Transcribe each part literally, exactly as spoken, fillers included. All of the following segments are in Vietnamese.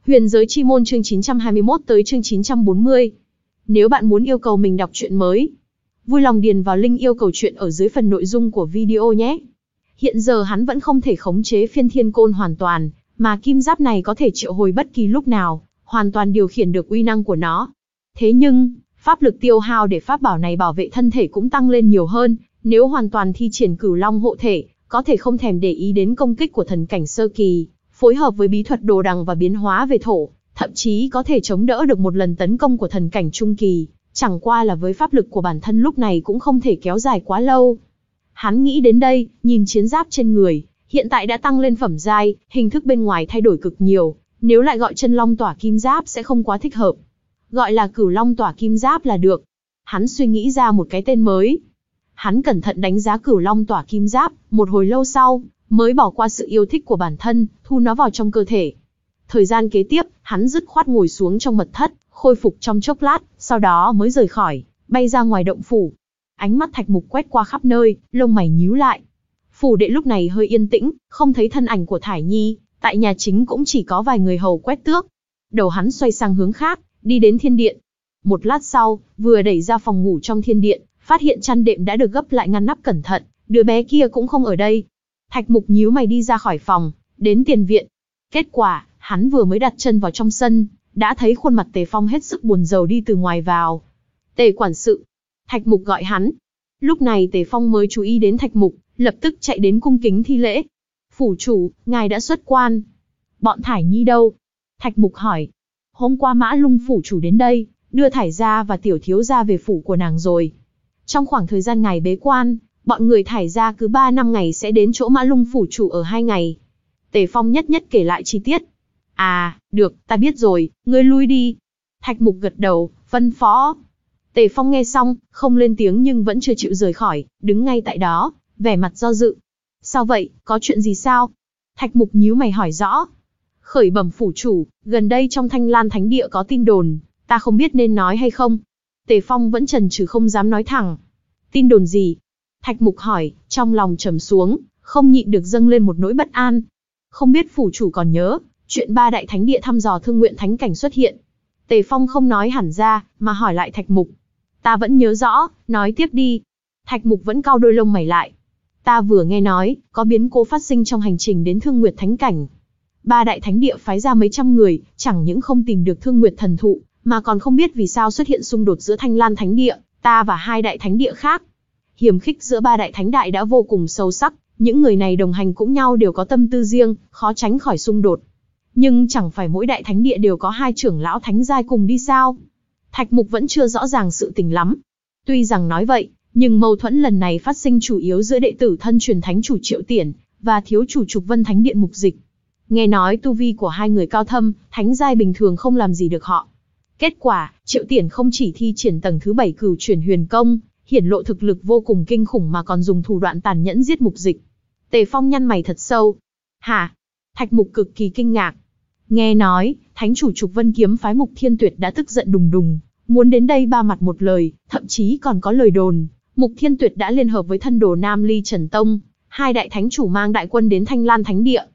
Huyền giới chi môn chương chín trăm hai mươi mốt tới chương chín trăm bốn mươi. Nếu bạn muốn yêu cầu mình đọc truyện mới, vui lòng điền vào link yêu cầu truyện ở dưới phần nội dung của video nhé. Hiện giờ hắn vẫn không thể khống chế phiên thiên côn hoàn toàn, mà kim giáp này có thể triệu hồi bất kỳ lúc nào, hoàn toàn điều khiển được uy năng của nó. Thế nhưng, pháp lực tiêu hao để pháp bảo này bảo vệ thân thể cũng tăng lên nhiều hơn, nếu hoàn toàn thi triển cửu long hộ thể, có thể không thèm để ý đến công kích của thần cảnh sơ kỳ, phối hợp với bí thuật đồ đằng và biến hóa về thổ, thậm chí có thể chống đỡ được một lần tấn công của thần cảnh trung kỳ, chẳng qua là với pháp lực của bản thân lúc này cũng không thể kéo dài quá lâu. Hắn nghĩ đến đây, nhìn chiến giáp trên người, hiện tại đã tăng lên phẩm giai, hình thức bên ngoài thay đổi cực nhiều, nếu lại gọi chân long tỏa kim giáp sẽ không quá thích hợp. Gọi là cửu long tỏa kim giáp là được. Hắn suy nghĩ ra một cái tên mới. Hắn cẩn thận đánh giá cửu long tỏa kim giáp, một hồi lâu sau, mới bỏ qua sự yêu thích của bản thân, thu nó vào trong cơ thể. Thời gian kế tiếp, hắn dứt khoát ngồi xuống trong mật thất, khôi phục trong chốc lát, sau đó mới rời khỏi, bay ra ngoài động phủ. Ánh mắt Thạch Mục quét qua khắp nơi, lông mày nhíu lại. Phủ đệ lúc này hơi yên tĩnh, không thấy thân ảnh của Thải Nhi, tại nhà chính cũng chỉ có vài người hầu quét tước. Đầu hắn xoay sang hướng khác, đi đến thiên điện. Một lát sau, vừa đẩy ra phòng ngủ trong thiên điện, phát hiện chăn đệm đã được gấp lại ngăn nắp cẩn thận, đứa bé kia cũng không ở đây. Thạch Mục nhíu mày đi ra khỏi phòng, đến tiền viện. Kết quả, hắn vừa mới đặt chân vào trong sân, đã thấy khuôn mặt Tề Phong hết sức buồn rầu đi từ ngoài vào. Tề quản sự. Thạch Mục gọi hắn. Lúc này Tề Phong mới chú ý đến Thạch Mục, lập tức chạy đến cung kính thi lễ. Phủ chủ, ngài đã xuất quan. Bọn Thải Nhi đâu? Thạch Mục hỏi. Hôm qua Mã Lung phủ chủ đến đây, đưa Thải gia và tiểu thiếu gia về phủ của nàng rồi. Trong khoảng thời gian ngài bế quan, bọn người Thải gia cứ ba năm ngày sẽ đến chỗ Mã Lung phủ chủ ở hai ngày. Tề Phong nhất nhất kể lại chi tiết. À, được, ta biết rồi, ngươi lui đi. Thạch Mục gật đầu, phân phó. Tề Phong nghe xong, không lên tiếng nhưng vẫn chưa chịu rời khỏi, đứng ngay tại đó, vẻ mặt do dự. Sao vậy, có chuyện gì sao? Thạch Mục nhíu mày hỏi rõ. Khởi bẩm phủ chủ, gần đây trong Thanh Lan Thánh Địa có tin đồn, ta không biết nên nói hay không. Tề Phong vẫn chần chừ không dám nói thẳng. Tin đồn gì? Thạch Mục hỏi, trong lòng trầm xuống, không nhịn được dâng lên một nỗi bất an. Không biết phủ chủ còn nhớ, chuyện ba đại thánh địa thăm dò Thương Nguyện Thánh Cảnh xuất hiện. Tề Phong không nói hẳn ra, mà hỏi lại Thạch Mục. Ta vẫn nhớ rõ, nói tiếp đi. Thạch Mục vẫn cau đôi lông mày lại. Ta vừa nghe nói, có biến cố phát sinh trong hành trình đến Thương Nguyệt Thánh Cảnh. Ba đại thánh địa phái ra mấy trăm người, chẳng những không tìm được Thương Nguyệt thần thụ, mà còn không biết vì sao xuất hiện xung đột giữa Thanh Lan Thánh Địa, ta và hai đại thánh địa khác. Hiềm khích giữa ba đại thánh đại đã vô cùng sâu sắc, những người này đồng hành cũng nhau đều có tâm tư riêng, khó tránh khỏi xung đột. Nhưng chẳng phải mỗi đại thánh địa đều có hai trưởng lão thánh giai cùng đi sao? Thạch Mục vẫn chưa rõ ràng sự tình lắm. Tuy rằng nói vậy, nhưng mâu thuẫn lần này phát sinh chủ yếu giữa đệ tử thân truyền thánh chủ Triệu Tiển và thiếu chủ Trục Vân Thánh Điện Mục Dịch. Nghe nói tu vi của hai người cao thâm, thánh giai bình thường không làm gì được họ. Kết quả, Triệu Tiển không chỉ thi triển tầng thứ bảy cửu chuyển huyền công, hiển lộ thực lực vô cùng kinh khủng mà còn dùng thủ đoạn tàn nhẫn giết Mục Dịch. Tề Phong nhăn mày thật sâu. Hả? Thạch Mục cực kỳ kinh ngạc. Nghe nói, thánh chủ Trục Vân kiếm phái Mục Thiên Tuyệt đã tức giận đùng đùng, muốn đến đây ba mặt một lời, thậm chí còn có lời đồn, Mục Thiên Tuyệt đã liên hợp với thân đồ Nam Ly Trần Tông, hai đại thánh chủ mang đại quân đến Thanh Lan Thánh Địa.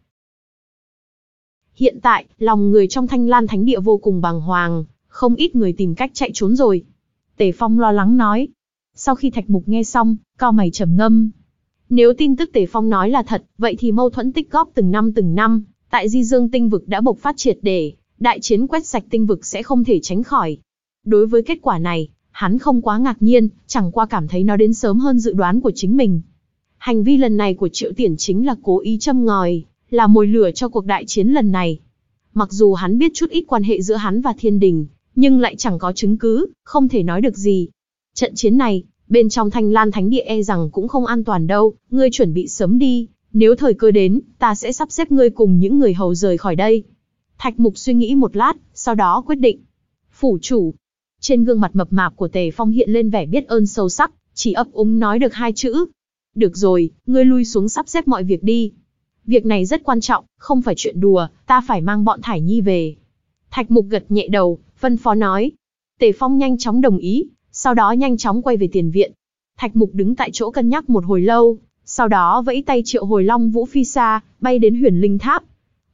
Hiện tại, lòng người trong Thanh Lan Thánh Địa vô cùng bàng hoàng, không ít người tìm cách chạy trốn rồi. Tề Phong lo lắng nói. Sau khi Thạch Mục nghe xong, cau mày trầm ngâm. Nếu tin tức Tề Phong nói là thật, vậy thì mâu thuẫn tích góp từng năm từng năm, tại Di Dương tinh vực đã bộc phát triệt để, đại chiến quét sạch tinh vực sẽ không thể tránh khỏi. Đối với kết quả này, hắn không quá ngạc nhiên, chẳng qua cảm thấy nó đến sớm hơn dự đoán của chính mình. Hành vi lần này của Triệu Tiển chính là cố ý châm ngòi, là mồi lửa cho cuộc đại chiến lần này. Mặc dù hắn biết chút ít quan hệ giữa hắn và Thiên Đình, nhưng lại chẳng có chứng cứ, không thể nói được gì. Trận chiến này, bên trong Thanh Lan Thánh Địa e rằng cũng không an toàn đâu, ngươi chuẩn bị sớm đi, nếu thời cơ đến, ta sẽ sắp xếp ngươi cùng những người hầu rời khỏi đây. Thạch Mục suy nghĩ một lát, sau đó quyết định. Phủ chủ. Trên gương mặt mập mạp của Tề Phong hiện lên vẻ biết ơn sâu sắc, chỉ ấp úng nói được hai chữ. Được rồi, ngươi lui xuống sắp xếp mọi việc đi. Việc này rất quan trọng, không phải chuyện đùa, ta phải mang bọn Thải Nhi về. Thạch Mục gật nhẹ đầu, phân phó nói. Tề Phong nhanh chóng đồng ý, sau đó nhanh chóng quay về tiền viện. Thạch Mục đứng tại chỗ cân nhắc một hồi lâu, sau đó vẫy tay triệu hồi Long Vũ phi xa, bay đến Huyền Linh Tháp.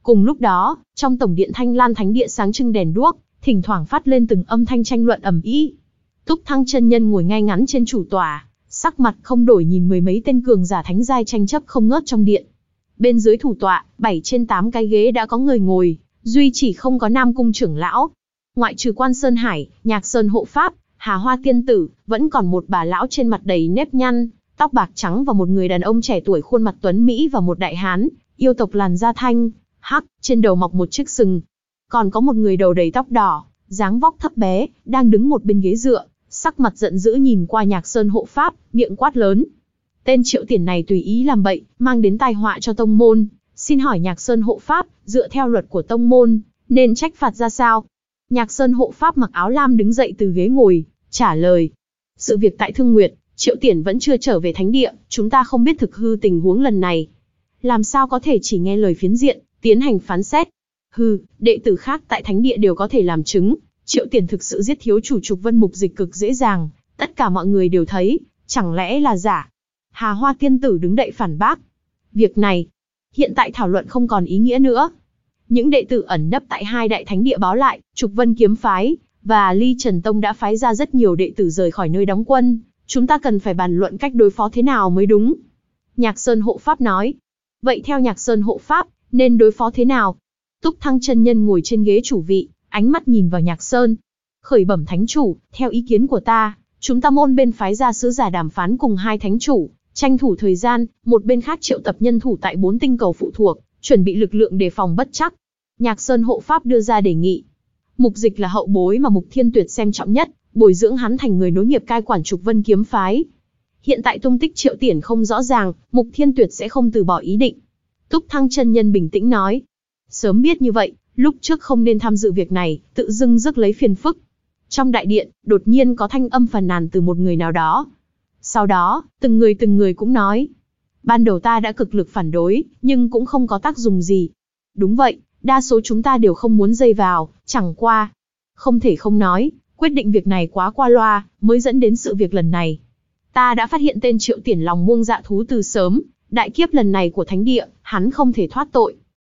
Cùng lúc đó, trong tổng điện Thanh Lan Thánh Địa sáng trưng đèn đuốc, thỉnh thoảng phát lên từng âm thanh tranh luận ầm ĩ. Túc Thăng chân nhân ngồi ngay ngắn trên chủ tọa, sắc mặt không đổi nhìn mười mấy tên cường giả thánh giai tranh chấp không ngớt trong điện. Bên dưới thủ tọa, bảy trên tám cái ghế đã có người ngồi, duy chỉ không có Nam Cung trưởng lão. Ngoại trừ Quan Sơn Hải, Nhạc Sơn hộ pháp, Hà Hoa tiên tử, vẫn còn một bà lão trên mặt đầy nếp nhăn, tóc bạc trắng và một người đàn ông trẻ tuổi khuôn mặt tuấn mỹ và một đại hán, yêu tộc làn da thanh, hắc, trên đầu mọc một chiếc sừng. Còn có một người đầu đầy tóc đỏ, dáng vóc thấp bé, đang đứng một bên ghế dựa, sắc mặt giận dữ nhìn qua Nhạc Sơn hộ pháp, miệng quát lớn. Tên Triệu Tiển này tùy ý làm bậy, mang đến tai họa cho tông môn. Xin hỏi Nhạc Sơn hộ pháp, dựa theo luật của tông môn, nên trách phạt ra sao? Nhạc Sơn hộ pháp mặc áo lam đứng dậy từ ghế ngồi, trả lời. Sự việc tại Thương Nguyệt, Triệu Tiển vẫn chưa trở về thánh địa, chúng ta không biết thực hư tình huống lần này. Làm sao có thể chỉ nghe lời phiến diện, tiến hành phán xét? Hừ, đệ tử khác tại thánh địa đều có thể làm chứng. Triệu Tiển thực sự giết thiếu chủ Trục Vân Mục Dịch cực dễ dàng, tất cả mọi người đều thấy, chẳng lẽ là giả? Hà Hoa tiên tử đứng dậy phản bác. Việc này, hiện tại thảo luận không còn ý nghĩa nữa. Những đệ tử ẩn nấp tại hai đại thánh địa báo lại, Trục Vân kiếm phái và Ly Trần Tông đã phái ra rất nhiều đệ tử rời khỏi nơi đóng quân. Chúng ta cần phải bàn luận cách đối phó thế nào mới đúng. Nhạc Sơn hộ pháp nói. Vậy theo Nhạc Sơn hộ pháp, nên đối phó thế nào? Túc Thăng chân nhân ngồi trên ghế chủ vị, ánh mắt nhìn vào Nhạc Sơn. Khởi bẩm thánh chủ, theo ý kiến của ta, chúng ta môn bên phái ra sứ giả đàm phán cùng hai thánh chủ, tranh thủ thời gian, một bên khác triệu tập nhân thủ tại bốn tinh cầu phụ thuộc, chuẩn bị lực lượng đề phòng bất trắc. Nhạc Sơn hộ pháp đưa ra đề nghị. Mục Dịch là hậu bối mà Mục Thiên Tuyệt xem trọng nhất, bồi dưỡng hắn thành người nối nghiệp cai quản Trục Vân kiếm phái. Hiện tại tung tích Triệu Tiển không rõ ràng, Mục Thiên Tuyệt sẽ không từ bỏ ý định. Túc Thăng chân nhân bình tĩnh nói. Sớm biết như vậy, lúc trước không nên tham dự việc này, tự dưng rước lấy phiền phức. Trong đại điện, đột nhiên có thanh âm phàn nàn từ một người nào đó. Sau đó, từng người từng người cũng nói. Ban đầu ta đã cực lực phản đối, nhưng cũng không có tác dụng gì. Đúng vậy, đa số chúng ta đều không muốn dây vào, chẳng qua. Không thể không nói, quyết định việc này quá qua loa, mới dẫn đến sự việc lần này. Ta đã phát hiện tên Triệu Tiển lòng muông dạ thú từ sớm, đại kiếp lần này của thánh địa, hắn không thể thoát tội.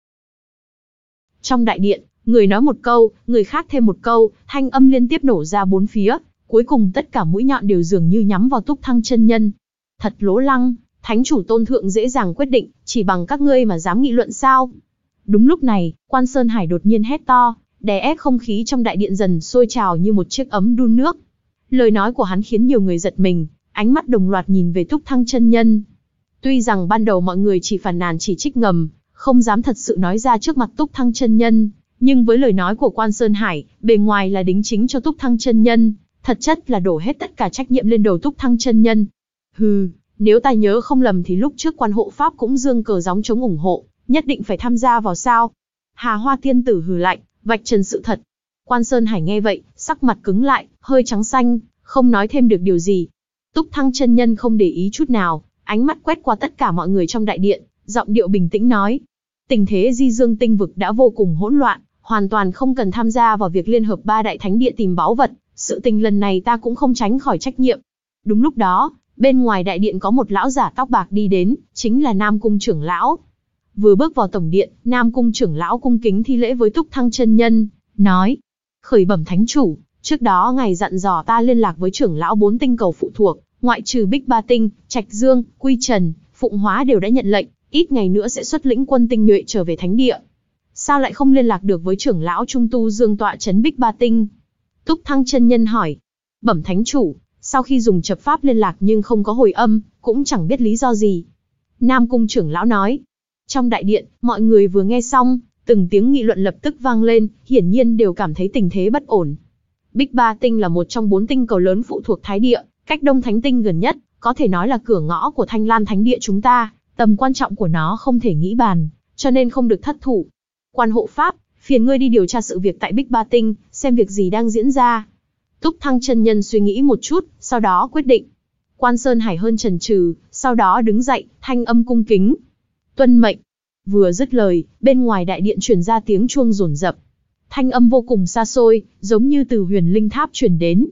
Trong đại điện, người nói một câu, người khác thêm một câu, thanh âm liên tiếp nổ ra bốn phía, cuối cùng tất cả mũi nhọn đều dường như nhắm vào Túc Thăng chân nhân. Thật lố lăng, thánh chủ tôn thượng dễ dàng quyết định, chỉ bằng các ngươi mà dám nghị luận sao? Đúng lúc này, Quan Sơn Hải đột nhiên hét to, đè ép không khí trong đại điện dần sôi trào như một chiếc ấm đun nước. Lời nói của hắn khiến nhiều người giật mình, ánh mắt đồng loạt nhìn về Túc Thăng chân nhân. Tuy rằng ban đầu mọi người chỉ phàn nàn chỉ trích ngầm, không dám thật sự nói ra trước mặt Túc Thăng chân nhân, nhưng với lời nói của Quan Sơn Hải, bề ngoài là đính chính cho Túc Thăng chân nhân, thật chất là đổ hết tất cả trách nhiệm lên đầu Túc Thăng chân nhân. Hừ, nếu ta nhớ không lầm thì lúc trước Quan hộ pháp cũng giương cờ gióng chống ủng hộ, nhất định phải tham gia vào sao? Hà Hoa tiên tử hừ lạnh, vạch trần sự thật. Quan Sơn Hải nghe vậy, sắc mặt cứng lại, hơi trắng xanh, không nói thêm được điều gì. Túc Thăng chân nhân không để ý chút nào, ánh mắt quét qua tất cả mọi người trong đại điện, giọng điệu bình tĩnh nói. Tình thế Di Dương tinh vực đã vô cùng hỗn loạn, hoàn toàn không cần tham gia vào việc liên hợp ba đại thánh địa tìm báu vật, sự tình lần này ta cũng không tránh khỏi trách nhiệm. Đúng lúc đó, bên ngoài đại điện có một lão giả tóc bạc đi đến, chính là Nam Cung trưởng lão. Vừa bước vào tổng điện, Nam Cung trưởng lão cung kính thi lễ với Túc Thăng chân nhân, nói: Khởi bẩm thánh chủ, trước đó ngài dặn dò ta liên lạc với trưởng lão bốn tinh cầu phụ thuộc, ngoại trừ Bích Ba Tinh, Trạch Dương, Quy Trần, Phụng Hóa đều đã nhận lệnh, ít ngày nữa sẽ xuất lĩnh quân tinh nhuệ trở về thánh địa. Sao lại không liên lạc được với trưởng lão Trung Tu Dương tọa trấn Bích Ba Tinh? Túc Thăng chân nhân hỏi. Bẩm thánh chủ, sau khi dùng chập pháp liên lạc nhưng không có hồi âm, cũng chẳng biết lý do gì. Nam Cung trưởng lão nói. Trong đại điện, mọi người vừa nghe xong, từng tiếng nghị luận lập tức vang lên, hiển nhiên đều cảm thấy tình thế bất ổn. Bích Ba Tinh là một trong bốn tinh cầu lớn phụ thuộc Thái Địa, cách Đông Thánh Tinh gần nhất, có thể nói là cửa ngõ của Thanh Lan Thánh Địa chúng ta, tầm quan trọng của nó không thể nghĩ bàn, cho nên không được thất thủ. Quan hộ pháp, phiền ngươi đi điều tra sự việc tại Bích Ba Tinh, xem việc gì đang diễn ra. Túc Thăng chân nhân suy nghĩ một chút, sau đó quyết định. Quan Sơn Hải hơn chần chừ, sau đó đứng dậy, thanh âm cung kính. Tuân mệnh. Vừa dứt lời, bên ngoài đại điện truyền ra tiếng chuông rồn rập. Thanh âm vô cùng xa xôi, giống như từ Huyền Linh Tháp truyền đến.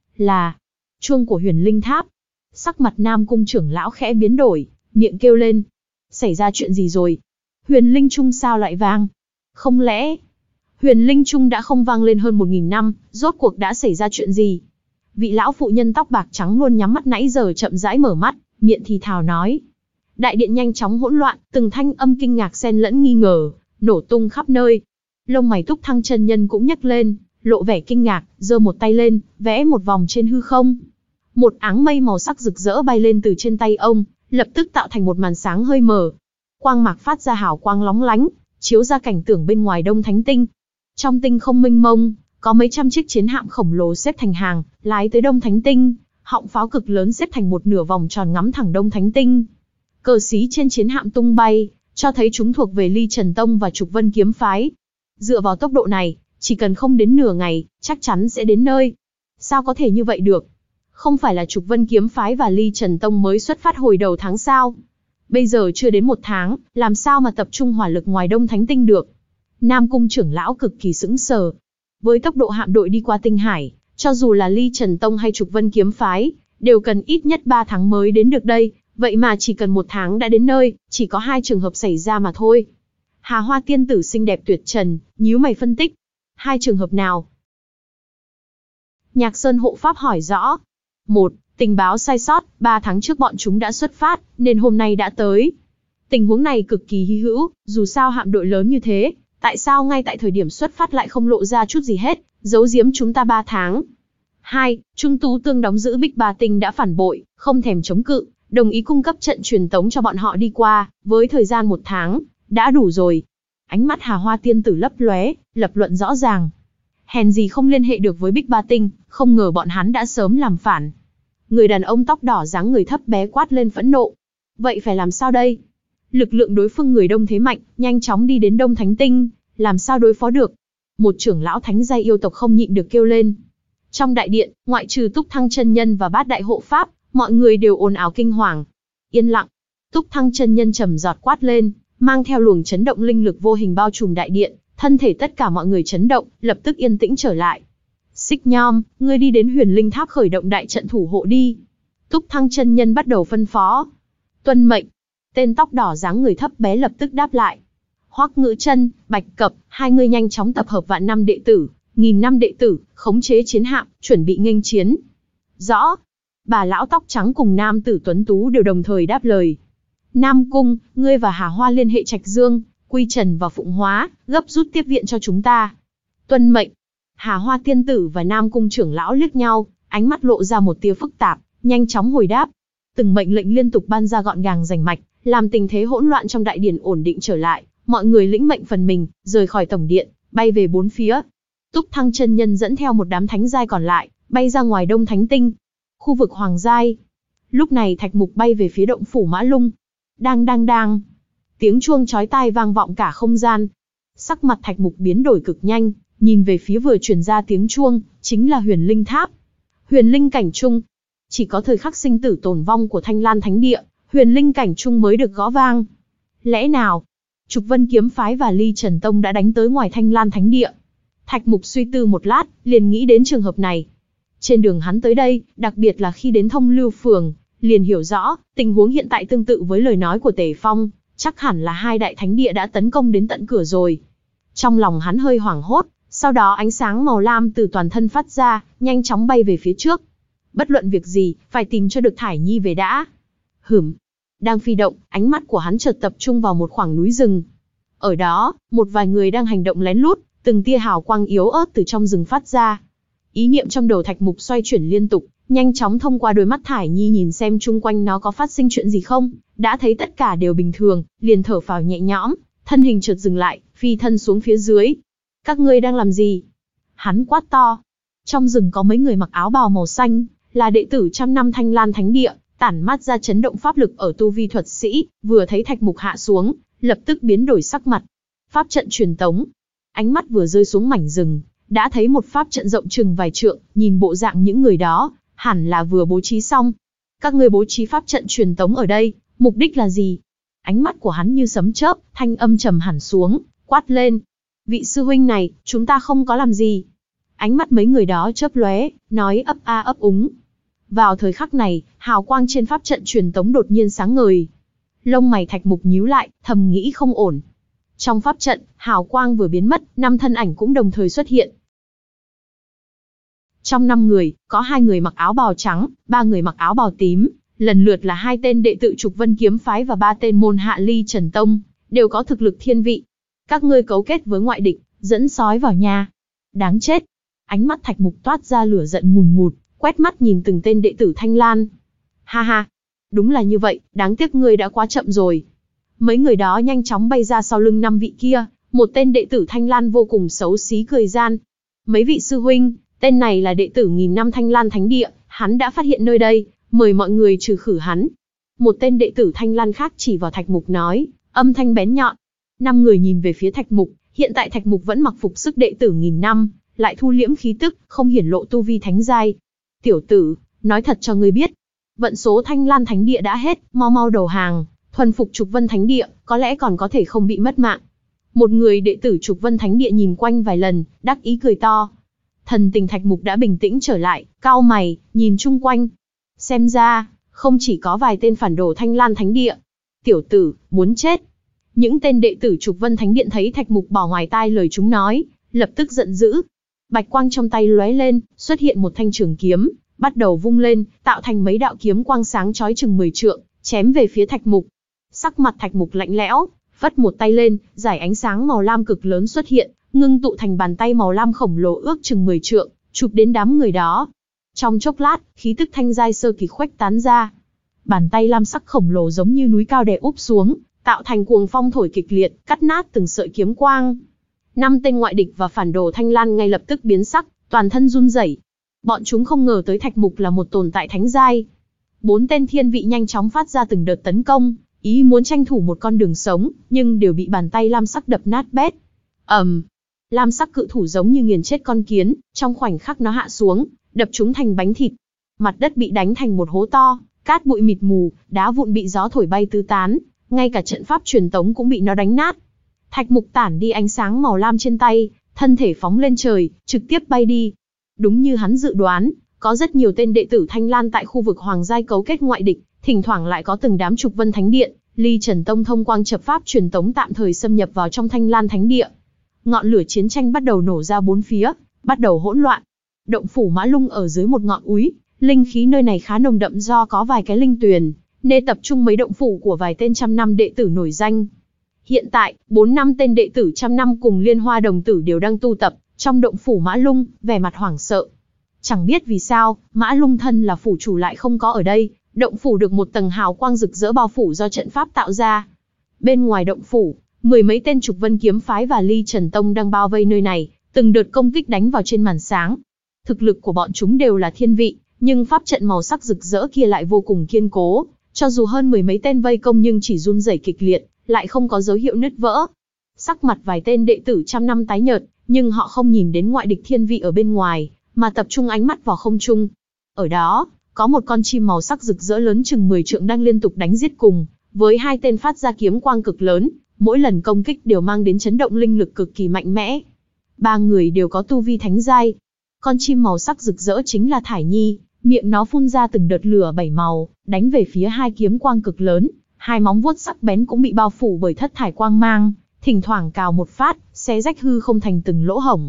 Là chuông của Huyền Linh Tháp. Sắc mặt Nam Cung trưởng lão khẽ biến đổi, miệng kêu lên. Xảy ra chuyện gì rồi? Huyền Linh Trung sao lại vang? Không lẽ, huyền linh trung đã không vang lên hơn một nghìn năm, rốt cuộc đã xảy ra chuyện gì? Vị lão phụ nhân tóc bạc trắng luôn nhắm mắt nãy giờ chậm rãi mở mắt, miệng thì thào nói. Đại điện nhanh chóng hỗn loạn, từng thanh âm kinh ngạc xen lẫn nghi ngờ, nổ tung khắp nơi. Lông mày Túc Thăng chân nhân cũng nhấc lên, lộ vẻ kinh ngạc, giơ một tay lên, vẽ một vòng trên hư không. Một áng mây màu sắc rực rỡ bay lên từ trên tay ông, lập tức tạo thành một màn sáng hơi mờ. Quang mạc phát ra hào quang lóng lánh, chiếu ra cảnh tượng bên ngoài Đông Thánh Tinh. Trong tinh không mênh mông, có mấy trăm chiếc chiến hạm khổng lồ xếp thành hàng, lái tới Đông Thánh Tinh, họng pháo cực lớn xếp thành một nửa vòng tròn ngắm thẳng Đông Thánh Tinh. Cờ xí trên chiến hạm tung bay, cho thấy chúng thuộc về Ly Trần Tông và Trục Vân Kiếm Phái. Dựa vào tốc độ này, chỉ cần không đến nửa ngày, chắc chắn sẽ đến nơi. Sao có thể như vậy được? Không phải là Trục Vân Kiếm Phái và Ly Trần Tông mới xuất phát hồi đầu tháng sao? Bây giờ chưa đến một tháng, làm sao mà tập trung hỏa lực ngoài Đông Thánh Tinh được? Nam Cung trưởng lão cực kỳ sững sờ. Với tốc độ hạm đội đi qua tinh hải, cho dù là Ly Trần Tông hay Trục Vân Kiếm Phái, đều cần ít nhất ba tháng mới đến được đây, vậy mà chỉ cần một tháng đã đến nơi, chỉ có hai trường hợp xảy ra mà thôi. Hà Hoa tiên tử xinh đẹp tuyệt trần, nhíu mày phân tích. Hai trường hợp nào? Nhạc Sơn hộ pháp hỏi rõ. Một, tình báo sai sót, ba tháng trước bọn chúng đã xuất phát, nên hôm nay đã tới. Tình huống này cực kỳ hy hữu, dù sao hạm đội lớn như thế, tại sao ngay tại thời điểm xuất phát lại không lộ ra chút gì hết, giấu giếm chúng ta ba tháng. Hai, Trung Tú Tương đóng giữ Bích Ba Tinh đã phản bội, không thèm chống cự, đồng ý cung cấp trận truyền tống cho bọn họ đi qua, với thời gian một tháng, đã đủ rồi. Ánh mắt Hà Hoa tiên tử lấp lóe, lập luận rõ ràng. Hèn gì không liên hệ được với Bích Ba Tinh, không ngờ bọn hắn đã sớm làm phản. Người đàn ông tóc đỏ dáng người thấp bé quát lên phẫn nộ. Vậy phải làm sao đây? Lực lượng đối phương người đông thế mạnh, nhanh chóng đi đến Đông Thánh Tinh, làm sao đối phó được? Một trưởng lão thánh giai yêu tộc không nhịn được kêu lên. Trong đại điện, ngoại trừ Túc Thăng chân nhân và Bát đại hộ pháp, mọi người đều ồn ào kinh hoàng. Yên lặng. Túc Thăng chân nhân trầm giọt quát lên, mang theo luồng chấn động linh lực vô hình bao trùm đại điện, thân thể tất cả mọi người chấn động, lập tức yên tĩnh trở lại. Xích Nhom, ngươi đi đến Huyền Linh Tháp khởi động đại trận thủ hộ đi. Túc Thăng chân nhân bắt đầu phân phó. Tuân mệnh. Tên tóc đỏ dáng người thấp bé lập tức đáp lại. Hoắc Ngữ Chân, Bạch Cập, hai người nhanh chóng tập hợp vạn năm đệ tử, nghìn năm đệ tử, khống chế chiến hạm, chuẩn bị nghênh chiến. Rõ. Bà lão tóc trắng cùng nam tử tuấn tú đều đồng thời đáp lời. Nam Cung, ngươi và Hà Hoa liên hệ Trạch Dương, Quy Trần và Phụng Hóa, gấp rút tiếp viện cho chúng ta. Tuân mệnh. Hà Hoa tiên tử và Nam Cung trưởng lão liếc nhau, ánh mắt lộ ra một tia phức tạp, nhanh chóng hồi đáp. Từng mệnh lệnh liên tục ban ra gọn gàng rành mạch, làm tình thế hỗn loạn trong đại điện ổn định trở lại, mọi người lĩnh mệnh phần mình, rời khỏi tổng điện, bay về bốn phía. Túc Thăng chân nhân dẫn theo một đám thánh giai còn lại, bay ra ngoài Đông Thánh Tinh, khu vực Hoàng giai. Lúc này Thạch Mục bay về phía động phủ Mã Lung. Đang đang đang. Tiếng chuông chói tai vang vọng cả không gian. Sắc mặt Thạch Mục biến đổi cực nhanh, nhìn về phía vừa truyền ra tiếng chuông, chính là Huyền Linh Tháp. Huyền Linh cảnh trung. Chỉ có thời khắc sinh tử tồn vong của Thanh Lan Thánh Địa, Huyền Linh cảnh trung mới được gõ vang. Lẽ nào, Trục Vân Kiếm Phái và Ly Trần Tông đã đánh tới ngoài Thanh Lan Thánh Địa? Thạch Mục suy tư một lát, liền nghĩ đến trường hợp này. Trên đường hắn tới đây, đặc biệt là khi đến Thông Lưu Phường, liền hiểu rõ, tình huống hiện tại tương tự với lời nói của Tề Phong, chắc hẳn là hai đại thánh địa đã tấn công đến tận cửa rồi. Trong lòng hắn hơi hoảng hốt, sau đó ánh sáng màu lam từ toàn thân phát ra, nhanh chóng bay về phía trước. Bất luận việc gì, phải tìm cho được Thải Nhi về đã. Hửm. Đang phi động, ánh mắt của hắn chợt tập trung vào một khoảng núi rừng. Ở đó, một vài người đang hành động lén lút, từng tia hào quang yếu ớt từ trong rừng phát ra. Ý niệm trong đầu Thạch Mục xoay chuyển liên tục, nhanh chóng thông qua đôi mắt Thải Nhi nhìn xem chung quanh nó có phát sinh chuyện gì không, đã thấy tất cả đều bình thường, liền thở phào nhẹ nhõm, thân hình chợt dừng lại, phi thân xuống phía dưới. Các ngươi đang làm gì? Hắn quát to. Trong rừng có mấy người mặc áo bào màu xanh, là đệ tử trăm năm Thanh Lan Thánh Địa, tản mát ra chấn động pháp lực ở tu vi thuật sĩ, vừa thấy Thạch Mục hạ xuống, lập tức biến đổi sắc mặt. Pháp trận truyền tống. Ánh mắt vừa rơi xuống mảnh rừng, đã thấy một pháp trận rộng chừng vài trượng, nhìn bộ dạng những người đó, hẳn là vừa bố trí xong. Các ngươi bố trí pháp trận truyền tống ở đây, mục đích là gì? Ánh mắt của hắn như sấm chớp, thanh âm trầm hẳn xuống, quát lên. Vị sư huynh này, chúng ta không có làm gì. Ánh mắt mấy người đó chớp lóe, nói ấp a ấp úng. Vào thời khắc này, hào quang trên pháp trận truyền tống đột nhiên sáng ngời. Lông mày Thạch Mục nhíu lại, thầm nghĩ không ổn. Trong pháp trận, hào quang vừa biến mất, năm thân ảnh cũng đồng thời xuất hiện. Trong năm người, có hai người mặc áo bào trắng, ba người mặc áo bào tím, lần lượt là hai tên đệ tử Trục Vân kiếm phái và ba tên môn hạ Ly Trần Tông, đều có thực lực thiên vị. Các ngươi cấu kết với ngoại địch, dẫn sói vào nhà. Đáng chết. Ánh mắt Thạch Mục toát ra lửa giận ngùn ngụt, quét mắt nhìn từng tên đệ tử Thanh Lan. Ha ha, đúng là như vậy, đáng tiếc ngươi đã quá chậm rồi. Mấy người đó nhanh chóng bay ra sau lưng năm vị kia, một tên đệ tử Thanh Lan vô cùng xấu xí cười gian. Mấy vị sư huynh, tên này là đệ tử nghìn năm Thanh Lan Thánh Địa, hắn đã phát hiện nơi đây, mời mọi người trừ khử hắn. Một tên đệ tử Thanh Lan khác chỉ vào Thạch Mục nói, âm thanh bén nhọn. Năm người nhìn về phía Thạch Mục, hiện tại Thạch Mục vẫn mặc phục sức đệ tử nghìn năm, lại thu liễm khí tức, không hiển lộ tu vi thánh giai. Tiểu tử, nói thật cho ngươi biết, vận số Thanh Lan Thánh Địa đã hết, mau mau đầu hàng, thuần phục Trục Vân Thánh Địa, có lẽ còn có thể không bị mất mạng. Một người đệ tử Trục Vân Thánh Địa nhìn quanh vài lần, đắc ý cười to. Thần tình Thạch Mục đã bình tĩnh trở lại, cau mày, nhìn chung quanh. Xem ra, không chỉ có vài tên phản đồ Thanh Lan Thánh Địa. Tiểu tử, muốn chết. Những tên đệ tử Trục Vân Thánh Điện thấy Thạch Mục bỏ ngoài tai lời chúng nói, lập tức giận dữ. Bạch quang trong tay lóe lên, xuất hiện một thanh trường kiếm, bắt đầu vung lên, tạo thành mấy đạo kiếm quang sáng chói chừng mười trượng, chém về phía Thạch Mục. Sắc mặt Thạch Mục lạnh lẽo, phất một tay lên, giải ánh sáng màu lam cực lớn xuất hiện, ngưng tụ thành bàn tay màu lam khổng lồ ước chừng mười trượng, chụp đến đám người đó. Trong chốc lát, khí tức thanh giai sơ kỳ khuếch tán ra. Bàn tay lam sắc khổng lồ giống như núi cao đè úp xuống, tạo thành cuồng phong thổi kịch liệt, cắt nát từng sợi kiếm quang. Năm tên ngoại địch và phản đồ Thanh Lan ngay lập tức biến sắc, toàn thân run rẩy. Bọn chúng không ngờ tới Thạch Mục là một tồn tại thánh giai. Bốn tên thiên vị nhanh chóng phát ra từng đợt tấn công, ý muốn tranh thủ một con đường sống, nhưng đều bị bàn tay lam sắc đập nát bét. ầm, um, lam sắc cự thủ giống như nghiền chết con kiến, trong khoảnh khắc nó hạ xuống, đập chúng thành bánh thịt. Mặt đất bị đánh thành một hố to, cát bụi mịt mù, đá vụn bị gió thổi bay tứ tán, ngay cả trận pháp truyền tống cũng bị nó đánh nát. Thạch Mục tản đi ánh sáng màu lam trên tay, thân thể phóng lên trời, trực tiếp bay đi. Đúng như hắn dự đoán, có rất nhiều tên đệ tử Thanh Lan tại khu vực Hoàng giai cấu kết ngoại địch, thỉnh thoảng lại có từng đám Trục Vân Thánh Điện, Ly Trần Tông thông quang chập pháp truyền tống tạm thời xâm nhập vào trong Thanh Lan Thánh Địa. Ngọn lửa chiến tranh bắt đầu nổ ra bốn phía, bắt đầu hỗn loạn. Động phủ Mã Lung ở dưới một ngọn úi, linh khí nơi này khá nồng đậm do có vài cái linh tuyền, nên tập trung mấy động phủ của vài tên trăm năm đệ tử nổi danh. Hiện tại, bốn năm tên đệ tử trăm năm cùng Liên Hoa đồng tử đều đang tu tập trong động phủ Mã Lung, vẻ mặt hoảng sợ. Chẳng biết vì sao, Mã Lung thân là phủ chủ lại không có ở đây, động phủ được một tầng hào quang rực rỡ bao phủ do trận pháp tạo ra. Bên ngoài động phủ, mười mấy tên Trục Vân kiếm phái và Ly Trần Tông đang bao vây nơi này, từng đợt công kích đánh vào trên màn sáng. Thực lực của bọn chúng đều là thiên vị, nhưng pháp trận màu sắc rực rỡ kia lại vô cùng kiên cố, cho dù hơn mười mấy tên vây công nhưng chỉ run rẩy kịch liệt, lại không có dấu hiệu nứt vỡ. Sắc mặt vài tên đệ tử trăm năm tái nhợt, nhưng họ không nhìn đến ngoại địch thiên vị ở bên ngoài, mà tập trung ánh mắt vào không trung. Ở đó, có một con chim màu sắc rực rỡ lớn chừng mười trượng đang liên tục đánh giết cùng, với hai tên phát ra kiếm quang cực lớn, mỗi lần công kích đều mang đến chấn động linh lực cực kỳ mạnh mẽ. Ba người đều có tu vi thánh giai. Con chim màu sắc rực rỡ chính là Thải Nhi, miệng nó phun ra từng đợt lửa bảy màu, đánh về phía hai kiếm quang cực lớn, hai móng vuốt sắc bén cũng bị bao phủ bởi thất thải quang mang, thỉnh thoảng cào một phát, xé rách hư không thành từng lỗ hổng.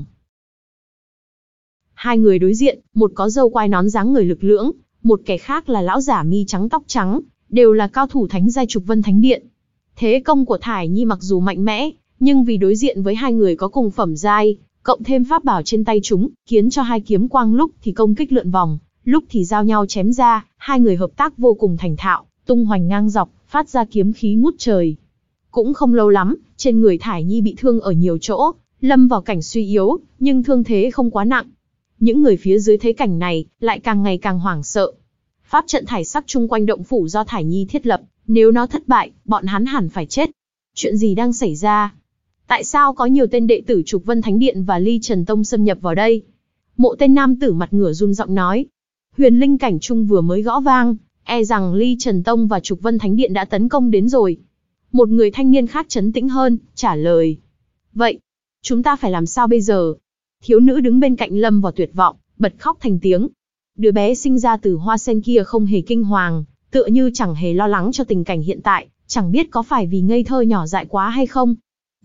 Hai người đối diện, một có râu quai nón dáng người lực lưỡng, một kẻ khác là lão giả mi trắng tóc trắng, đều là cao thủ thánh giai Trục Vân Thánh Điện. Thế công của Thải Nhi mặc dù mạnh mẽ, nhưng vì đối diện với hai người có cùng phẩm giai, cộng thêm pháp bảo trên tay chúng, khiến cho hai kiếm quang lúc thì công kích lượn vòng, lúc thì giao nhau chém ra, hai người hợp tác vô cùng thành thạo, tung hoành ngang dọc, phát ra kiếm khí ngút trời. Cũng không lâu lắm, trên người Thải Nhi bị thương ở nhiều chỗ, lâm vào cảnh suy yếu, nhưng thương thế không quá nặng. Những người phía dưới thấy cảnh này, lại càng ngày càng hoảng sợ. Pháp trận thải sắc chung quanh động phủ do Thải Nhi thiết lập, nếu nó thất bại, bọn hắn hẳn phải chết. Chuyện gì đang xảy ra? Tại sao có nhiều tên đệ tử Trục Vân Thánh Điện và Ly Trần Tông xâm nhập vào đây? Mộ tên nam tử mặt ngửa run giọng nói. Huyền linh cảnh trung vừa mới gõ vang, e rằng Ly Trần Tông và Trục Vân Thánh Điện đã tấn công đến rồi. Một người thanh niên khác trấn tĩnh hơn, trả lời. Vậy, chúng ta phải làm sao bây giờ? Thiếu nữ đứng bên cạnh lâm vào tuyệt vọng, bật khóc thành tiếng. Đứa bé sinh ra từ hoa sen kia không hề kinh hoàng, tựa như chẳng hề lo lắng cho tình cảnh hiện tại, chẳng biết có phải vì ngây thơ nhỏ dại quá hay không.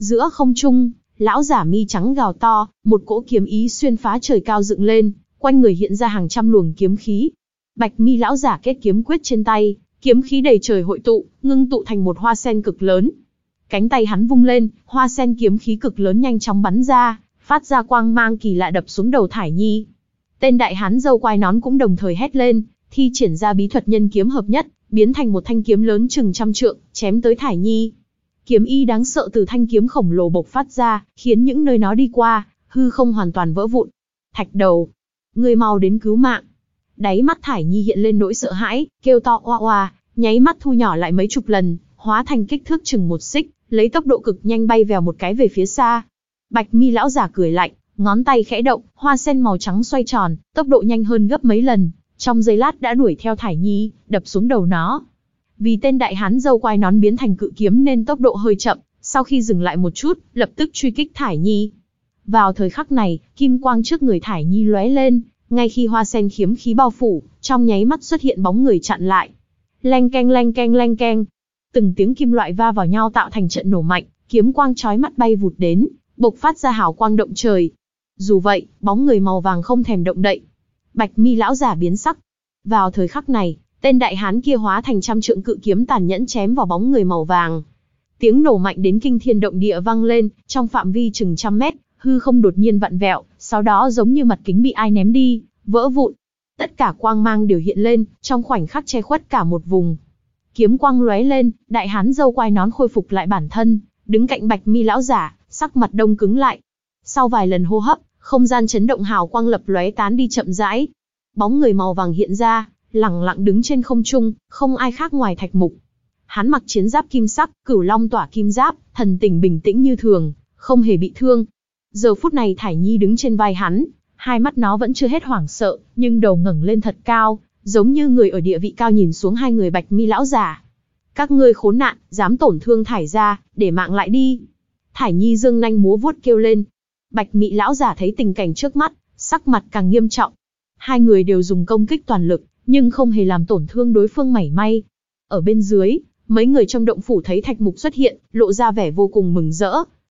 Giữa không trung, lão giả mi trắng gào to, một cỗ kiếm ý xuyên phá trời cao dựng lên, quanh người hiện ra hàng trăm luồng kiếm khí. Bạch mi lão giả kết kiếm quyết trên tay, kiếm khí đầy trời hội tụ, ngưng tụ thành một hoa sen cực lớn. Cánh tay hắn vung lên, hoa sen kiếm khí cực lớn nhanh chóng bắn ra, phát ra quang mang kỳ lạ đập xuống đầu Thải Nhi. Tên đại hán râu quai nón cũng đồng thời hét lên, thi triển ra bí thuật nhân kiếm hợp nhất, biến thành một thanh kiếm lớn chừng trăm trượng, chém tới Thải Nhi. Kiếm y đáng sợ từ thanh kiếm khổng lồ bộc phát ra, khiến những nơi nó đi qua, hư không hoàn toàn vỡ vụn. Thạch đầu, ngươi mau đến cứu mạng. Đáy mắt Thải Nhi hiện lên nỗi sợ hãi, kêu to oa oa, nháy mắt thu nhỏ lại mấy chục lần, hóa thành kích thước chừng một xích, lấy tốc độ cực nhanh bay vèo một cái về phía xa. Bạch mi lão giả cười lạnh, ngón tay khẽ động, hoa sen màu trắng xoay tròn, tốc độ nhanh hơn gấp mấy lần, trong giây lát đã đuổi theo Thải Nhi, đập xuống đầu nó. Vì tên đại hán râu quai nón biến thành cự kiếm nên tốc độ hơi chậm, sau khi dừng lại một chút, lập tức truy kích Thải Nhi. Vào thời khắc này, kim quang trước người Thải Nhi lóe lên, ngay khi hoa sen kiếm khí bao phủ, trong nháy mắt xuất hiện bóng người chặn lại. Leng keng leng keng leng keng, từng tiếng kim loại va vào nhau tạo thành trận nổ mạnh, kiếm quang chói mắt bay vụt đến, bộc phát ra hào quang động trời. Dù vậy, bóng người màu vàng không thèm động đậy. Bạch mi lão giả biến sắc. Vào thời khắc này, tên đại hán kia hóa thành trăm trượng cự kiếm tàn nhẫn chém vào bóng người màu vàng. Tiếng nổ mạnh đến kinh thiên động địa vang lên, trong phạm vi chừng trăm mét, hư không đột nhiên vặn vẹo, sau đó giống như mặt kính bị ai ném đi, vỡ vụn. Tất cả quang mang đều hiện lên, trong khoảnh khắc che khuất cả một vùng. Kiếm quang lóe lên, đại hán râu quai nón khôi phục lại bản thân, đứng cạnh Bạch mi lão giả, sắc mặt đông cứng lại. Sau vài lần hô hấp, không gian chấn động hào quang lập lóe tán đi chậm rãi. Bóng người màu vàng hiện ra, lẳng lặng đứng trên không trung, không ai khác ngoài Thạch Mục. Hắn mặc chiến giáp kim sắc, cửu long tỏa kim giáp, thần tình bình tĩnh như thường, không hề bị thương. Giờ phút này Thải Nhi đứng trên vai hắn, hai mắt nó vẫn chưa hết hoảng sợ, nhưng đầu ngẩng lên thật cao, giống như người ở địa vị cao nhìn xuống hai người Bạch mi lão giả. Các ngươi khốn nạn, dám tổn thương Thải gia, để mạng lại đi. Thải Nhi giương nanh múa vuốt kêu lên. Bạch mi lão giả thấy tình cảnh trước mắt, sắc mặt càng nghiêm trọng. Hai người đều dùng công kích toàn lực, nhưng không hề làm tổn thương đối phương mảy may. Ở bên dưới, mấy người trong động phủ thấy Thạch Mục xuất hiện, lộ ra vẻ vô cùng mừng rỡ.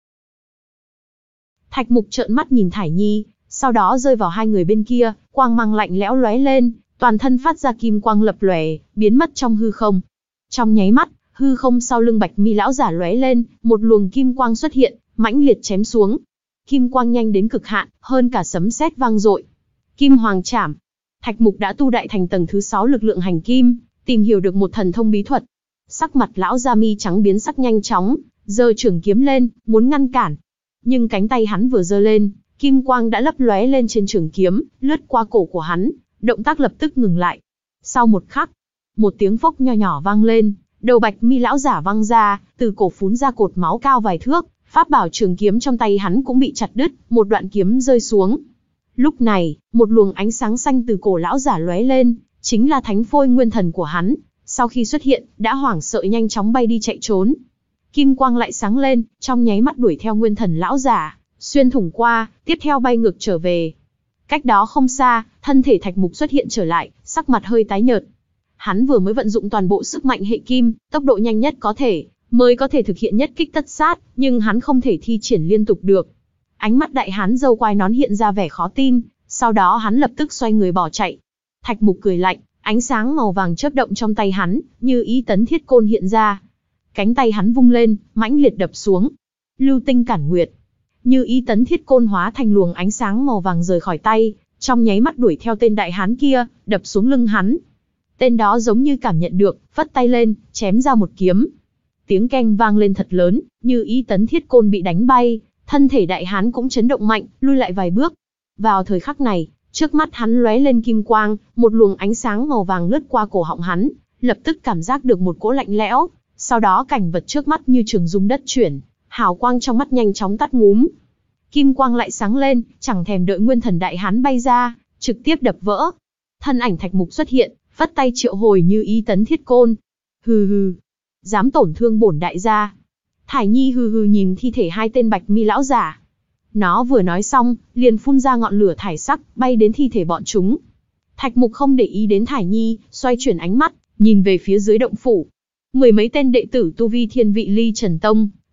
Thạch Mục trợn mắt nhìn Thải Nhi, sau đó rơi vào hai người bên kia, quang mang lạnh lẽo lóe lên, toàn thân phát ra kim quang lập lòe, biến mất trong hư không. Trong nháy mắt, hư không sau lưng Bạch mi lão giả lóe lên, một luồng kim quang xuất hiện, mãnh liệt chém xuống. Kim quang nhanh đến cực hạn, hơn cả sấm sét vang dội. Kim Hoàng Trảm. Thạch Mục đã tu đại thành tầng thứ sáu lực lượng hành kim, tìm hiểu được một thần thông bí thuật. Sắc mặt lão da mi trắng biến sắc nhanh chóng, giơ trường kiếm lên, muốn ngăn cản. Nhưng cánh tay hắn vừa giơ lên, kim quang đã lấp lóe lên trên trường kiếm, lướt qua cổ của hắn, động tác lập tức ngừng lại. Sau một khắc, một tiếng phốc nho nhỏ vang lên, đầu Bạch mi lão giả văng ra, từ cổ phún ra cột máu cao vài thước, pháp bảo trường kiếm trong tay hắn cũng bị chặt đứt, một đoạn kiếm rơi xuống. Lúc này, một luồng ánh sáng xanh từ cổ lão giả lóe lên, chính là thánh phôi nguyên thần của hắn, sau khi xuất hiện, đã hoảng sợ nhanh chóng bay đi chạy trốn. Kim quang lại sáng lên, trong nháy mắt đuổi theo nguyên thần lão giả, xuyên thủng qua, tiếp theo bay ngược trở về. Cách đó không xa, thân thể Thạch Mục xuất hiện trở lại, sắc mặt hơi tái nhợt. Hắn vừa mới vận dụng toàn bộ sức mạnh hệ kim, tốc độ nhanh nhất có thể, mới có thể thực hiện nhất kích tất sát, nhưng hắn không thể thi triển liên tục được. Ánh mắt đại hán râu quai nón hiện ra vẻ khó tin, sau đó hắn lập tức xoay người bỏ chạy. Thạch Mục cười lạnh, ánh sáng màu vàng chớp động trong tay hắn, như ý tấn thiết côn hiện ra. Cánh tay hắn vung lên, mãnh liệt đập xuống. Lưu tinh cản nguyệt. Như ý tấn thiết côn hóa thành luồng ánh sáng màu vàng rời khỏi tay, trong nháy mắt đuổi theo tên đại hán kia, đập xuống lưng hắn. Tên đó giống như cảm nhận được, vất tay lên, chém ra một kiếm. Tiếng keng vang lên thật lớn, như ý tấn thiết côn bị đánh bay, thân thể đại hán cũng chấn động mạnh, lui lại vài bước. Vào thời khắc này, trước mắt hắn lóe lên kim quang, một luồng ánh sáng màu vàng lướt qua cổ họng hắn, lập tức cảm giác được một cỗ lạnh lẽo, sau đó cảnh vật trước mắt như trường rung đất chuyển, hào quang trong mắt nhanh chóng tắt ngúm. Kim quang lại sáng lên, chẳng thèm đợi nguyên thần đại hán bay ra, trực tiếp đập vỡ. Thân ảnh Thạch Mục xuất hiện, phất tay triệu hồi như ý tấn thiết côn. Hừ hừ, dám tổn thương bổn đại gia. Thải Nhi hừ hừ nhìn thi thể hai tên Bạch mi lão giả. Nó vừa nói xong, liền phun ra ngọn lửa thải sắc, bay đến thi thể bọn chúng. Thạch Mục không để ý đến Thải Nhi, xoay chuyển ánh mắt, nhìn về phía dưới động phủ. Mười mấy tên đệ tử tu vi thiên vị ly trần tông,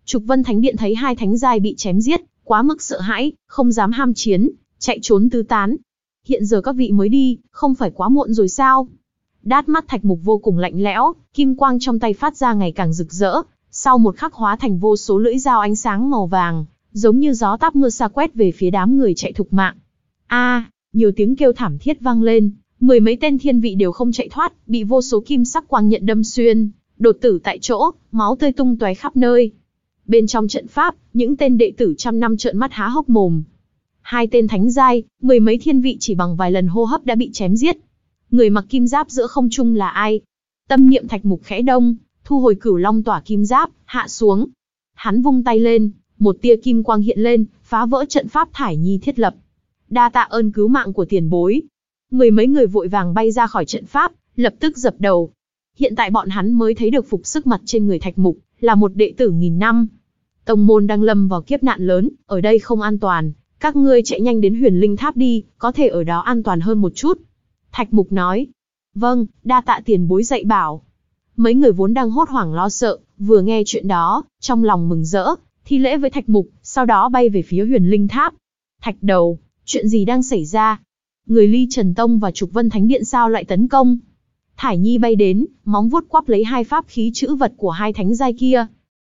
Trục Vân Thánh Điện thấy hai thánh giai bị chém giết, quá mức sợ hãi, không dám ham chiến, chạy trốn tứ tán. Hiện giờ các vị mới đi, không phải quá muộn rồi sao? Đát mắt Thạch Mục vô cùng lạnh lẽo, kim quang trong tay phát ra ngày càng rực rỡ, sau một khắc hóa thành vô số lưỡi dao ánh sáng màu vàng, giống như gió táp mưa sa quét về phía đám người chạy thục mạng. A, à, nhiều tiếng kêu thảm thiết vang lên, mười mấy tên thiên vị đều không chạy thoát, bị vô số kim sắc quang nhận đâm xuyên, đột tử tại chỗ, máu tươi tung tóe khắp nơi. Bên trong trận pháp, những tên đệ tử trăm năm trợn mắt há hốc mồm. Hai tên thánh giai, mười mấy thiên vị chỉ bằng vài lần hô hấp đã bị chém giết. Người mặc kim giáp giữa không trung là ai? Tâm niệm Thạch Mục khẽ đông, thu hồi Cửu Long tỏa kim giáp, hạ xuống. Hắn vung tay lên, một tia kim quang hiện lên, phá vỡ trận pháp Thải Nhi thiết lập. Đa tạ ơn cứu mạng của tiền bối. Mười mấy người vội vàng bay ra khỏi trận pháp, lập tức dập đầu. Hiện tại bọn hắn mới thấy được phục sức mặt trên người Thạch Mục, là một đệ tử nghìn năm. Tông môn đang lâm vào kiếp nạn lớn, ở đây không an toàn, các ngươi chạy nhanh đến Huyền Linh Tháp đi, có thể ở đó an toàn hơn một chút. Thạch Mục nói. Vâng, đa tạ tiền bối dạy bảo. Mấy người vốn đang hốt hoảng lo sợ, vừa nghe chuyện đó, trong lòng mừng rỡ, thi lễ với Thạch Mục, sau đó bay về phía Huyền Linh Tháp. Thạch đầu, chuyện gì đang xảy ra? Người Ly Trần Tông và Trục Vân Thánh Điện sao lại tấn công? Thải Nhi bay đến, móng vuốt quắp lấy hai pháp khí chữ vật của hai thánh giai kia.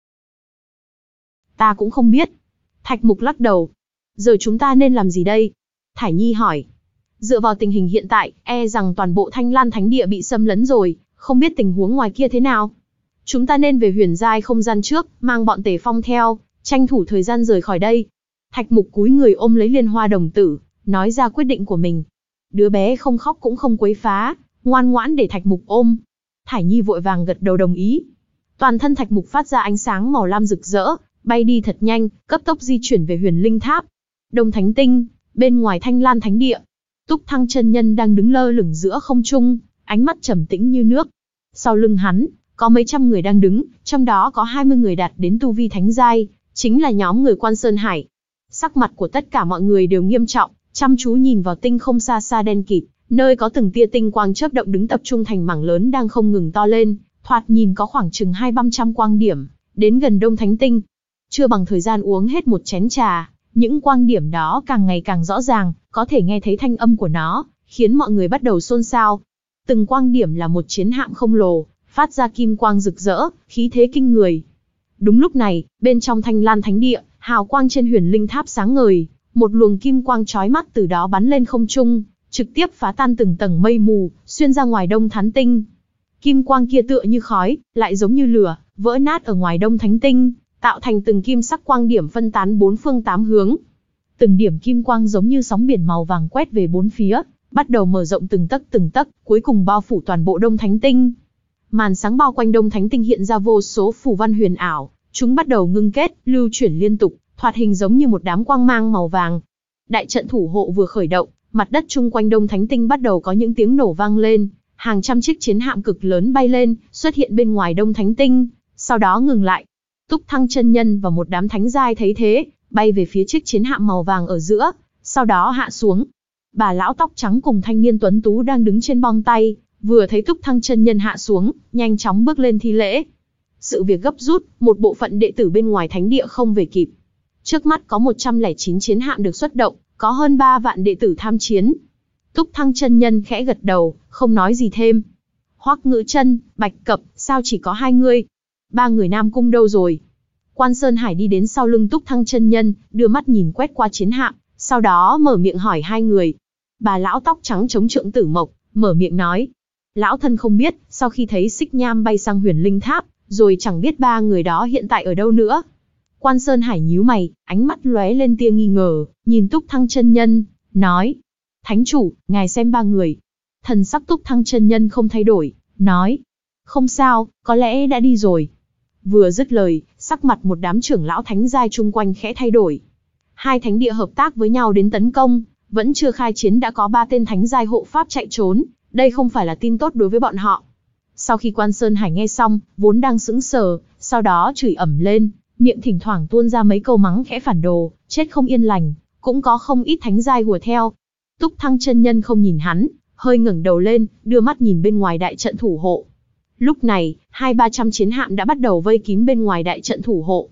Ta cũng không biết. Thạch Mục lắc đầu. Giờ chúng ta nên làm gì đây? Thải Nhi hỏi. Dựa vào tình hình hiện tại, e rằng toàn bộ Thanh Lan Thánh Địa bị xâm lấn rồi, không biết tình huống ngoài kia thế nào. Chúng ta nên về huyền giai không gian trước, mang bọn Tề Phong theo, tranh thủ thời gian rời khỏi đây. Thạch Mục cúi người ôm lấy Liên Hoa đồng tử, nói ra quyết định của mình. Đứa bé không khóc cũng không quấy phá, ngoan ngoãn để Thạch Mục ôm. Thải Nhi vội vàng gật đầu đồng ý. Toàn thân Thạch Mục phát ra ánh sáng màu lam rực rỡ, bay đi thật nhanh, cấp tốc di chuyển về Huyền Linh Tháp. Đông Thánh Tinh, bên ngoài Thanh Lan Thánh Địa, Túc Thăng chân nhân đang đứng lơ lửng giữa không trung, ánh mắt trầm tĩnh như nước. Sau lưng hắn, có mấy trăm người đang đứng, trong đó có hai mươi người đạt đến tu vi thánh giai, chính là nhóm người Quan Sơn Hải. Sắc mặt của tất cả mọi người đều nghiêm trọng, chăm chú nhìn vào tinh không xa xa đen kịt, nơi có từng tia tinh quang chớp động đứng tập trung thành mảng lớn đang không ngừng to lên, thoạt nhìn có khoảng chừng hai ba trăm quang điểm, đến gần Đông Thánh Tinh. Chưa bằng thời gian uống hết một chén trà, những quang điểm đó càng ngày càng rõ ràng, có thể nghe thấy thanh âm của nó, khiến mọi người bắt đầu xôn xao. Từng quang điểm là một chiến hạm khổng lồ, phát ra kim quang rực rỡ, khí thế kinh người. Đúng lúc này, bên trong Thanh Lan Thánh Địa, hào quang trên Huyền Linh Tháp sáng ngời, một luồng kim quang chói mắt từ đó bắn lên không trung, trực tiếp phá tan từng tầng mây mù, xuyên ra ngoài Đông Thánh Tinh. Kim quang kia tựa như khói, lại giống như lửa, vỡ nát ở ngoài Đông Thánh Tinh, tạo thành từng kim sắc quang điểm phân tán bốn phương tám hướng. Từng điểm kim quang giống như sóng biển màu vàng quét về bốn phía, bắt đầu mở rộng từng tấc từng tấc, cuối cùng bao phủ toàn bộ Đông Thánh Tinh. Màn sáng bao quanh Đông Thánh Tinh hiện ra vô số phù văn huyền ảo, chúng bắt đầu ngưng kết, lưu chuyển liên tục, thoạt hình giống như một đám quang mang màu vàng. Đại trận thủ hộ vừa khởi động, mặt đất chung quanh Đông Thánh Tinh bắt đầu có những tiếng nổ vang lên, hàng trăm chiếc chiến hạm cực lớn bay lên, xuất hiện bên ngoài Đông Thánh Tinh, sau đó ngừng lại. Túc Thăng chân nhân và một đám thánh giai thấy thế, bay về phía chiếc chiến hạm màu vàng ở giữa, sau đó hạ xuống. Bà lão tóc trắng cùng thanh niên tuấn tú đang đứng trên bong tay, vừa thấy Túc Thăng chân nhân hạ xuống, nhanh chóng bước lên thi lễ. Sự việc gấp rút, một bộ phận đệ tử bên ngoài thánh địa không về kịp. Trước mắt có một trăm lẻ chín chiến hạm được xuất động, có hơn ba vạn đệ tử tham chiến. Túc Thăng chân nhân khẽ gật đầu, không nói gì thêm. Hoắc Ngữ Chân, Bạch Cập, sao chỉ có hai người? Ba người Nam Cung đâu rồi? Quan Sơn Hải đi đến sau lưng Túc Thăng chân nhân, đưa mắt nhìn quét qua chiến hạm, sau đó mở miệng hỏi hai người. Bà lão tóc trắng chống trượng Tử Mộc, mở miệng nói. Lão thân không biết, sau khi thấy Xích Nham bay sang Huyền Linh Tháp, rồi chẳng biết ba người đó hiện tại ở đâu nữa. Quan Sơn Hải nhíu mày, ánh mắt lóe lên tia nghi ngờ, nhìn Túc Thăng chân nhân, nói. Thánh chủ, ngài xem ba người. Thần sắc Túc Thăng chân nhân không thay đổi, nói. Không sao, có lẽ đã đi rồi. Vừa dứt lời, sắc mặt một đám trưởng lão thánh giai chung quanh khẽ thay đổi. Hai thánh địa hợp tác với nhau đến tấn công, vẫn chưa khai chiến đã có ba tên thánh giai hộ pháp chạy trốn, đây không phải là tin tốt đối với bọn họ. Sau khi Quan Sơn Hải nghe xong, vốn đang sững sờ, sau đó chửi ẩm lên, miệng thỉnh thoảng tuôn ra mấy câu mắng khẽ phản đồ, chết không yên lành, cũng có không ít thánh giai hùa theo. Túc Thăng chân nhân không nhìn hắn, hơi ngẩng đầu lên, đưa mắt nhìn bên ngoài đại trận thủ hộ. Lúc này, hai ba trăm chiến hạm đã bắt đầu vây kín bên ngoài đại trận thủ hộ.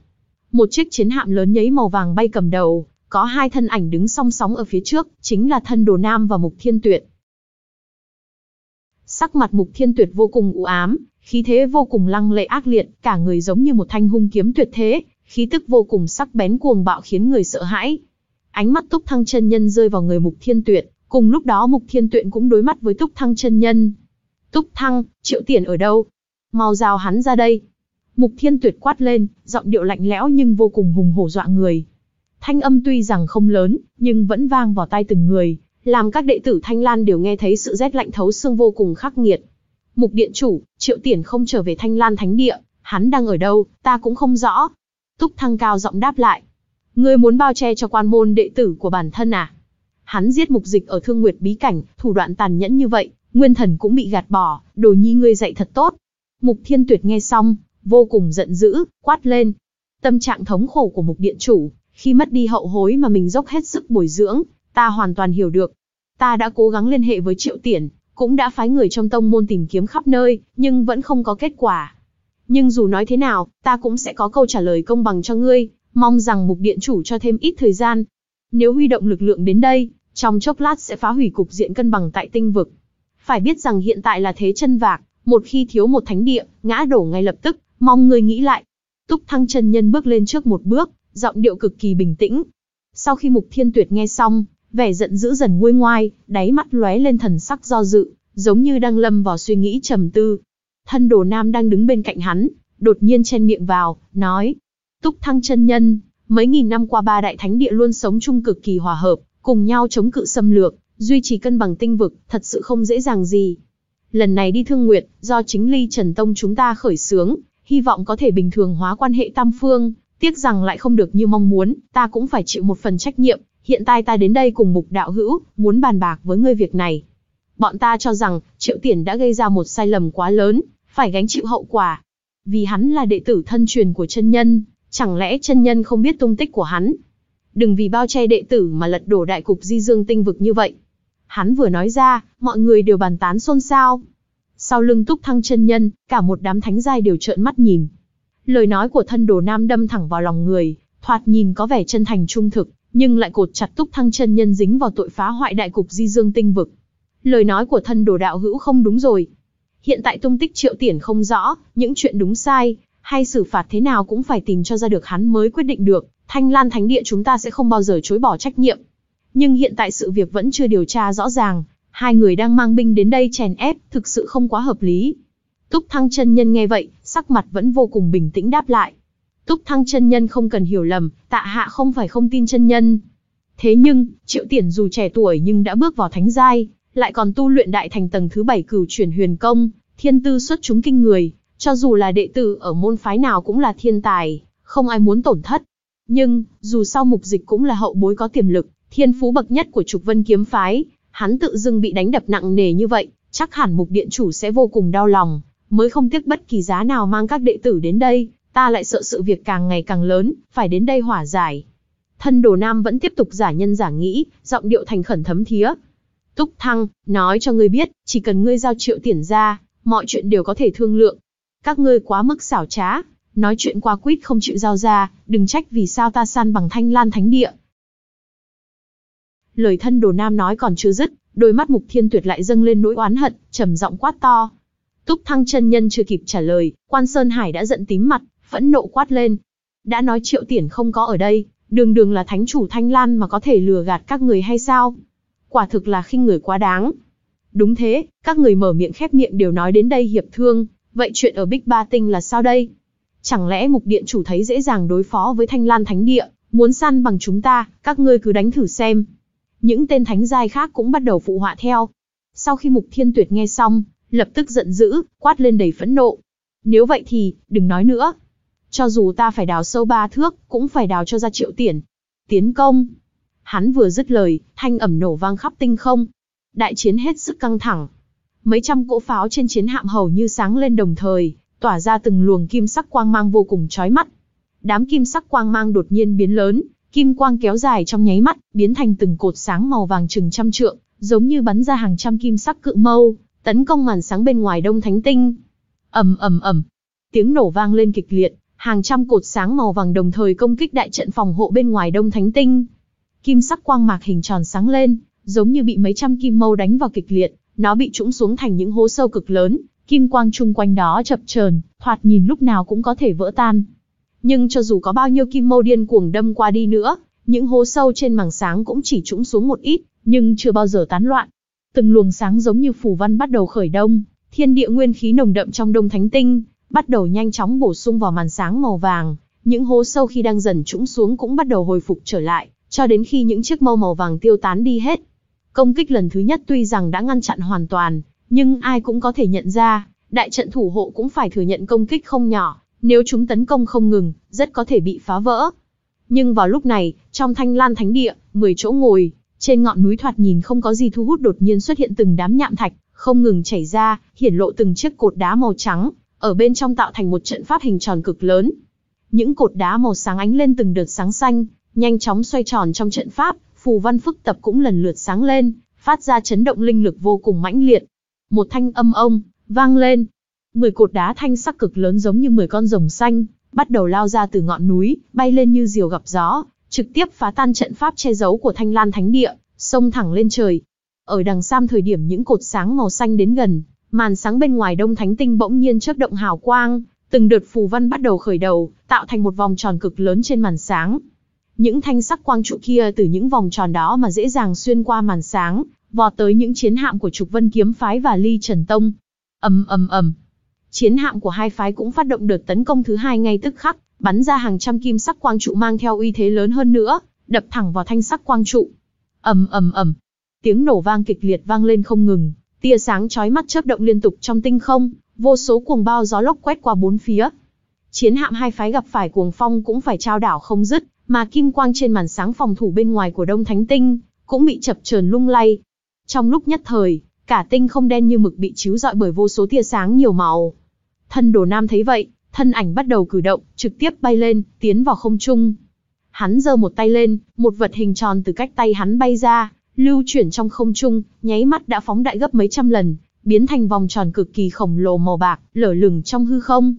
Một chiếc chiến hạm lớn nhấy màu vàng bay cầm đầu, có hai thân ảnh đứng song song ở phía trước, chính là Thân Đồ Nam và Mục Thiên Tuyệt. Sắc mặt Mục Thiên Tuyệt vô cùng u ám, khí thế vô cùng lăng lệ ác liệt, cả người giống như một thanh hung kiếm tuyệt thế, khí tức vô cùng sắc bén cuồng bạo khiến người sợ hãi. Ánh mắt Túc Thăng chân nhân rơi vào người Mục Thiên Tuyệt, cùng lúc đó Mục Thiên Tuyệt cũng đối mắt với Túc Thăng chân nhân. Túc Thăng, Triệu Tiển ở đâu? Mau giao hắn ra đây. Mục Thiên Tuyệt quát lên, giọng điệu lạnh lẽo nhưng vô cùng hùng hổ dọa người. Thanh âm tuy rằng không lớn, nhưng vẫn vang vào tai từng người, làm các đệ tử Thanh Lan đều nghe thấy sự rét lạnh thấu xương vô cùng khắc nghiệt. Mục điện chủ, Triệu Tiển không trở về Thanh Lan Thánh Địa, hắn đang ở đâu, ta cũng không rõ. Túc Thăng cao giọng đáp lại. Ngươi muốn bao che cho quan môn đệ tử của bản thân à? Hắn giết Mục Dịch ở Thương Nguyệt bí cảnh, thủ đoạn tàn nhẫn như vậy, nguyên thần cũng bị gạt bỏ, đồ nhi ngươi dạy thật tốt. Mục Thiên Tuyệt nghe xong, vô cùng giận dữ, quát lên. Tâm trạng thống khổ của Mục điện chủ, khi mất đi hậu hối mà mình dốc hết sức bồi dưỡng, ta hoàn toàn hiểu được. Ta đã cố gắng liên hệ với Triệu Tiển, cũng đã phái người trong tông môn tìm kiếm khắp nơi, nhưng vẫn không có kết quả. Nhưng dù nói thế nào, ta cũng sẽ có câu trả lời công bằng cho ngươi, mong rằng Mục điện chủ cho thêm ít thời gian. Nếu huy động lực lượng đến đây, trong chốc lát sẽ phá hủy cục diện cân bằng tại tinh vực. Phải biết rằng hiện tại là thế chân vạc, một khi thiếu một thánh địa, ngã đổ ngay lập tức, mong ngươi nghĩ lại. Túc Thăng chân nhân bước lên trước một bước, giọng điệu cực kỳ bình tĩnh. Sau khi Mục Thiên Tuyệt nghe xong, vẻ giận dữ dần nguôi ngoai, đáy mắt lóe lên thần sắc do dự, giống như đang lâm vào suy nghĩ trầm tư. Thân Đồ Nam đang đứng bên cạnh hắn, đột nhiên chen miệng vào, nói: Túc Thăng chân nhân, mấy nghìn năm qua ba đại thánh địa luôn sống chung cực kỳ hòa hợp, cùng nhau chống cự xâm lược, duy trì cân bằng tinh vực, thật sự không dễ dàng gì. Lần này đi Thương Nguyệt, do chính Ly Trần Tông chúng ta khởi xướng, hy vọng có thể bình thường hóa quan hệ tam phương, tiếc rằng lại không được như mong muốn, ta cũng phải chịu một phần trách nhiệm. Hiện tại ta đến đây cùng Mục đạo hữu, muốn bàn bạc với ngươi việc này. Bọn ta cho rằng, Triệu Tiển đã gây ra một sai lầm quá lớn, phải gánh chịu hậu quả. Vì hắn là đệ tử thân truyền của chân nhân, chẳng lẽ chân nhân không biết tung tích của hắn? Đừng vì bao che đệ tử mà lật đổ đại cục di dương tinh vực như vậy. Hắn vừa nói ra, mọi người đều bàn tán xôn xao. Sau lưng Túc Thăng chân nhân, cả một đám thánh giai đều trợn mắt nhìn. Lời nói của Thân Đồ Nam đâm thẳng vào lòng người, thoạt nhìn có vẻ chân thành trung thực, nhưng lại cột chặt Túc Thăng chân nhân dính vào tội phá hoại đại cục di dương tinh vực. Lời nói của Thân Đồ đạo hữu không đúng rồi. Hiện tại tung tích Triệu Tiển không rõ, những chuyện đúng sai, hay xử phạt thế nào cũng phải tìm cho ra được hắn mới quyết định được. Thanh Lan Thánh Địa chúng ta sẽ không bao giờ chối bỏ trách nhiệm. Nhưng hiện tại sự việc vẫn chưa điều tra rõ ràng, hai người đang mang binh đến đây chèn ép, thực sự không quá hợp lý. Túc Thăng chân nhân nghe vậy, sắc mặt vẫn vô cùng bình tĩnh đáp lại. Túc Thăng chân nhân không cần hiểu lầm, tại hạ không phải không tin chân nhân. Thế nhưng, Triệu Tiển dù trẻ tuổi nhưng đã bước vào thánh giai, lại còn tu luyện đại thành tầng thứ bảy cửu chuyển huyền công, thiên tư xuất chúng kinh người, cho dù là đệ tử ở môn phái nào cũng là thiên tài, không ai muốn tổn thất. Nhưng, dù sao Mục Dịch cũng là hậu bối có tiềm lực, thiên phú bậc nhất của Trục Vân kiếm phái, hắn tự dưng bị đánh đập nặng nề như vậy, chắc hẳn Mục điện chủ sẽ vô cùng đau lòng, mới không tiếc bất kỳ giá nào mang các đệ tử đến đây. Ta lại sợ sự việc càng ngày càng lớn, phải đến đây hòa giải. Thân Đồ Nam vẫn tiếp tục giả nhân giả nghĩ, giọng điệu thành khẩn thấm thía. Túc Thăng, nói cho ngươi biết, chỉ cần ngươi giao Triệu Tiển ra, mọi chuyện đều có thể thương lượng. Các ngươi quá mức xảo trá, nói chuyện qua quýt không chịu giao ra, đừng trách vì sao ta san bằng Thanh Lan Thánh Địa. Lời Thân Đồ Nam nói còn chưa dứt, đôi mắt Mục Thiên Tuyệt lại dâng lên nỗi oán hận, trầm giọng quát to. Túc Thăng chân nhân chưa kịp trả lời, Quan Sơn Hải đã giận tím mặt, phẫn nộ quát lên. Đã nói Triệu Tiển không có ở đây, đường đường là thánh chủ Thanh Lan mà có thể lừa gạt các người hay sao? Quả thực là khinh người quá đáng. Đúng thế, các người mở miệng khép miệng đều nói đến đây hiệp thương, vậy chuyện ở Bích Ba Tinh là sao đây? Chẳng lẽ Mục điện chủ thấy dễ dàng đối phó với Thanh Lan Thánh Địa, muốn săn bằng chúng ta, các ngươi cứ đánh thử xem. Những tên thánh giai khác cũng bắt đầu phụ họa theo. Sau khi Mục Thiên Tuyệt nghe xong, lập tức giận dữ, quát lên đầy phẫn nộ. Nếu vậy thì, đừng nói nữa. Cho dù ta phải đào sâu ba thước, cũng phải đào cho ra Triệu Tiển. Tiến công. Hắn vừa dứt lời, thanh ầm nổ vang khắp tinh không. Đại chiến hết sức căng thẳng. Mấy trăm cỗ pháo trên chiến hạm hầu như sáng lên đồng thời, tỏa ra từng luồng kim sắc quang mang vô cùng chói mắt. Đám kim sắc quang mang đột nhiên biến lớn, kim quang kéo dài trong nháy mắt, biến thành từng cột sáng màu vàng chừng trăm trượng, giống như bắn ra hàng trăm kim sắc cự mâu, tấn công màn sáng bên ngoài Đông Thánh Tinh. Ầm ầm ầm, tiếng nổ vang lên kịch liệt, hàng trăm cột sáng màu vàng đồng thời công kích đại trận phòng hộ bên ngoài Đông Thánh Tinh. Kim sắc quang mạc hình tròn sáng lên, giống như bị mấy trăm kim mâu đánh vào kịch liệt, nó bị trũng xuống thành những hố sâu cực lớn, kim quang chung quanh đó chập chờn, thoạt nhìn lúc nào cũng có thể vỡ tan. Nhưng cho dù có bao nhiêu kim mâu điên cuồng đâm qua đi nữa, những hố sâu trên màng sáng cũng chỉ trũng xuống một ít, nhưng chưa bao giờ tán loạn. Từng luồng sáng giống như phù văn bắt đầu khởi động, thiên địa nguyên khí nồng đậm trong Đông Thánh Tinh bắt đầu nhanh chóng bổ sung vào màn sáng màu vàng, những hố sâu khi đang dần trũng xuống cũng bắt đầu hồi phục trở lại, cho đến khi những chiếc mâu màu vàng tiêu tán đi hết. Công kích lần thứ nhất tuy rằng đã ngăn chặn hoàn toàn, nhưng ai cũng có thể nhận ra, đại trận thủ hộ cũng phải thừa nhận công kích không nhỏ, nếu chúng tấn công không ngừng, rất có thể bị phá vỡ. Nhưng vào lúc này, trong Thanh Lan Thánh Địa, mười chỗ ngồi, trên ngọn núi thoạt nhìn không có gì thu hút đột nhiên xuất hiện từng đám nhạm thạch, không ngừng chảy ra, hiển lộ từng chiếc cột đá màu trắng, ở bên trong tạo thành một trận pháp hình tròn cực lớn. Những cột đá màu sáng ánh lên từng đợt sáng xanh, nhanh chóng xoay tròn trong trận pháp, phù văn phức tạp cũng lần lượt sáng lên, phát ra chấn động linh lực vô cùng mãnh liệt. Một thanh âm ông vang lên, mười cột đá thanh sắc cực lớn giống như mười con rồng xanh, bắt đầu lao ra từ ngọn núi, bay lên như diều gặp gió, trực tiếp phá tan trận pháp che giấu của Thanh Lan Thánh Địa, xông thẳng lên trời. Ở đằng xa thời điểm những cột sáng màu xanh đến gần, màn sáng bên ngoài Đông Thánh Tinh bỗng nhiên chớp động hào quang, từng đợt phù văn bắt đầu khởi đầu, tạo thành một vòng tròn cực lớn trên màn sáng. Những thanh sắc quang trụ kia từ những vòng tròn đó mà dễ dàng xuyên qua màn sáng, vọt tới những chiến hạm của Trục Vân Kiếm Phái và Ly Trần Tông. Ầm ầm ầm. Chiến hạm của hai phái cũng phát động đợt tấn công thứ hai ngay tức khắc, bắn ra hàng trăm kim sắc quang trụ mang theo uy thế lớn hơn nữa, đập thẳng vào thanh sắc quang trụ. Ầm ầm ầm. Tiếng nổ vang kịch liệt vang lên không ngừng, tia sáng chói mắt chớp động liên tục trong tinh không, vô số cuồng bao gió lốc quét qua bốn phía. Chiến hạm hai phái gặp phải cuồng phong cũng phải trao đảo không dứt, mà kim quang trên màn sáng phòng thủ bên ngoài của Đông Thánh Tinh cũng bị chập chờn lung lay. Trong lúc nhất thời, cả tinh không đen như mực bị chiếu rọi bởi vô số tia sáng nhiều màu. Thân Đồ Nam thấy vậy, thân ảnh bắt đầu cử động, trực tiếp bay lên, tiến vào không trung. Hắn giơ một tay lên, một vật hình tròn từ cách tay hắn bay ra, lưu chuyển trong không trung, nháy mắt đã phóng đại gấp mấy trăm lần, biến thành vòng tròn cực kỳ khổng lồ màu bạc, lở lửng trong hư không.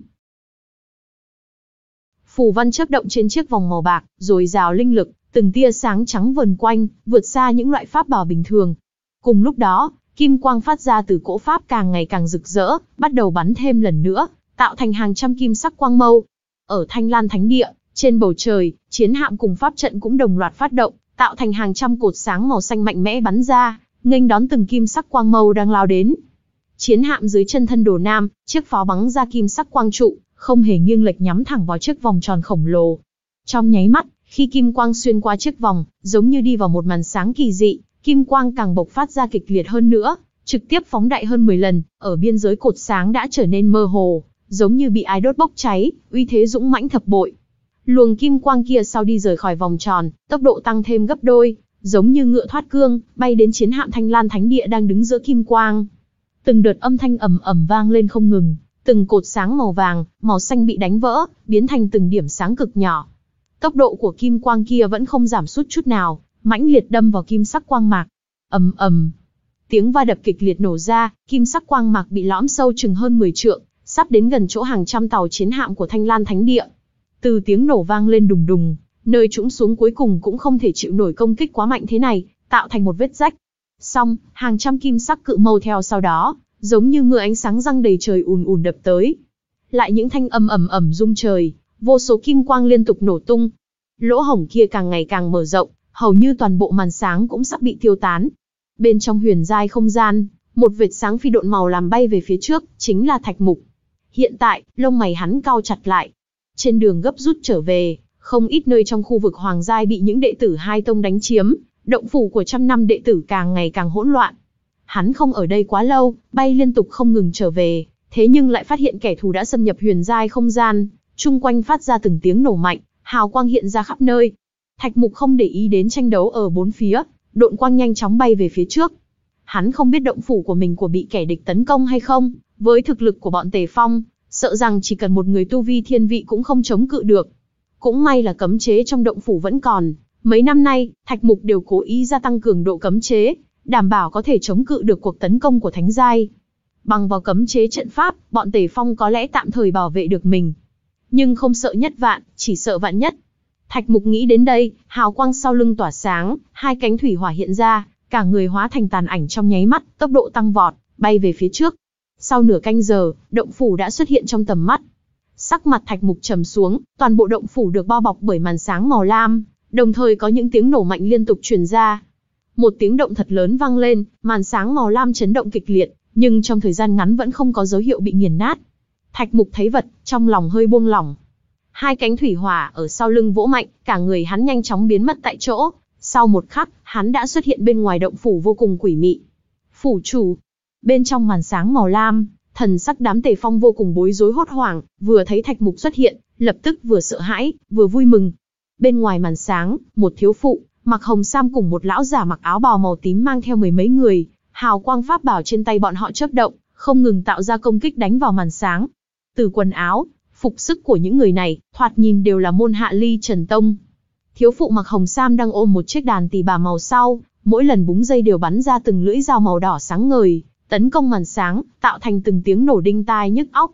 Phù văn chớp động trên chiếc vòng màu bạc, rồi rào linh lực, từng tia sáng trắng vờn quanh, vượt xa những loại pháp bảo bình thường. Cùng lúc đó, kim quang phát ra từ cỗ pháp càng ngày càng rực rỡ, bắt đầu bắn thêm lần nữa, tạo thành hàng trăm kim sắc quang mâu. Ở Thanh Lan Thánh Địa, trên bầu trời, chiến hạm cùng pháp trận cũng đồng loạt phát động, tạo thành hàng trăm cột sáng màu xanh mạnh mẽ bắn ra, nghênh đón từng kim sắc quang mâu đang lao đến. Chiến hạm dưới chân Thân Đồ Nam, chiếc pháo bắn ra kim sắc quang trụ, không hề nghiêng lệch nhắm thẳng vào chiếc vòng tròn khổng lồ. Trong nháy mắt, khi kim quang xuyên qua chiếc vòng, giống như đi vào một màn sáng kỳ dị, kim quang càng bộc phát ra kịch liệt hơn nữa, trực tiếp phóng đại hơn mười lần, ở biên giới cột sáng đã trở nên mơ hồ, giống như bị ai đốt bốc cháy, uy thế dũng mãnh thập bội. Luồng kim quang kia sau đi rời khỏi vòng tròn, tốc độ tăng thêm gấp đôi, giống như ngựa thoát cương, bay đến chiến hạm Thanh Lan Thánh Địa đang đứng giữa kim quang. Từng đợt âm thanh ầm ầm vang lên không ngừng, từng cột sáng màu vàng, màu xanh bị đánh vỡ, biến thành từng điểm sáng cực nhỏ. Tốc độ của kim quang kia vẫn không giảm sút chút nào, mãnh liệt đâm vào kim sắc quang mạc. Ầm ầm. Tiếng va đập kịch liệt nổ ra, kim sắc quang mạc bị lõm sâu chừng hơn mười trượng, sắp đến gần chỗ hàng trăm tàu chiến hạm của Thanh Lan Thánh Địa. Từ tiếng nổ vang lên đùng đùng, nơi trũng xuống cuối cùng cũng không thể chịu nổi công kích quá mạnh thế này, tạo thành một vết rách. Xong, hàng trăm kim sắc cự mâu theo sau đó, giống như mưa ánh sáng răng đầy trời ùn ùn đập tới. Lại những thanh âm ầm ầm rung trời, vô số kim quang liên tục nổ tung. Lỗ hổng kia càng ngày càng mở rộng, hầu như toàn bộ màn sáng cũng sắp bị tiêu tán. Bên trong huyền giai không gian, một vệt sáng phi độn màu làm bay về phía trước, chính là Thạch Mục. Hiện tại, lông mày hắn cau chặt lại. Trên đường gấp rút trở về, không ít nơi trong khu vực Hoàng Giai bị những đệ tử hai tông đánh chiếm, động phủ của trăm năm đệ tử càng ngày càng hỗn loạn. Hắn không ở đây quá lâu, bay liên tục không ngừng trở về, thế nhưng lại phát hiện kẻ thù đã xâm nhập huyền giai không gian, chung quanh phát ra từng tiếng nổ mạnh, hào quang hiện ra khắp nơi. Thạch Mục không để ý đến tranh đấu ở bốn phía, độn quang nhanh chóng bay về phía trước. Hắn không biết động phủ của mình của bị kẻ địch tấn công hay không, với thực lực của bọn Tề Phong, sợ rằng chỉ cần một người tu vi thiên vị cũng không chống cự được. Cũng may là cấm chế trong động phủ vẫn còn, mấy năm nay, Thạch Mục đều cố ý gia tăng cường độ cấm chế, đảm bảo có thể chống cự được cuộc tấn công của Thánh Giai. Bằng vào cấm chế trận pháp, bọn Tề Phong có lẽ tạm thời bảo vệ được mình. nhưng không sợ nhất vạn, chỉ sợ vạn nhất. Thạch Mục nghĩ đến đây, hào quang sau lưng tỏa sáng, hai cánh thủy hỏa hiện ra, cả người hóa thành tàn ảnh trong nháy mắt, tốc độ tăng vọt, bay về phía trước. Sau nửa canh giờ, động phủ đã xuất hiện trong tầm mắt. Sắc mặt Thạch Mục trầm xuống, toàn bộ động phủ được bao bọc bởi màn sáng màu lam, đồng thời có những tiếng nổ mạnh liên tục truyền ra. Một tiếng động thật lớn vang lên, màn sáng màu lam chấn động kịch liệt, nhưng trong thời gian ngắn vẫn không có dấu hiệu bị nghiền nát. Thạch Mục thấy vật, trong lòng hơi buông lỏng. Hai cánh thủy hỏa ở sau lưng vỗ mạnh, cả người hắn nhanh chóng biến mất tại chỗ. Sau một khắc, hắn đã xuất hiện bên ngoài động phủ vô cùng quỷ mị. Phủ chủ. Bên trong màn sáng màu lam, thần sắc đám Tề Phong vô cùng bối rối hốt hoảng, vừa thấy Thạch Mục xuất hiện, lập tức vừa sợ hãi, vừa vui mừng. Bên ngoài màn sáng, một thiếu phụ, mặc hồng sam cùng một lão giả mặc áo bào màu tím mang theo mười mấy người, hào quang pháp bảo trên tay bọn họ chớp động, không ngừng tạo ra công kích đánh vào màn sáng. Từ quần áo, phục sức của những người này, thoạt nhìn đều là môn hạ Ly Trần Tông. Thiếu phụ mặc hồng sam đang ôm một chiếc đàn tỳ bà màu sau, mỗi lần búng dây đều bắn ra từng lưỡi dao màu đỏ sáng ngời, tấn công màn sáng, tạo thành từng tiếng nổ đinh tai nhức óc.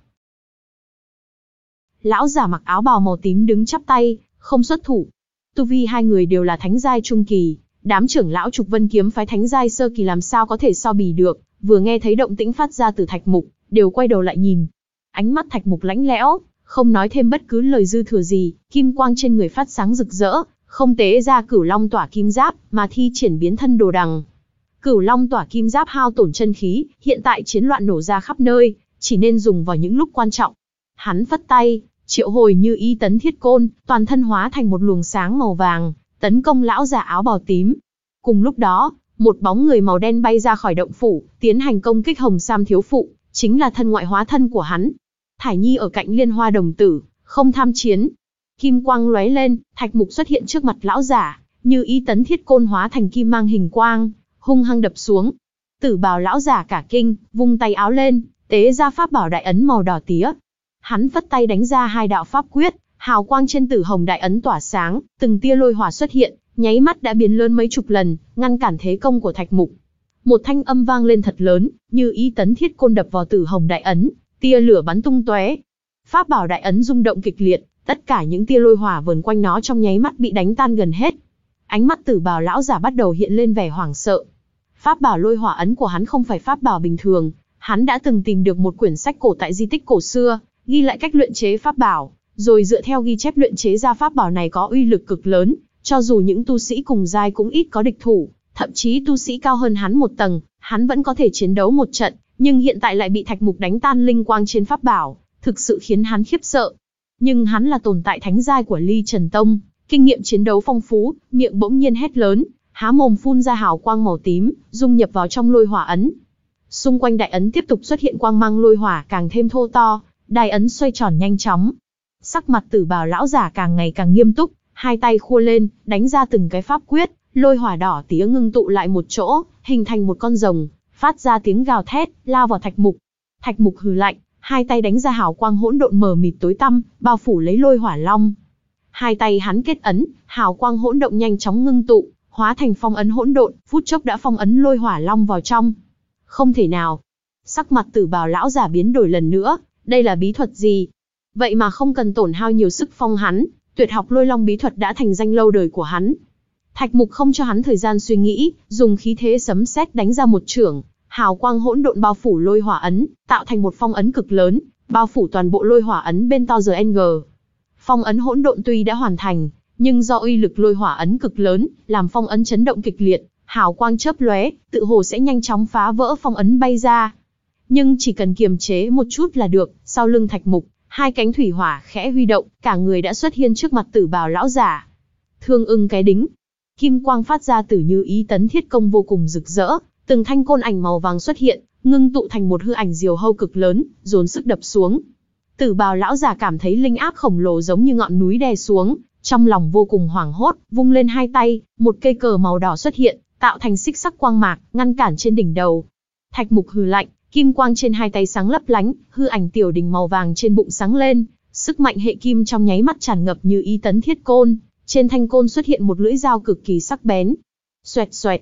Lão giả mặc áo bào màu tím đứng chắp tay, không xuất thủ. Tu vi hai người đều là thánh giai trung kỳ, đám trưởng lão Trục Vân kiếm phái thánh giai sơ kỳ làm sao có thể so bì được, vừa nghe thấy động tĩnh phát ra từ Thạch Mục, đều quay đầu lại nhìn. Ánh mắt Thạch Mục lãnh lẽo, không nói thêm bất cứ lời dư thừa gì, kim quang trên người phát sáng rực rỡ, không tế ra Cửu Long tỏa kim giáp, mà thi triển biến thân đồ đằng. Cửu Long tỏa kim giáp hao tổn chân khí, hiện tại chiến loạn nổ ra khắp nơi, chỉ nên dùng vào những lúc quan trọng. Hắn phất tay, triệu hồi Như Ý Tấn Thiết Côn, toàn thân hóa thành một luồng sáng màu vàng, tấn công lão già áo bào tím. Cùng lúc đó, một bóng người màu đen bay ra khỏi động phủ, tiến hành công kích hồng sam thiếu phụ, chính là thân ngoại hóa thân của hắn. Thải Nhi ở cạnh Liên Hoa đồng tử, không tham chiến. Kim quang lóe lên, Thạch Mục xuất hiện trước mặt lão giả, Như Ý Tấn Thiết Côn hóa thành kim mang hình quang, hung hăng đập xuống. Tử bào lão giả cả kinh, vung tay áo lên, tế ra pháp bảo đại ấn màu đỏ tía. Hắn phất tay đánh ra hai đạo pháp quyết, hào quang trên tử hồng đại ấn tỏa sáng, từng tia lôi hỏa xuất hiện, nháy mắt đã biến lớn mấy chục lần, ngăn cản thế công của Thạch Mục. Một thanh âm vang lên thật lớn, Như Ý Tấn Thiết Côn đập vào tử hồng đại ấn, tia lửa bắn tung tóe. Pháp bảo đại ấn rung động kịch liệt, tất cả những tia lôi hỏa vờn quanh nó trong nháy mắt bị đánh tan gần hết. Ánh mắt tử bào lão giả bắt đầu hiện lên vẻ hoảng sợ. Pháp bảo lôi hỏa ấn của hắn không phải pháp bảo bình thường, hắn đã từng tìm được một quyển sách cổ tại di tích cổ xưa, ghi lại cách luyện chế pháp bảo, rồi dựa theo ghi chép luyện chế ra pháp bảo này có uy lực cực lớn, cho dù những tu sĩ cùng giai cũng ít có địch thủ, thậm chí tu sĩ cao hơn hắn một tầng, hắn vẫn có thể chiến đấu một trận, nhưng hiện tại lại bị Thạch Mục đánh tan linh quang trên pháp bảo, thực sự khiến hắn khiếp sợ. Nhưng hắn là tồn tại thánh giai của Ly Trần Tông, kinh nghiệm chiến đấu phong phú, miệng bỗng nhiên hét lớn, há mồm phun ra hào quang màu tím, dung nhập vào trong lôi hỏa ấn. Xung quanh đại ấn tiếp tục xuất hiện quang mang lôi hỏa càng thêm thô to, đài ấn xoay tròn nhanh chóng. Sắc mặt tử bào lão giả càng ngày càng nghiêm túc, hai tay khua lên, đánh ra từng cái pháp quyết, lôi hỏa đỏ tía ngưng tụ lại một chỗ, hình thành một con rồng, phát ra tiếng gào thét, lao vào Thạch Mục. Thạch Mục hừ lạnh, hai tay đánh ra hào quang hỗn độn mờ mịt tối tăm, bao phủ lấy lôi hỏa long. Hai tay hắn kết ấn, hào quang hỗn độn nhanh chóng ngưng tụ, hóa thành phong ấn hỗn độn, phút chốc đã phong ấn lôi hỏa long vào trong. Không thể nào. Sắc mặt tử bào lão giả biến đổi lần nữa, đây là bí thuật gì? Vậy mà không cần tổn hao nhiều sức phong hắn, tuyệt học lôi long bí thuật đã thành danh lâu đời của hắn. Thạch Mục không cho hắn thời gian suy nghĩ, dùng khí thế sấm sét đánh ra một chưởng, hào quang hỗn độn bao phủ lôi hỏa ấn, tạo thành một phong ấn cực lớn, bao phủ toàn bộ lôi hỏa ấn bên to giê en giê. Phong ấn hỗn độn tuy đã hoàn thành, nhưng do uy lực lôi hỏa ấn cực lớn, làm phong ấn chấn động kịch liệt, hào quang chớp lóe, tự hồ sẽ nhanh chóng phá vỡ phong ấn bay ra. Nhưng chỉ cần kiềm chế một chút là được. Sau lưng Thạch Mục, hai cánh thủy hỏa khẽ huy động, cả người đã xuất hiện trước mặt tử bào lão giả. Thương ưng cái đính, kim quang phát ra từ Như Ý Tấn Thiết Công vô cùng rực rỡ, từng thanh côn ảnh màu vàng xuất hiện, ngưng tụ thành một hư ảnh diều hâu cực lớn, dồn sức đập xuống. Tử bào lão giả cảm thấy linh áp khổng lồ giống như ngọn núi đè xuống, trong lòng vô cùng hoảng hốt, vung lên hai tay, một cây cờ màu đỏ xuất hiện, tạo thành xích sắc quang mạc, ngăn cản trên đỉnh đầu. Thạch Mục hừ lạnh, kim quang trên hai tay sáng lấp lánh, hư ảnh tiểu đình màu vàng trên bụng sáng lên, sức mạnh hệ kim trong nháy mắt tràn ngập Như Ý Tấn Thiết Côn, trên thanh côn xuất hiện một lưỡi dao cực kỳ sắc bén. Xoẹt xoẹt.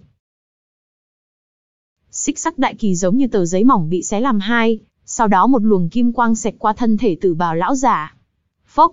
Xích sắc đại kỳ giống như tờ giấy mỏng bị xé làm hai, sau đó một luồng kim quang xẹt qua thân thể tử bào lão giả. Phốc,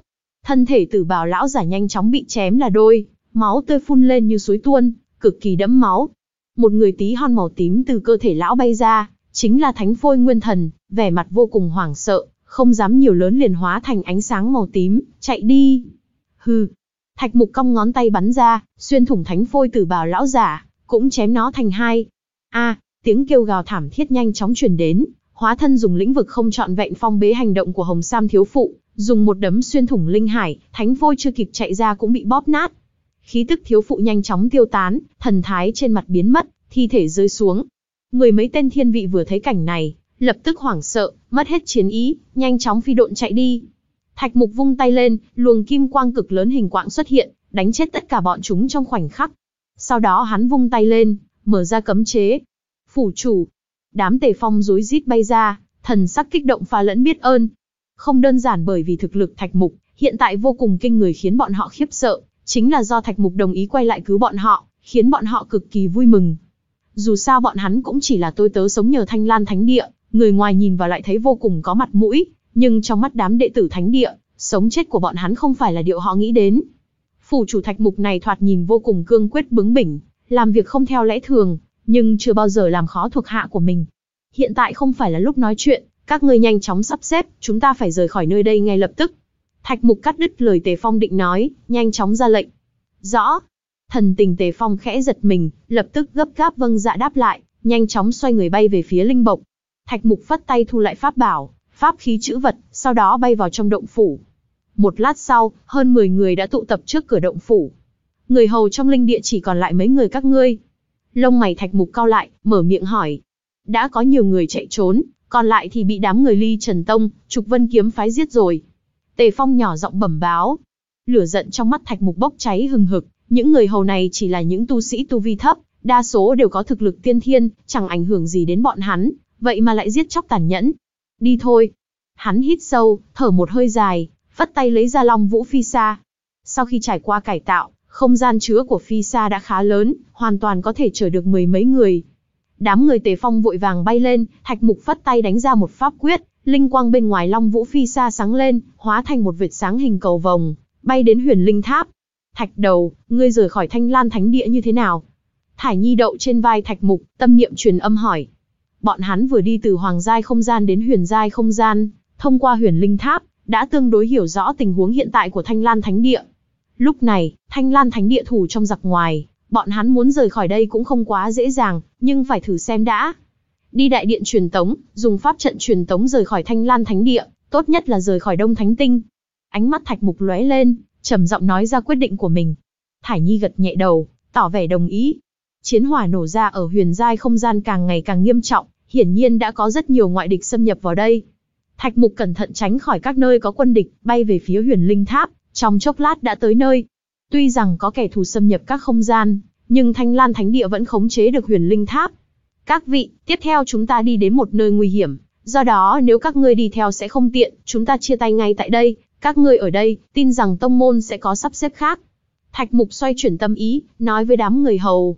thân thể Tử Bào lão giả nhanh chóng bị chém là đôi, máu tươi phun lên như suối tuôn, cực kỳ đẫm máu. Một người tí hon màu tím từ cơ thể lão bay ra, chính là Thánh Phôi Nguyên Thần, vẻ mặt vô cùng hoảng sợ, không dám nhiều lớn liền hóa thành ánh sáng màu tím, chạy đi. Hừ. Thạch Mục cong ngón tay bắn ra, xuyên thủng Thánh Phôi Tử Bào lão giả, cũng chém nó thành hai. A, tiếng kêu gào thảm thiết nhanh chóng truyền đến, hóa thân dùng lĩnh vực không trọn vẹn phong bế hành động của Hồng Sam thiếu phụ, dùng một đấm xuyên thủng linh hải, Thánh Phôi chưa kịp chạy ra cũng bị bóp nát. Khí tức thiếu phụ nhanh chóng tiêu tán, thần thái trên mặt biến mất, thi thể rơi xuống. Mười mấy tên thiên vị vừa thấy cảnh này, lập tức hoảng sợ, mất hết chiến ý, nhanh chóng phi độn chạy đi. Thạch Mục vung tay lên, luồng kim quang cực lớn hình quạng xuất hiện, đánh chết tất cả bọn chúng trong khoảnh khắc. Sau đó hắn vung tay lên, mở ra cấm chế. Phủ chủ. Đám Tề Phong rối rít bay ra, thần sắc kích động pha lẫn biết ơn. Không đơn giản bởi vì thực lực Thạch Mục hiện tại vô cùng kinh người khiến bọn họ khiếp sợ, chính là do Thạch Mục đồng ý quay lại cứu bọn họ, khiến bọn họ cực kỳ vui mừng. Dù sao bọn hắn cũng chỉ là tôi tớ sống nhờ Thanh Lan Thánh Địa, người ngoài nhìn vào lại thấy vô cùng có mặt mũi, nhưng trong mắt đám đệ tử Thánh Địa, sống chết của bọn hắn không phải là điều họ nghĩ đến. Phủ chủ Thạch Mục này thoạt nhìn vô cùng cương quyết bướng bỉnh, làm việc không theo lẽ thường, nhưng chưa bao giờ làm khó thuộc hạ của mình. Hiện tại không phải là lúc nói chuyện, các ngươi nhanh chóng sắp xếp, chúng ta phải rời khỏi nơi đây ngay lập tức. Thạch Mục cắt đứt lời Tề Phong định nói, nhanh chóng ra lệnh. Rõ. Thần tình Tề Phong khẽ giật mình, lập tức gấp gáp vâng dạ đáp lại, nhanh chóng xoay người bay về phía linh bộc. Thạch Mục phất tay thu lại pháp bảo, pháp khí chữ vật, sau đó bay vào trong động phủ. Một lát sau, hơn mười người đã tụ tập trước cửa động phủ. Người hầu trong linh địa chỉ còn lại mấy người các ngươi. Lông mày Thạch Mục cau lại, mở miệng hỏi. Đã có nhiều người chạy trốn, còn lại thì bị đám người Ly Trần Tông, Trục Vân kiếm phái giết rồi. Tề Phong nhỏ giọng bẩm báo. Lửa giận trong mắt Thạch Mục bốc cháy hừng hực, những người hầu này chỉ là những tu sĩ tu vi thấp, đa số đều có thực lực tiên thiên, chẳng ảnh hưởng gì đến bọn hắn, vậy mà lại giết chóc tàn nhẫn. Đi thôi. Hắn hít sâu, thở một hơi dài, vất tay lấy ra Long Vũ Phi Sa. Sau khi trải qua cải tạo, không gian chứa của Phi Sa đã khá lớn, hoàn toàn có thể chở được mười mấy người. Đám người Tề Phong vội vàng bay lên, Thạch Mục phất tay đánh ra một pháp quyết, linh quang bên ngoài Long Vũ Phi Sa sáng lên, hóa thành một vệt sáng hình cầu vồng, bay đến Huyền Linh Tháp. Thạch Đầu, ngươi rời khỏi Thanh Lan Thánh Địa như thế nào? Thải Nhi đậu trên vai Thạch Mục, tâm niệm truyền âm hỏi. Bọn hắn vừa đi từ Hoàng giai không gian đến Huyền giai không gian, thông qua Huyền Linh Tháp, đã tương đối hiểu rõ tình huống hiện tại của Thanh Lan Thánh Địa. Lúc này, Thanh Lan Thánh Địa thủ trong giặc ngoài, bọn hắn muốn rời khỏi đây cũng không quá dễ dàng, nhưng phải thử xem đã. Đi đại điện truyền tống, dùng pháp trận truyền tống rời khỏi Thanh Lan Thánh Địa, tốt nhất là rời khỏi Đông Thánh Tinh. Ánh mắt Thạch Mục lóe lên, trầm giọng nói ra quyết định của mình. Thải Nhi gật nhẹ đầu, tỏ vẻ đồng ý. Chiến hỏa nổ ra ở Huyền giai không gian càng ngày càng nghiêm trọng, hiển nhiên đã có rất nhiều ngoại địch xâm nhập vào đây. Thạch Mục cẩn thận tránh khỏi các nơi có quân địch, bay về phía Huyền Linh Tháp, trong chốc lát đã tới nơi. Tuy rằng có kẻ thù xâm nhập các không gian, nhưng Thanh Lan Thánh Địa vẫn khống chế được Huyền Linh Tháp. Các vị, tiếp theo chúng ta đi đến một nơi nguy hiểm, do đó nếu các ngươi đi theo sẽ không tiện, chúng ta chia tay ngay tại đây, các ngươi ở đây, tin rằng tông môn sẽ có sắp xếp khác. Thạch Mục xoay chuyển tâm ý, nói với đám người hầu.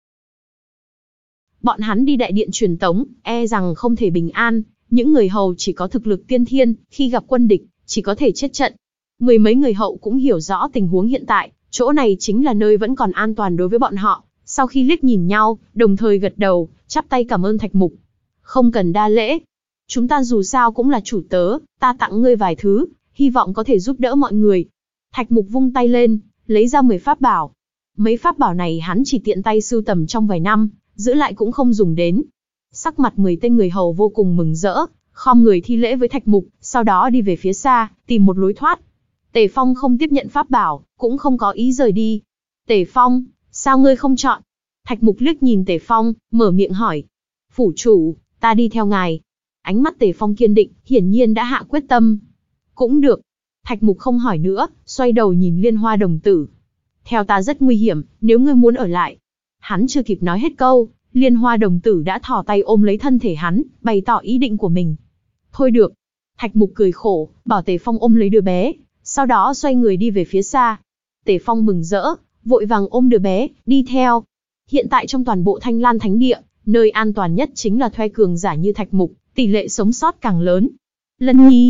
Bọn hắn đi đại điện truyền tống, e rằng không thể bình an, những người hầu chỉ có thực lực tiên thiên, khi gặp quân địch, chỉ có thể chết trận. Mười mấy người hậu cũng hiểu rõ tình huống hiện tại, chỗ này chính là nơi vẫn còn an toàn đối với bọn họ. Sau khi liếc nhìn nhau, đồng thời gật đầu, chắp tay cảm ơn Thạch Mục. Không cần đa lễ. Chúng ta dù sao cũng là chủ tớ, ta tặng ngươi vài thứ, hy vọng có thể giúp đỡ mọi người. Thạch Mục vung tay lên, lấy ra mười pháp bảo. Mấy pháp bảo này hắn chỉ tiện tay sưu tầm trong vài năm, giữ lại cũng không dùng đến. Sắc mặt mười tên người hầu vô cùng mừng rỡ, khom người thi lễ với Thạch Mục, sau đó đi về phía xa, tìm một lối thoát. Tề Phong không tiếp nhận pháp bảo, cũng không có ý rời đi. Tề Phong, sao ngươi không chọn? Thạch Mục liếc nhìn Tề Phong, mở miệng hỏi. Phủ chủ, ta đi theo ngài. Ánh mắt Tề Phong kiên định, hiển nhiên đã hạ quyết tâm. Cũng được. Thạch Mục không hỏi nữa, xoay đầu nhìn Liên Hoa đồng tử. Theo ta rất nguy hiểm, nếu ngươi muốn ở lại. Hắn chưa kịp nói hết câu, Liên Hoa đồng tử đã thò tay ôm lấy thân thể hắn, bày tỏ ý định của mình. Thôi được. Thạch Mục cười khổ, bảo Tề Phong ôm lấy đứa bé, sau đó xoay người đi về phía xa. Tề Phong mừng rỡ, vội vàng ôm đứa bé, đi theo. Hiện tại trong toàn bộ Thanh Lan Thánh Địa, nơi an toàn nhất chính là thuê cường giả như Thạch Mục, tỷ lệ sống sót càng lớn. Lân Nhi,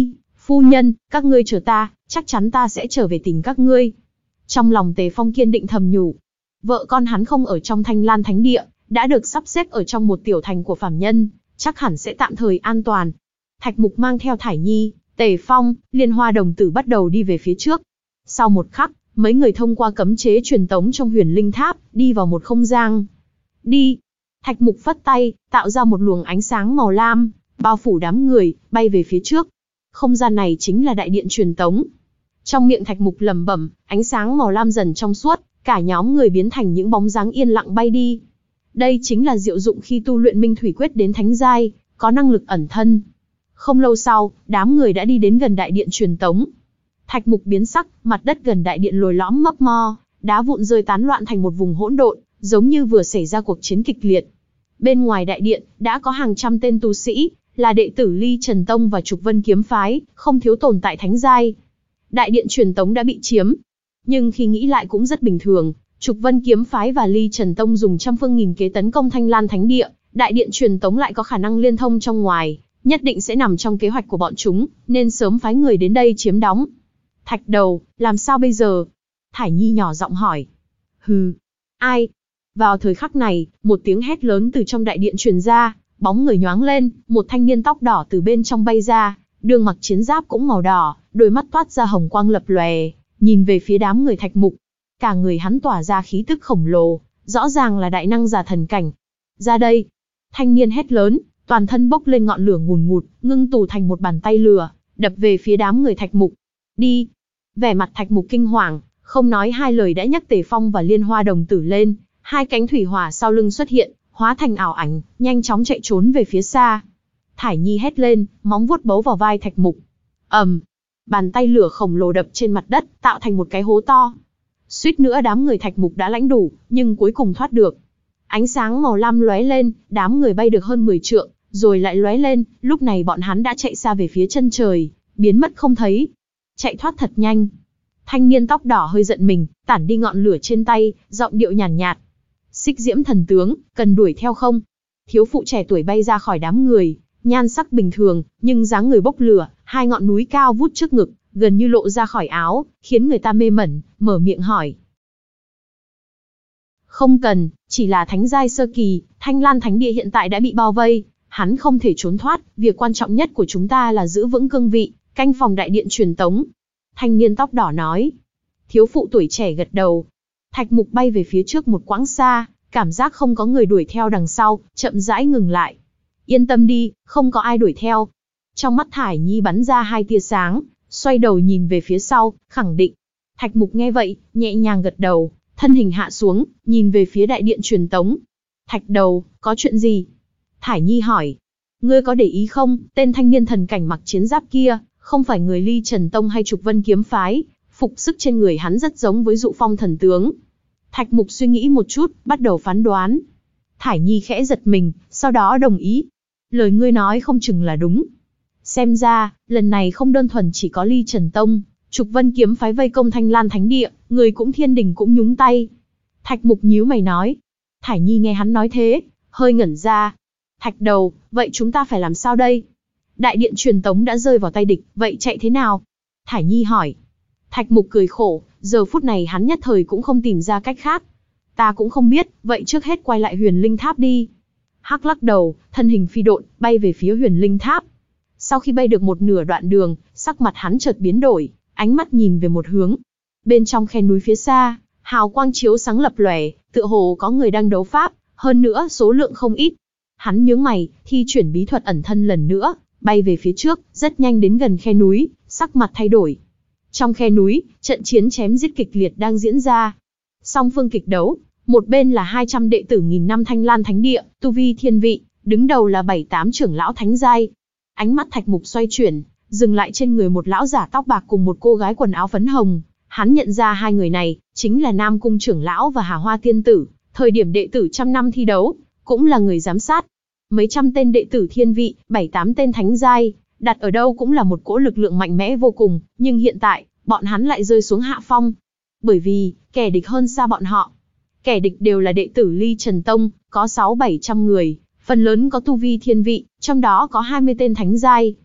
Phu nhân, các ngươi chờ ta, chắc chắn ta sẽ trở về tìm các ngươi. Trong lòng Tề Phong kiên định thầm nhủ. Vợ con hắn không ở trong Thanh Lan Thánh Địa, đã được sắp xếp ở trong một tiểu thành của phàm nhân, chắc hẳn sẽ tạm thời an toàn. Thạch Mục mang theo Thải Nhi, Tề Phong, Liên Hoa đồng tử bắt đầu đi về phía trước. Sau một khắc, mấy người thông qua cấm chế truyền tống trong Huyền Linh Tháp, đi vào một không gian. Đi! Thạch Mục phất tay, tạo ra một luồng ánh sáng màu lam, bao phủ đám người, bay về phía trước. Không gian này chính là đại điện truyền tống. Trong miệng Thạch Mục lẩm bẩm, ánh sáng màu lam dần trong suốt, cả nhóm người biến thành những bóng dáng yên lặng bay đi. Đây chính là diệu dụng khi tu luyện Minh Thủy Quyết đến thánh giai, có năng lực ẩn thân. Không lâu sau, đám người đã đi đến gần đại điện truyền tống. Thạch Mục biến sắc, mặt đất gần đại điện lồi lõm mấp mo, đá vụn rơi tán loạn thành một vùng hỗn độn, giống như vừa xảy ra cuộc chiến kịch liệt. Bên ngoài đại điện, đã có hàng trăm tên tu sĩ, là đệ tử Ly Trần Tông và Trục Vân Kiếm Phái, không thiếu tồn tại thánh giai. Đại điện truyền tống đã bị chiếm. Nhưng khi nghĩ lại cũng rất bình thường, Trục Vân Kiếm Phái và Ly Trần Tông dùng trăm phương nghìn kế tấn công Thanh Lan Thánh Địa, đại điện truyền tống lại có khả năng liên thông trong ngoài, nhất định sẽ nằm trong kế hoạch của bọn chúng, nên sớm phái người đến đây chiếm đóng. Thạch Đầu, làm sao bây giờ? Thải Nhi nhỏ giọng hỏi. Hừ, ai? Vào thời khắc này, một tiếng hét lớn từ trong đại điện truyền ra, bóng người nhoáng lên, một thanh niên tóc đỏ từ bên trong bay ra, đường mặc chiến giáp cũng màu đỏ, đôi mắt toát ra hồng quang lập lòe, nhìn về phía đám người Thạch Mục. Cả người hắn tỏa ra khí tức khổng lồ, rõ ràng là đại năng giả thần cảnh. Ra đây! Thanh niên hét lớn, toàn thân bốc lên ngọn lửa ngùn ngụt, ngưng tụ thành một bàn tay lửa, đập về phía đám người Thạch Mục. Đi! Vẻ mặt Thạch Mục kinh hoàng, không nói hai lời đã nhấc Tề Phong và Liên Hoa đồng tử lên, hai cánh thủy hỏa sau lưng xuất hiện, hóa thành ảo ảnh, nhanh chóng chạy trốn về phía xa. Thải Nhi hét lên, móng vuốt bấu vào vai Thạch Mục. ầm, bàn tay lửa khổng lồ đập trên mặt đất, tạo thành một cái hố to. Suýt nữa đám người Thạch Mục đã lãnh đủ, nhưng cuối cùng thoát được. Ánh sáng màu lam lóe lên, đám người bay được hơn mười trượng, rồi lại lóe lên, lúc này bọn hắn đã chạy xa về phía chân trời, biến mất không thấy. Chạy thoát thật nhanh. Thanh niên tóc đỏ hơi giận mình, tản đi ngọn lửa trên tay, giọng điệu nhàn nhạt, nhạt. Xích Diễm thần tướng, cần đuổi theo không? Thiếu phụ trẻ tuổi bay ra khỏi đám người, nhan sắc bình thường, nhưng dáng người bốc lửa, hai ngọn núi cao vút trước ngực, gần như lộ ra khỏi áo, khiến người ta mê mẩn, mở miệng hỏi. Không cần, chỉ là thánh giai sơ kỳ, Thanh Lan Thánh Địa hiện tại đã bị bao vây, hắn không thể trốn thoát, việc quan trọng nhất của chúng ta là giữ vững cương vị, canh phòng đại điện truyền tống. Thanh niên tóc đỏ nói. Thiếu phụ tuổi trẻ gật đầu. Thạch Mục bay về phía trước một quãng xa, cảm giác không có người đuổi theo đằng sau, chậm rãi ngừng lại. Yên tâm đi, không có ai đuổi theo. Trong mắt Thải Nhi bắn ra hai tia sáng, xoay đầu nhìn về phía sau, khẳng định. Thạch Mục nghe vậy, nhẹ nhàng gật đầu, thân hình hạ xuống, nhìn về phía đại điện truyền tống. Thạch Đầu, có chuyện gì? Thải Nhi hỏi. Ngươi có để ý không, tên thanh niên thần cảnh mặc chiến giáp kia, không phải người Ly Trần Tông hay Trục Vân Kiếm Phái, phục sức trên người hắn rất giống với Dụ Phong thần tướng. Thạch Mục suy nghĩ một chút, bắt đầu phán đoán. Thải Nhi khẽ giật mình, sau đó đồng ý. Lời ngươi nói không chừng là đúng. Xem ra, lần này không đơn thuần chỉ có Ly Trần Tông, Trục Vân Kiếm Phái vây công Thanh Lan Thánh Địa, người cũng Thiên Đình cũng nhúng tay. Thạch Mục nhíu mày nói. Thải Nhi nghe hắn nói thế, hơi ngẩn ra. Thạch Đầu, vậy chúng ta phải làm sao đây? Đại điện truyền tống đã rơi vào tay địch, vậy chạy thế nào? Thải Nhi hỏi. Thạch Mục cười khổ, giờ phút này hắn nhất thời cũng không tìm ra cách khác. Ta cũng không biết, vậy trước hết quay lại Huyền Linh Tháp đi. Hắc lắc đầu, thân hình phi độn, bay về phía Huyền Linh Tháp. Sau khi bay được một nửa đoạn đường, sắc mặt hắn chợt biến đổi, ánh mắt nhìn về một hướng. Bên trong khe núi phía xa, hào quang chiếu sáng lập lòe, tựa hồ có người đang đấu pháp, hơn nữa số lượng không ít. Hắn nhướng mày, thi chuyển bí thuật ẩn thân lần nữa, bay về phía trước, rất nhanh đến gần khe núi, sắc mặt thay đổi. Trong khe núi, trận chiến chém giết kịch liệt đang diễn ra. Song phương kịch đấu, một bên là hai trăm đệ tử nghìn năm Thanh Lan Thánh Địa, tu vi thiên vị, đứng đầu là bảy tám trưởng lão thánh giai. Ánh mắt Thạch Mục xoay chuyển, dừng lại trên người một lão giả tóc bạc cùng một cô gái quần áo phấn hồng. Hắn nhận ra hai người này, chính là Nam Cung trưởng lão và Hà Hoa tiên tử, thời điểm đệ tử trăm năm thi đấu, cũng là người giám sát. Mấy trăm tên đệ tử thiên vị, bảy tám tên thánh giai, đặt ở đâu cũng là một cỗ lực lượng mạnh mẽ vô cùng, nhưng hiện tại, bọn hắn lại rơi xuống hạ phong. Bởi vì, kẻ địch hơn xa bọn họ. Kẻ địch đều là đệ tử Ly Trần Tông, có sáu bảy trăm người, phần lớn có tu vi thiên vị, trong đó có hai mươi tên thánh giai.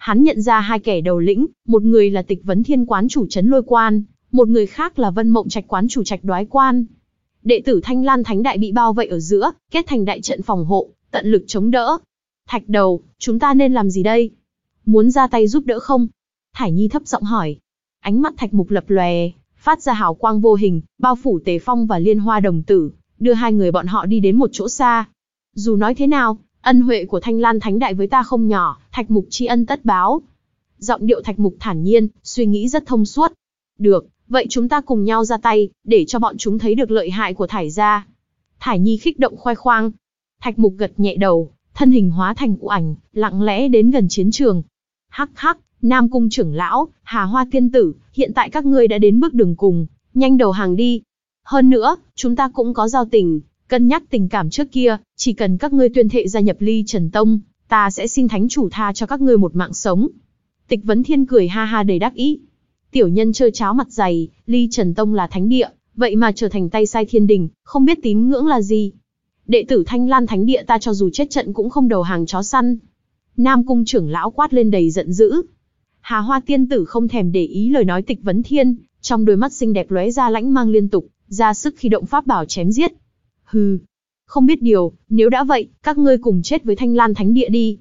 Hắn nhận ra hai kẻ đầu lĩnh, một người là Tịch Vấn Thiên quán chủ trấn Lôi Quan, một người khác là Vân Mộng Trạch quán chủ Trạch Đoái Quan. Đệ tử Thanh Lan Thánh Đại bị bao vây ở giữa, kết thành đại trận phòng hộ, tận lực chống đỡ. Thạch Đầu, chúng ta nên làm gì đây? Muốn ra tay giúp đỡ không? Thải Nhi thấp giọng hỏi. Ánh mắt Thạch Mục lập lòe, phát ra hào quang vô hình, bao phủ Tề Phong và Liên Hoa đồng tử, đưa hai người bọn họ đi đến một chỗ xa. Dù nói thế nào, ân huệ của Thanh Lan Thánh Đại với ta không nhỏ, Thạch Mục tri ân tất báo. Giọng điệu Thạch Mục thản nhiên, suy nghĩ rất thông suốt. Được, vậy chúng ta cùng nhau ra tay, để cho bọn chúng thấy được lợi hại của Thải gia. Thải Nhi khích động khoe khoang. Thạch Mục gật nhẹ đầu, thân hình hóa thành u ảnh, lặng lẽ đến gần chiến trường. Hắc hắc, Nam Cung trưởng lão, Hà Hoa tiên tử, hiện tại các ngươi đã đến bước đường cùng, nhanh đầu hàng đi. Hơn nữa, chúng ta cũng có giao tình, cân nhắc tình cảm trước kia, chỉ cần các ngươi tuyên thệ gia nhập Ly Trần Tông, ta sẽ xin thánh chủ tha cho các ngươi một mạng sống. Tịch Vấn Thiên cười ha ha đầy đắc ý. Tiểu nhân trơ cháo mặt dày, Ly Trần Tông là thánh địa, vậy mà trở thành tay sai thiên đình, không biết tín ngưỡng là gì. Đệ tử Thanh Lan Thánh Địa ta cho dù chết trận cũng không đầu hàng chó săn. Nam Cung trưởng lão quát lên đầy giận dữ. Hà Hoa tiên tử không thèm để ý lời nói Tịch Vấn Thiên, trong đôi mắt xinh đẹp lóe ra lãnh mang liên tục, ra sức khi động pháp bảo chém giết. Hừ, không biết điều, nếu đã vậy, các ngươi cùng chết với Thanh Lan Thánh Địa đi.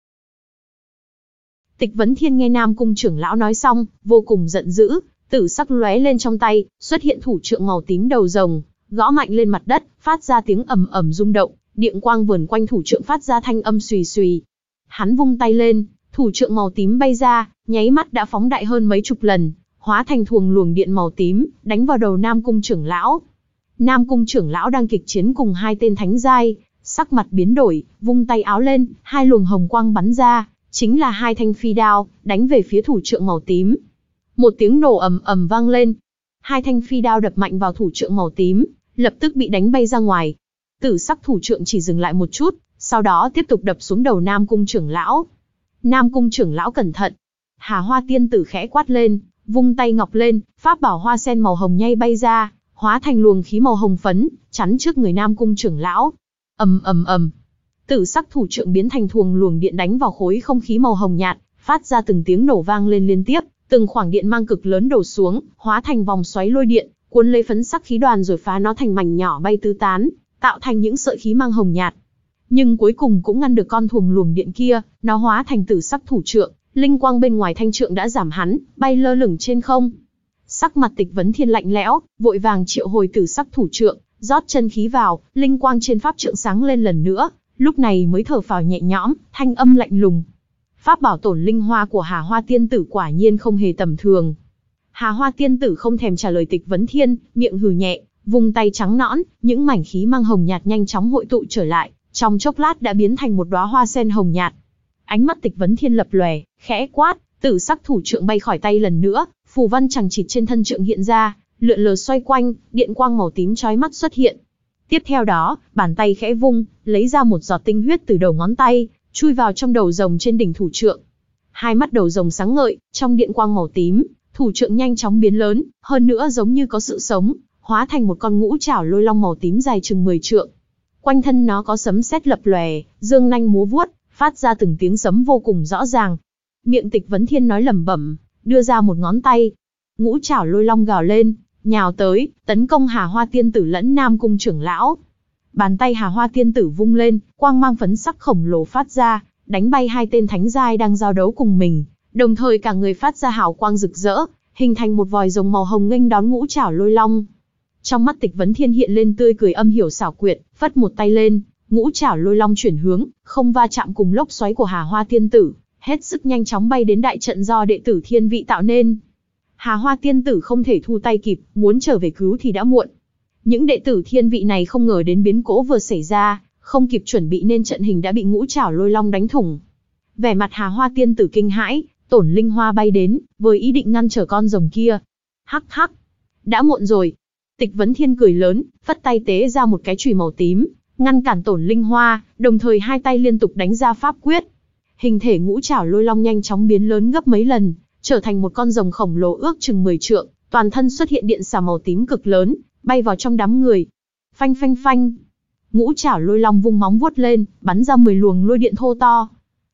Tịch Vấn Thiên nghe Nam Cung trưởng lão nói xong, vô cùng giận dữ, tử sắc lóe lên trong tay, xuất hiện thủ trượng màu tím đầu rồng, gõ mạnh lên mặt đất, phát ra tiếng ầm ầm rung động, điện quang vờn quanh thủ trượng phát ra thanh âm xùy xùy. Hắn vung tay lên, thủ trượng màu tím bay ra, nháy mắt đã phóng đại hơn mấy chục lần, hóa thành thuồng luồng điện màu tím, đánh vào đầu Nam Cung trưởng lão. Nam Cung trưởng lão đang kịch chiến cùng hai tên thánh giai, sắc mặt biến đổi, vung tay áo lên, hai luồng hồng quang bắn ra, chính là hai thanh phi đao, đánh về phía thủ trượng màu tím. Một tiếng nổ ầm ầm vang lên, hai thanh phi đao đập mạnh vào thủ trượng màu tím, lập tức bị đánh bay ra ngoài. Tử sắc thủ trượng chỉ dừng lại một chút, sau đó tiếp tục đập xuống đầu Nam Cung trưởng lão. Nam Cung trưởng lão cẩn thận. Hà Hoa tiên tử khẽ quát lên, vung tay ngọc lên, pháp bảo hoa sen màu hồng nhay bay ra, hóa thành luồng khí màu hồng phấn, chắn trước người Nam Cung trưởng lão. Ầm ầm ầm. Tử sắc thủ trượng biến thành thuồng luồng điện đánh vào khối không khí màu hồng nhạt, phát ra từng tiếng nổ vang lên liên tiếp, từng khoảng điện mang cực lớn đổ xuống, hóa thành vòng xoáy lôi điện, cuốn lấy phấn sắc khí đoàn rồi phá nó thành mảnh nhỏ bay tứ tán, tạo thành những sợi khí mang hồng nhạt. Nhưng cuối cùng cũng ngăn được con thuồng luồng điện kia, nó hóa thành tử sắc thủ trượng, linh quang bên ngoài thanh trượng đã giảm hắn, bay lơ lửng trên không. Sắc mặt Tịch Vấn Thiên lạnh lẽo, vội vàng triệu hồi tử sắc thủ trượng, rót chân khí vào, linh quang trên pháp trượng sáng lên lần nữa, lúc này mới thở phào nhẹ nhõm, thanh âm lạnh lùng. Pháp bảo tổn linh hoa của Hà Hoa tiên tử quả nhiên không hề tầm thường. Hà Hoa tiên tử không thèm trả lời Tịch Vấn Thiên, miệng hừ nhẹ, vùng tay trắng nõn, những mảnh khí mang hồng nhạt nhanh chóng hội tụ trở lại, trong chốc lát đã biến thành một đóa hoa sen hồng nhạt. Ánh mắt Tịch Vấn Thiên lập lòe, khẽ quát, tử sắc thủ trượng bay khỏi tay lần nữa, phù văn chằng chịt trên thân trượng hiện ra, lượn lờ xoay quanh, điện quang màu tím chói mắt xuất hiện. Tiếp theo đó, bàn tay khẽ vung, lấy ra một giọt tinh huyết từ đầu ngón tay, chui vào trong đầu rồng trên đỉnh thủ trượng. Hai mắt đầu rồng sáng ngời, trong điện quang màu tím, thủ trượng nhanh chóng biến lớn, hơn nữa giống như có sự sống, hóa thành một con ngũ trảo lôi long màu tím dài chừng mười trượng. Quanh thân nó có sấm sét lập lòe, dương nanh múa vuốt, phát ra từng tiếng sấm vô cùng rõ ràng. Miệng Tịch Vấn Thiên nói lẩm bẩm, đưa ra một ngón tay. Ngũ trảo lôi long gào lên, nhào tới, tấn công Hà Hoa tiên tử lẫn Nam Cung trưởng lão. Bàn tay Hà Hoa tiên tử vung lên, quang mang phấn sắc khổng lồ phát ra, đánh bay hai tên thánh giai đang giao đấu cùng mình, đồng thời cả người phát ra hào quang rực rỡ, hình thành một vòi rồng màu hồng nghênh đón ngũ trảo lôi long. Trong mắt Tịch Vấn Thiên hiện lên tươi cười âm hiểm xảo quyệt, phất một tay lên, ngũ trảo lôi long chuyển hướng, không va chạm cùng lốc xoáy của Hà Hoa tiên tử, hết sức nhanh chóng bay đến đại trận do đệ tử thiên vị tạo nên. Hà Hoa tiên tử không thể thu tay kịp, muốn trở về cứu thì đã muộn. Những đệ tử thiên vị này không ngờ đến biến cố vừa xảy ra, không kịp chuẩn bị nên trận hình đã bị ngũ trảo lôi long đánh thủng. Vẻ mặt Hà Hoa tiên tử kinh hãi, tổn linh hoa bay đến, với ý định ngăn trở con rồng kia. Hắc hắc, đã muộn rồi. Tịch Vấn Thiên cười lớn, phất tay tế ra một cái chùy màu tím, ngăn cản tổn linh hoa, đồng thời hai tay liên tục đánh ra pháp quyết. Hình thể ngũ trảo lôi long nhanh chóng biến lớn gấp mấy lần, trở thành một con rồng khổng lồ ước chừng mười trượng, toàn thân xuất hiện điện xà màu tím cực lớn, bay vào trong đám người. Phanh phanh phanh. Ngũ trảo lôi long vung móng vuốt lên, bắn ra mười luồng lôi điện thô to.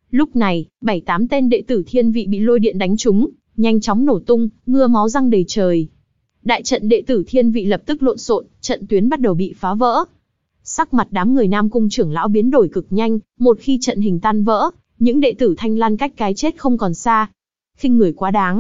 Lúc này, bảy tám tên đệ tử thiên vị bị lôi điện đánh trúng, nhanh chóng nổ tung, mưa máu răng đầy trời. Đại trận đệ tử thiên vị lập tức lộn xộn, trận tuyến bắt đầu bị phá vỡ. Sắc mặt đám người Nam Cung trưởng lão biến đổi cực nhanh, một khi trận hình tan vỡ, những đệ tử Thanh Lan cách cái chết không còn xa. Khinh người quá đáng.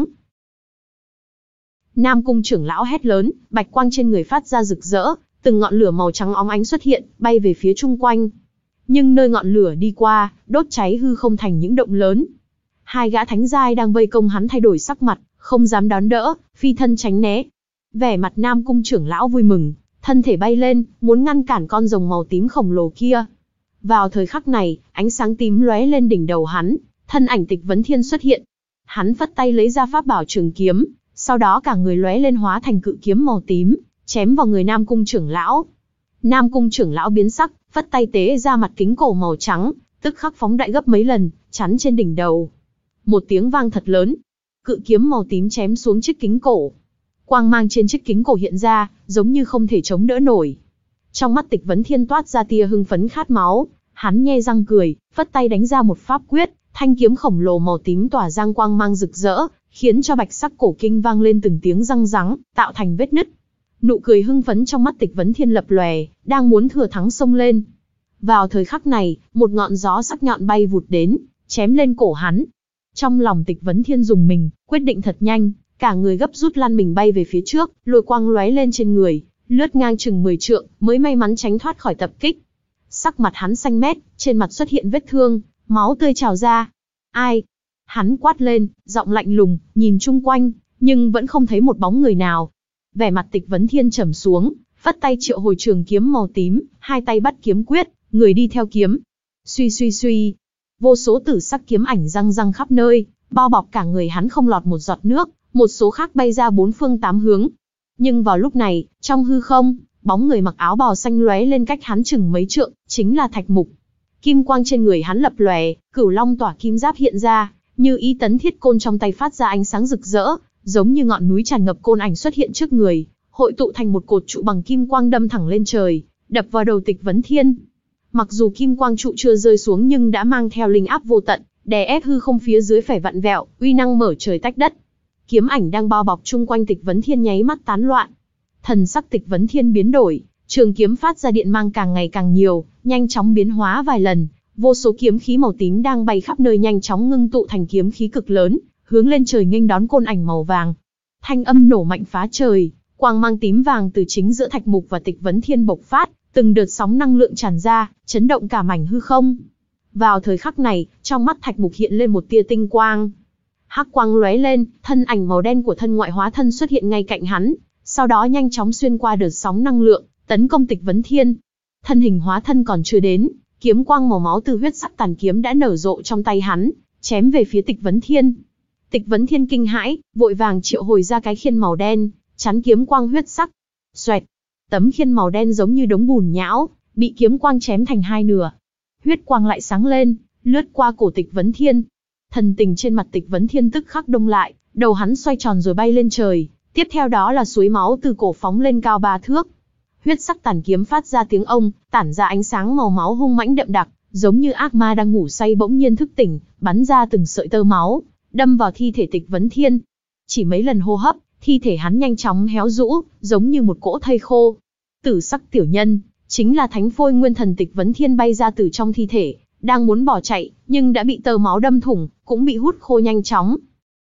Nam Cung trưởng lão hét lớn, bạch quang trên người phát ra rực rỡ, từng ngọn lửa màu trắng óng ánh xuất hiện, bay về phía chung quanh. Nhưng nơi ngọn lửa đi qua, đốt cháy hư không thành những động lớn. Hai gã thánh giai đang vây công hắn thay đổi sắc mặt, không dám đón đỡ, phi thân tránh né. Vẻ mặt Nam Cung trưởng lão vui mừng, thân thể bay lên, muốn ngăn cản con rồng màu tím khổng lồ kia. Vào thời khắc này, ánh sáng tím lóe lên đỉnh đầu hắn, thân ảnh Tịch Vấn Thiên xuất hiện. Hắn phất tay lấy ra pháp bảo trường kiếm, sau đó cả người lóe lên hóa thành cự kiếm màu tím, chém vào người Nam Cung trưởng lão. Nam Cung trưởng lão biến sắc, phất tay tế ra mặt kính cổ màu trắng, tức khắc phóng đại gấp mấy lần, chắn trên đỉnh đầu. Một tiếng vang thật lớn, cự kiếm màu tím chém xuống chiếc kính cổ. Quang mang trên chiếc kính cổ hiện ra, giống như không thể chống đỡ nổi. Trong mắt Tịch Vấn Thiên toát ra tia hưng phấn khát máu, hắn nhe răng cười, phất tay đánh ra một pháp quyết, thanh kiếm khổng lồ màu tím tỏa ra quang mang rực rỡ, khiến cho bạch sắc cổ kinh vang lên từng tiếng răng rắng, tạo thành vết nứt. Nụ cười hưng phấn trong mắt Tịch Vấn Thiên lập lòe, đang muốn thừa thắng xông lên. Vào thời khắc này, một ngọn gió sắc nhọn bay vụt đến, chém lên cổ hắn. Trong lòng Tịch Vấn Thiên rùng mình, quyết định thật nhanh, cả người gấp rút lăn mình bay về phía trước, lôi quang lóe lên trên người, lướt ngang chừng mười trượng, mới may mắn tránh thoát khỏi tập kích. Sắc mặt hắn xanh mét, trên mặt xuất hiện vết thương, máu tươi trào ra. Ai? Hắn quát lên, giọng lạnh lùng, nhìn chung quanh, nhưng vẫn không thấy một bóng người nào. Vẻ mặt Tịch Vấn Thiên trầm xuống, phất tay triệu hồi trường kiếm màu tím, hai tay bắt kiếm quyết, người đi theo kiếm. Suy suy suy, vô số tử sắc kiếm ảnh răng răng khắp nơi, bao bọc cả người hắn không lọt một giọt nước, một số khác bay ra bốn phương tám hướng. Nhưng vào lúc này, trong hư không, bóng người mặc áo bào xanh lóe lên cách hắn chừng mấy trượng, chính là Thạch Mục. Kim quang trên người hắn lập lòe, cửu long tỏa kim giáp hiện ra, như ý tấn thiết côn trong tay phát ra ánh sáng rực rỡ, giống như ngọn núi tràn ngập côn ảnh xuất hiện trước người, hội tụ thành một cột trụ bằng kim quang đâm thẳng lên trời, đập vào đầu Tịch Vấn Thiên. Mặc dù kim quang trụ chưa rơi xuống nhưng đã mang theo linh áp vô tận, đè ép hư không phía dưới phải vặn vẹo, uy năng mở trời tách đất. Kiếm ảnh đang bao bọc chung quanh Tịch Vấn Thiên nháy mắt tán loạn. Thần sắc Tịch Vấn Thiên biến đổi, trường kiếm phát ra điện mang càng ngày càng nhiều, nhanh chóng biến hóa vài lần, vô số kiếm khí màu tím đang bay khắp nơi nhanh chóng ngưng tụ thành kiếm khí cực lớn, hướng lên trời nghênh đón côn ảnh màu vàng. Thanh âm nổ mạnh phá trời, quang mang tím vàng từ chính giữa Thạch Mục và Tịch Vấn Thiên bộc phát, từng đợt sóng năng lượng tràn ra, chấn động cả mảnh hư không. Vào thời khắc này, trong mắt Thạch Mục hiện lên một tia tinh quang. Hắc quang lóe lên, thân ảnh màu đen của thân ngoại hóa thân xuất hiện ngay cạnh hắn, sau đó nhanh chóng xuyên qua đợt sóng năng lượng, tấn công Tịch Vấn Thiên. Thân hình hóa thân còn chưa đến, kiếm quang màu máu từ huyết sắc tàn kiếm đã nở rộ trong tay hắn, chém về phía Tịch Vấn Thiên. Tịch Vấn Thiên kinh hãi, vội vàng triệu hồi ra cái khiên màu đen, chắn kiếm quang huyết sắc. Xoẹt, tấm khiên màu đen giống như đống bùn nhão, bị kiếm quang chém thành hai nửa. Huyết quang lại sáng lên, lướt qua cổ Tịch Vấn Thiên. Thần tình trên mặt Tịch Vấn Thiên tức khắc đông lại, đầu hắn xoay tròn rồi bay lên trời, tiếp theo đó là suối máu từ cổ phóng lên cao ba thước. Huyết sắc tàn kiếm phát ra tiếng ông, tản ra ánh sáng màu máu hung mãnh đậm đặc, giống như ác ma đang ngủ say bỗng nhiên thức tỉnh, bắn ra từng sợi tơ máu, đâm vào thi thể Tịch Vấn Thiên. Chỉ mấy lần hô hấp, thi thể hắn nhanh chóng héo rũ, giống như một cỗ thây khô. Tử sắc tiểu nhân, chính là thánh phôi nguyên thần Tịch Vấn Thiên bay ra từ trong thi thể, đang muốn bỏ chạy, nhưng đã bị tơ máu đâm thủng, cũng bị hút khô nhanh chóng.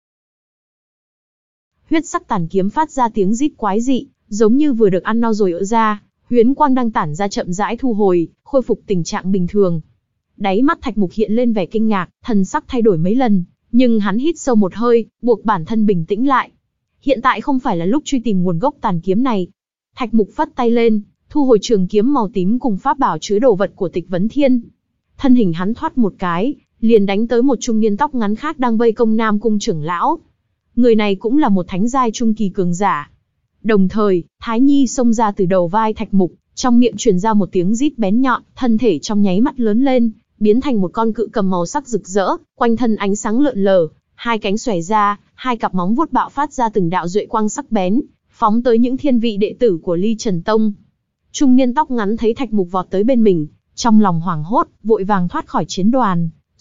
Huyết sắc tàn kiếm phát ra tiếng rít quái dị, giống như vừa được ăn no rồi ỡ ra, huyễn quang đang tản ra chậm rãi thu hồi, khôi phục tình trạng bình thường. Đáy mắt Thạch Mục hiện lên vẻ kinh ngạc, thần sắc thay đổi mấy lần, nhưng hắn hít sâu một hơi, buộc bản thân bình tĩnh lại. Hiện tại không phải là lúc truy tìm nguồn gốc tàn kiếm này. Thạch Mục phất tay lên, thu hồi trường kiếm màu tím cùng pháp bảo chứa đồ vật của Tịch Vấn Thiên. Thân hình hắn thoát một cái, liền đánh tới một trung niên tóc ngắn khác đang vây công Nam Cung trưởng lão. Người này cũng là một thánh giai trung kỳ cường giả. Đồng thời, Thái Nhi xông ra từ đầu vai Thạch Mục, trong miệng truyền ra một tiếng rít bén nhọn, thân thể trong nháy mắt lớn lên, biến thành một con cự cầm màu sắc rực rỡ, quanh thân ánh sáng lượn lờ, hai cánh xòe ra, hai cặp móng vuốt bạo phát ra từng đạo duệ quang sắc bén, phóng tới những thiên vị đệ tử của Ly Trần Tông. Trung niên tóc ngắn thấy Thạch Mục vọt tới bên mình, trong lòng hoảng hốt, vội vàng thoát khỏi chiến đoàn,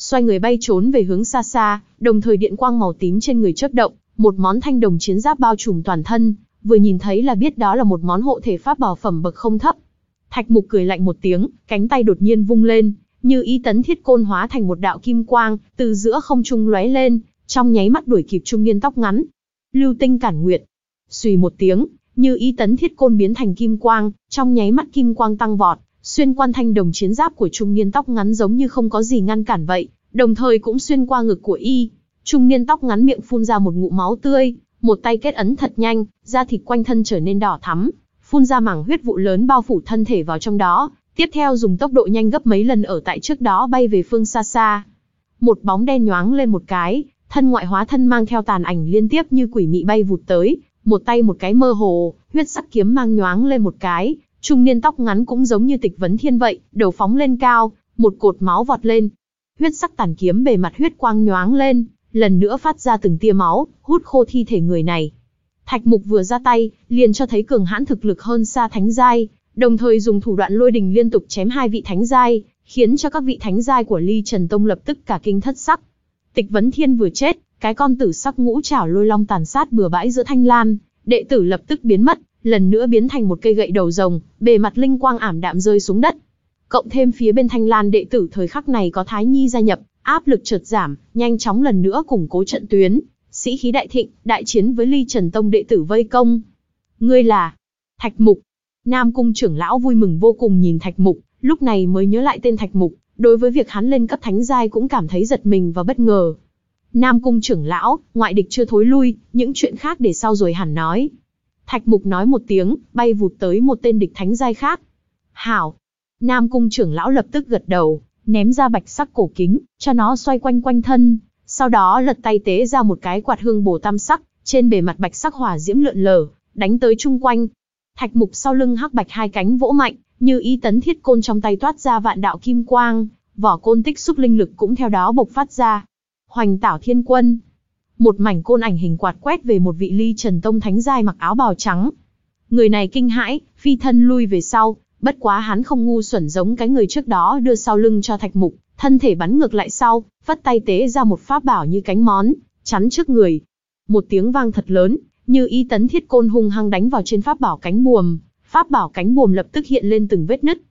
xoay người bay trốn về hướng xa xa, đồng thời điện quang màu tím trên người chớp động, một món thanh đồng chiến giáp bao trùm toàn thân, vừa nhìn thấy là biết đó là một món hộ thể pháp bảo phẩm bậc không thấp. Thạch Mục cười lạnh một tiếng, cánh tay đột nhiên vung lên, Như Ý Tấn Thiết Côn hóa thành một đạo kim quang, từ giữa không trung lóe lên, trong nháy mắt đuổi kịp trung niên tóc ngắn. Lưu Tinh Cản Nguyệt. Xùy một tiếng, Như Ý Tấn Thiết Côn biến thành kim quang, trong nháy mắt kim quang tăng vọt, xuyên qua thanh đồng chiến giáp của trung niên tóc ngắn giống như không có gì ngăn cản vậy, đồng thời cũng xuyên qua ngực của y. Trung niên tóc ngắn miệng phun ra một ngụm máu tươi, một tay kết ấn thật nhanh, da thịt quanh thân trở nên đỏ thắm, phun ra mảng huyết vụ lớn bao phủ thân thể vào trong đó, tiếp theo dùng tốc độ nhanh gấp mấy lần ở tại trước đó bay về phương xa xa. Một bóng đen nhoáng lên một cái, thân ngoại hóa thân mang theo tàn ảnh liên tiếp như quỷ mị bay vụt tới, một tay một cái mơ hồ, huyết sắc kiếm mang nhoáng lên một cái, trung niên tóc ngắn cũng giống như Tịch Vấn Thiên vậy, đầu phóng lên cao, một cột máu vọt lên. Huyết sắc tàn kiếm bề mặt huyết quang nhoáng lên, lần nữa phát ra từng tia máu, hút khô thi thể người này. Thạch Mục vừa ra tay, liền cho thấy cường hãn thực lực hơn xa thánh giai, đồng thời dùng thủ đoạn lôi đình liên tục chém hai vị thánh giai, khiến cho các vị thánh giai của Ly Trần Tông lập tức cả kinh thất sắc. Tịch Vấn Thiên vừa chết, cái con tử sắc ngũ trảo lôi long tàn sát bừa bãi giữa thanh lan, đệ tử lập tức biến mất, lần nữa biến thành một cây gậy đầu rồng, bề mặt linh quang ảm đạm rơi xuống đất. Cộng thêm phía bên thanh lan đệ tử thời khắc này có Thái Nhi gia nhập, áp lực chợt giảm, nhanh chóng lần nữa củng cố trận tuyến, sĩ khí đại thịnh, đại chiến với Ly Trần Tông đệ tử vây công. Ngươi là Thạch Mục. Nam Cung trưởng lão vui mừng vô cùng nhìn Thạch Mục, lúc này mới nhớ lại tên Thạch Mục, đối với việc hắn lên cấp thánh giai cũng cảm thấy giật mình và bất ngờ. Nam Cung trưởng lão, ngoại địch chưa thối lui, những chuyện khác để sau rồi hẳn nói. Thạch Mục nói một tiếng, bay vụt tới một tên địch thánh giai khác. Hảo. Nam Cung trưởng lão lập tức gật đầu, ném ra bạch sắc cổ kính, cho nó xoay quanh quanh thân, sau đó lật tay tế ra một cái quạt hương bổ tam sắc, trên bề mặt bạch sắc hỏa diễm lượn lờ, đánh tới chung quanh. Thạch Mục sau lưng hắc bạch hai cánh vỗ mạnh, Như Ý Tấn Thiết Côn trong tay toát ra vạn đạo kim quang, vỏ côn tích xúc linh lực cũng theo đó bộc phát ra. Hoành Tảo Thiên Quân. Một mảnh côn ảnh hình quạt quét về một vị Ly Trần Tông thánh giai mặc áo bào trắng. Người này kinh hãi, phi thân lui về sau, bất quá hắn không ngu xuẩn giống cái người trước đó đưa sau lưng cho Thạch Mục, thân thể bắn ngược lại sau, phất tay tế ra một pháp bảo như cánh món, chắn trước người. Một tiếng vang thật lớn, Như Ý Tấn Thiết Côn hung hăng đánh vào trên pháp bảo cánh buồm, pháp bảo cánh buồm lập tức hiện lên từng vết nứt.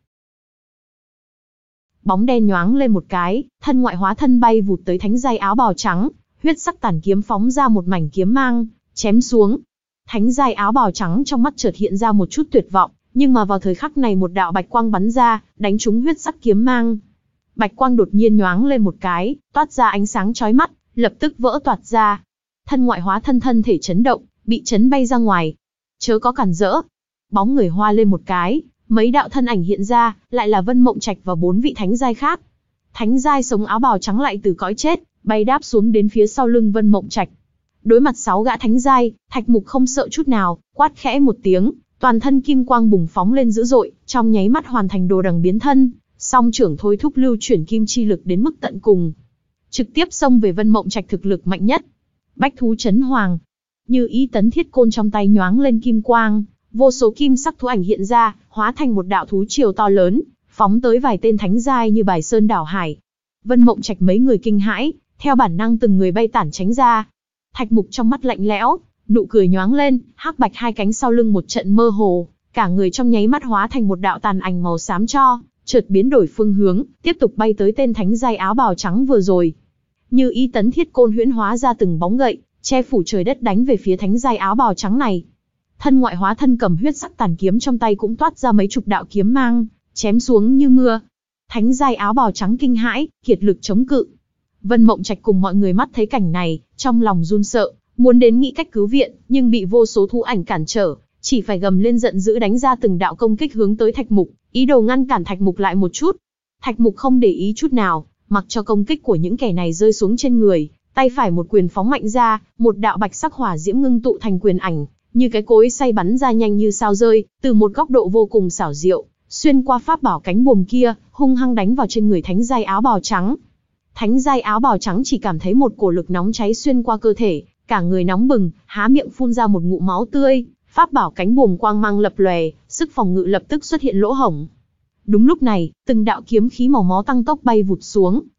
Bóng đen nhoáng lên một cái, thân ngoại hóa thân bay vụt tới thánh giai áo bào trắng, huyết sắc tàn kiếm phóng ra một mảnh kiếm mang, chém xuống. Thánh giai áo bào trắng trong mắt chợt hiện ra một chút tuyệt vọng, nhưng mà vào thời khắc này một đạo bạch quang bắn ra, đánh trúng huyết sắc kiếm mang. Bạch quang đột nhiên nhoáng lên một cái, toát ra ánh sáng chói mắt, lập tức vỡ toạc ra. Thân ngoại hóa thân thân thể chấn động, bị chấn bay ra ngoài. Chớ có cản rỡ. Bóng người hoa lên một cái, mấy đạo thân ảnh hiện ra, lại là Vân Mộng Trạch và bốn vị thánh giai khác. Thánh giai sống áo bào trắng lại từ cõi chết, bay đáp xuống đến phía sau lưng Vân Mộng Trạch. Đối mặt sáu gã thánh giai, Thạch Mục không sợ chút nào, quát khẽ một tiếng, toàn thân kim quang bùng phóng lên dữ dội, trong nháy mắt hoàn thành đồ đằng biến thân, song trưởng thôi thúc lưu chuyển kim chi lực đến mức tận cùng, trực tiếp xông về Vân Mộng Trạch thực lực mạnh nhất. Bách thú chấn hoàng. Như Ý Tấn Thiết Côn trong tay nhoáng lên kim quang, vô số kim sắc thú ảnh hiện ra, hóa thành một đạo thú triều to lớn, phóng tới vài tên thánh giai như bài sơn đảo hải. Vân Mộng Trạch mấy người kinh hãi, theo bản năng từng người bay tản tránh ra. Thạch Mục trong mắt lạnh lẽo, nụ cười nhoáng lên, hắc bạch hai cánh sau lưng một trận mơ hồ, cả người trong nháy mắt hóa thành một đạo tàn ảnh màu xám cho, chợt biến đổi phương hướng, tiếp tục bay tới tên thánh giai áo bào trắng vừa rồi. Như Ý Tấn Thiết Côn huyễn hóa ra từng bóng gậy, che phủ trời đất đánh về phía thánh giai áo bào trắng này. Thân ngoại hóa thân cầm huyết sắc tàn kiếm trong tay cũng toát ra mấy chục đạo kiếm mang, chém xuống như mưa. Thánh giai áo bào trắng kinh hãi, kiệt lực chống cự. Vân Mộng Trạch cùng mọi người mắt thấy cảnh này, trong lòng run sợ, muốn đến nghĩ cách cứu viện, nhưng bị vô số thú ảnh cản trở, chỉ phải gầm lên giận dữ đánh ra từng đạo công kích hướng tới Thạch Mục, ý đồ ngăn cản Thạch Mục lại một chút. Thạch Mục không để ý chút nào, mặc cho công kích của những kẻ này rơi xuống trên người, tay phải một quyền phóng mạnh ra, một đạo bạch sắc hỏa diễm ngưng tụ thành quyền ảnh, như cái cối xay bắn ra nhanh như sao rơi, từ một góc độ vô cùng xảo diệu, xuyên qua pháp bảo cánh buồm kia, hung hăng đánh vào trên người thánh giai áo bào trắng. Thánh giai áo bào trắng chỉ cảm thấy một cổ lực nóng cháy xuyên qua cơ thể, cả người nóng bừng, há miệng phun ra một ngụm máu tươi, pháp bảo cánh buồm quang mang lập lòe, sức phòng ngự lập tức xuất hiện lỗ hổng. Đúng lúc này, từng đạo kiếm khí màu máu tăng tốc bay vụt xuống,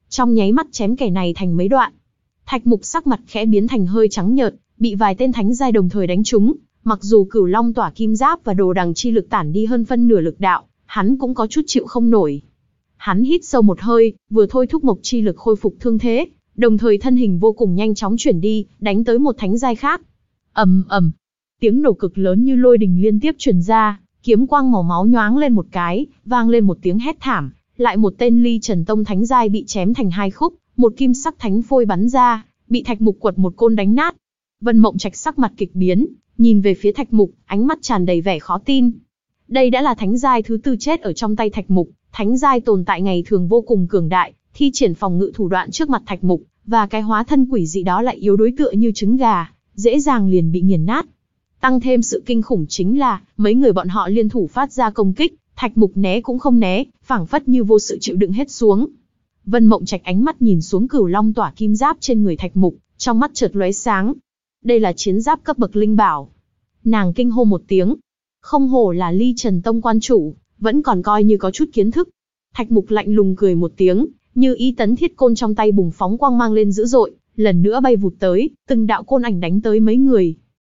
trong nháy mắt chém kẻ này thành mấy đoạn. Thạch Mục sắc mặt khẽ biến thành hơi trắng nhợt, bị vài tên thánh giai đồng thời đánh trúng, mặc dù Cửu Long tỏa kim giáp và đồ đằng chi lực tản đi hơn phân nửa lực đạo, hắn cũng có chút chịu không nổi. Hắn hít sâu một hơi, vừa thôi thúc mộc chi lực khôi phục thương thế, đồng thời thân hình vô cùng nhanh chóng chuyển đi, đánh tới một thánh giai khác. Ầm ầm, tiếng nổ cực lớn như lôi đình liên tiếp truyền ra, kiếm quang màu máu nhoáng lên một cái, vang lên một tiếng hét thảm, lại một tên Ly Trần Tông thánh giai bị chém thành hai khúc, một kim sắc thánh phôi bắn ra, bị Thạch Mục quật một côn đánh nát. Vân Mộng Trạch sắc mặt kịch biến, nhìn về phía Thạch Mục, ánh mắt tràn đầy vẻ khó tin. Đây đã là thánh giai thứ tư chết ở trong tay Thạch Mục, thánh giai tồn tại ngày thường vô cùng cường đại, thi triển phòng ngự thủ đoạn trước mặt Thạch Mục, và cái hóa thân quỷ dị đó lại yếu đối tựa như trứng gà, dễ dàng liền bị nghiền nát. Tăng thêm sự kinh khủng chính là, mấy người bọn họ liên thủ phát ra công kích, Thạch Mục né cũng không né, phảng phất như vô sự chịu đựng hết xuống. Vân Mộng Trạch ánh mắt nhìn xuống Cửu Long tỏa kim giáp trên người Thạch Mục, trong mắt chợt lóe sáng. Đây là chiến giáp cấp bậc linh bảo. Nàng kinh hô một tiếng. Không hổ là Ly Trần Tông quan chủ, vẫn còn coi như có chút kiến thức. Thạch Mục lạnh lùng cười một tiếng, như ý tấn thiết côn trong tay bùng phóng quang mang lên dữ dội, lần nữa bay vụt tới, từng đạo côn ảnh đánh tới mấy người.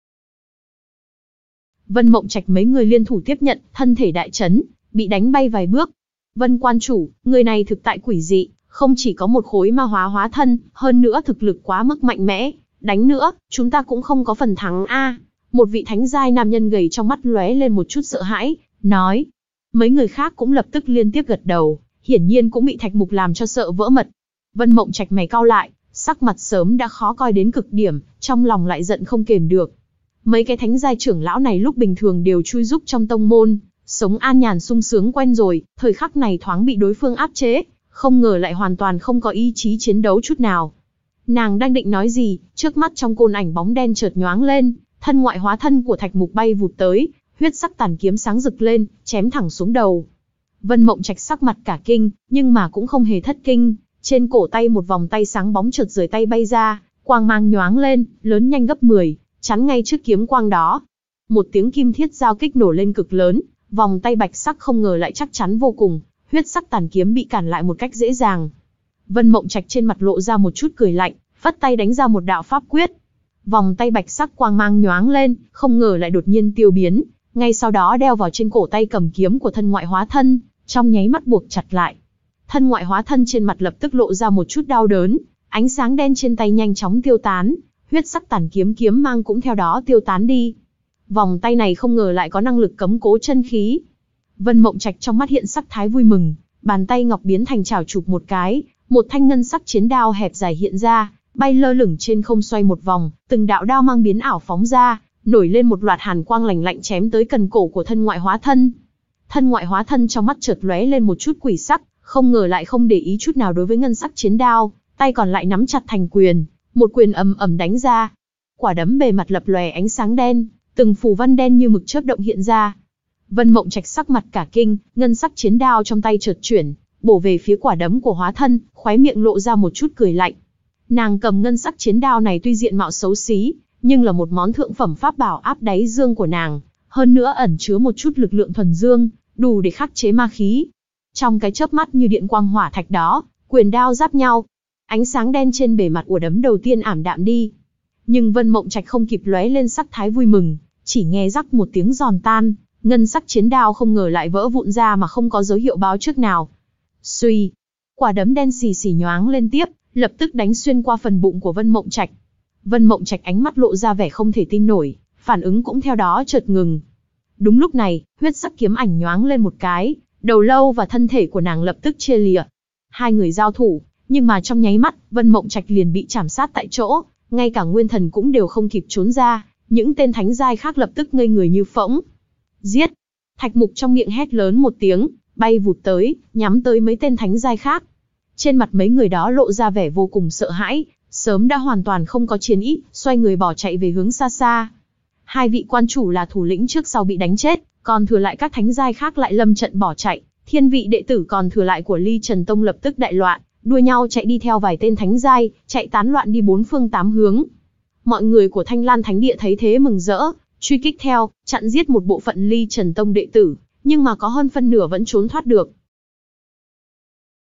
Vân Mộng Trạch mấy người liên thủ tiếp nhận, thân thể đại chấn, bị đánh bay vài bước. Vân quan chủ, người này thực tại quỷ dị, không chỉ có một khối ma hóa hóa thân, hơn nữa thực lực quá mức mạnh mẽ, đánh nữa, chúng ta cũng không có phần thắng a. Một vị thánh giai nam nhân gầy trong mắt lóe lên một chút sợ hãi, nói. Mấy người khác cũng lập tức liên tiếp gật đầu, hiển nhiên cũng bị Thạch Mục làm cho sợ vỡ mật. Vân Mộng Trạch mày cau lại, sắc mặt sớm đã khó coi đến cực điểm, trong lòng lại giận không kềm được. Mấy cái thánh giai trưởng lão này lúc bình thường đều chui giúp trong tông môn, sống an nhàn sung sướng quen rồi, thời khắc này thoáng bị đối phương áp chế, không ngờ lại hoàn toàn không có ý chí chiến đấu chút nào. Nàng đang định nói gì, trước mắt trong côn ảnh bóng đen chợt nhoáng lên, thân ngoại hóa thân của Thạch Mục bay vụt tới, huyết sắc tàn kiếm sáng rực lên, chém thẳng xuống đầu. Vân Mộng Trạch sắc mặt cả kinh, nhưng mà cũng không hề thất kinh, trên cổ tay một vòng tay sáng bóng chợt rời tay bay ra, quang mang nhoáng lên, lớn nhanh gấp mười, chắn ngay trước kiếm quang đó. Một tiếng kim thiết giao kích nổ lên cực lớn, vòng tay bạch sắc không ngờ lại chắc chắn vô cùng, huyết sắc tàn kiếm bị cản lại một cách dễ dàng. Vân Mộng Trạch trên mặt lộ ra một chút cười lạnh, phất tay đánh ra một đạo pháp quyết. Vòng tay bạch sắc quang mang nhoáng lên, không ngờ lại đột nhiên tiêu biến, ngay sau đó đeo vào trên cổ tay cầm kiếm của thân ngoại hóa thân, trong nháy mắt buộc chặt lại. Thân ngoại hóa thân trên mặt lập tức lộ ra một chút đau đớn, ánh sáng đen trên tay nhanh chóng tiêu tán, huyết sắc tàn kiếm kiếm mang cũng theo đó tiêu tán đi. Vòng tay này không ngờ lại có năng lực cấm cố chân khí. Vân Mộng Trạch trong mắt hiện sắc thái vui mừng, bàn tay ngọc biến thành chảo chụp một cái, một thanh ngân sắc chiến đao hẹp dài hiện ra, bay lơ lửng trên không xoay một vòng, từng đạo đao mang biến ảo phóng ra, nổi lên một loạt hàn quang lạnh lạnh chém tới cần cổ của thân ngoại hóa thân. Thân ngoại hóa thân trong mắt chợt lóe lên một chút quỷ sắc, không ngờ lại không để ý chút nào đối với ngân sắc chiến đao, tay còn lại nắm chặt thành quyền, một quyền ầm ầm đánh ra. Quả đấm bề mặt lập lòe ánh sáng đen, từng phù văn đen như mực chớp động hiện ra. Vân Mộng Trạch sắc mặt cả kinh, ngân sắc chiến đao trong tay chợt chuyển, bổ về phía quả đấm của hóa thân, khóe miệng lộ ra một chút cười lạnh. Nàng cầm ngân sắc chiến đao này tuy diện mạo xấu xí, nhưng là một món thượng phẩm pháp bảo áp đáy dương của nàng, hơn nữa ẩn chứa một chút lực lượng thuần dương, đủ để khắc chế ma khí. Trong cái chớp mắt như điện quang hỏa thạch đó, quyền đao giáp nhau, ánh sáng đen trên bề mặt của đấm đầu tiên ảm đạm đi. Nhưng Vân Mộng Trạch không kịp lóe lên sắc thái vui mừng, chỉ nghe rắc một tiếng giòn tan, ngân sắc chiến đao không ngờ lại vỡ vụn ra mà không có dấu hiệu báo trước nào. Suy, quả đấm đen xì xì nhoáng lên tiếp, lập tức đánh xuyên qua phần bụng của Vân Mộng Trạch. Vân Mộng Trạch ánh mắt lộ ra vẻ không thể tin nổi, phản ứng cũng theo đó chợt ngừng. Đúng lúc này, huyết sắc kiếm ảnh nhoáng lên một cái, đầu lâu và thân thể của nàng lập tức chia lìa. Hai người giao thủ, nhưng mà trong nháy mắt, Vân Mộng Trạch liền bị chảm sát tại chỗ, ngay cả nguyên thần cũng đều không kịp trốn ra, những tên thánh giai khác lập tức ngây người như phỗng. Giết! Thạch Mục trong miệng hét lớn một tiếng, bay vụt tới, nhắm tới mấy tên thánh giai khác. Trên mặt mấy người đó lộ ra vẻ vô cùng sợ hãi, sớm đã hoàn toàn không có chiến ý, xoay người bỏ chạy về hướng xa xa. Hai vị quan chủ là thủ lĩnh trước sau bị đánh chết, còn thừa lại các thánh giai khác lại lâm trận bỏ chạy, thiên vị đệ tử còn thừa lại của Ly Trần Tông lập tức đại loạn, đua nhau chạy đi theo vài tên thánh giai, chạy tán loạn đi bốn phương tám hướng. Mọi người của Thanh Lan Thánh Địa thấy thế mừng rỡ, truy kích theo, chặn giết một bộ phận Ly Trần Tông đệ tử, nhưng mà có hơn phân nửa vẫn trốn thoát được.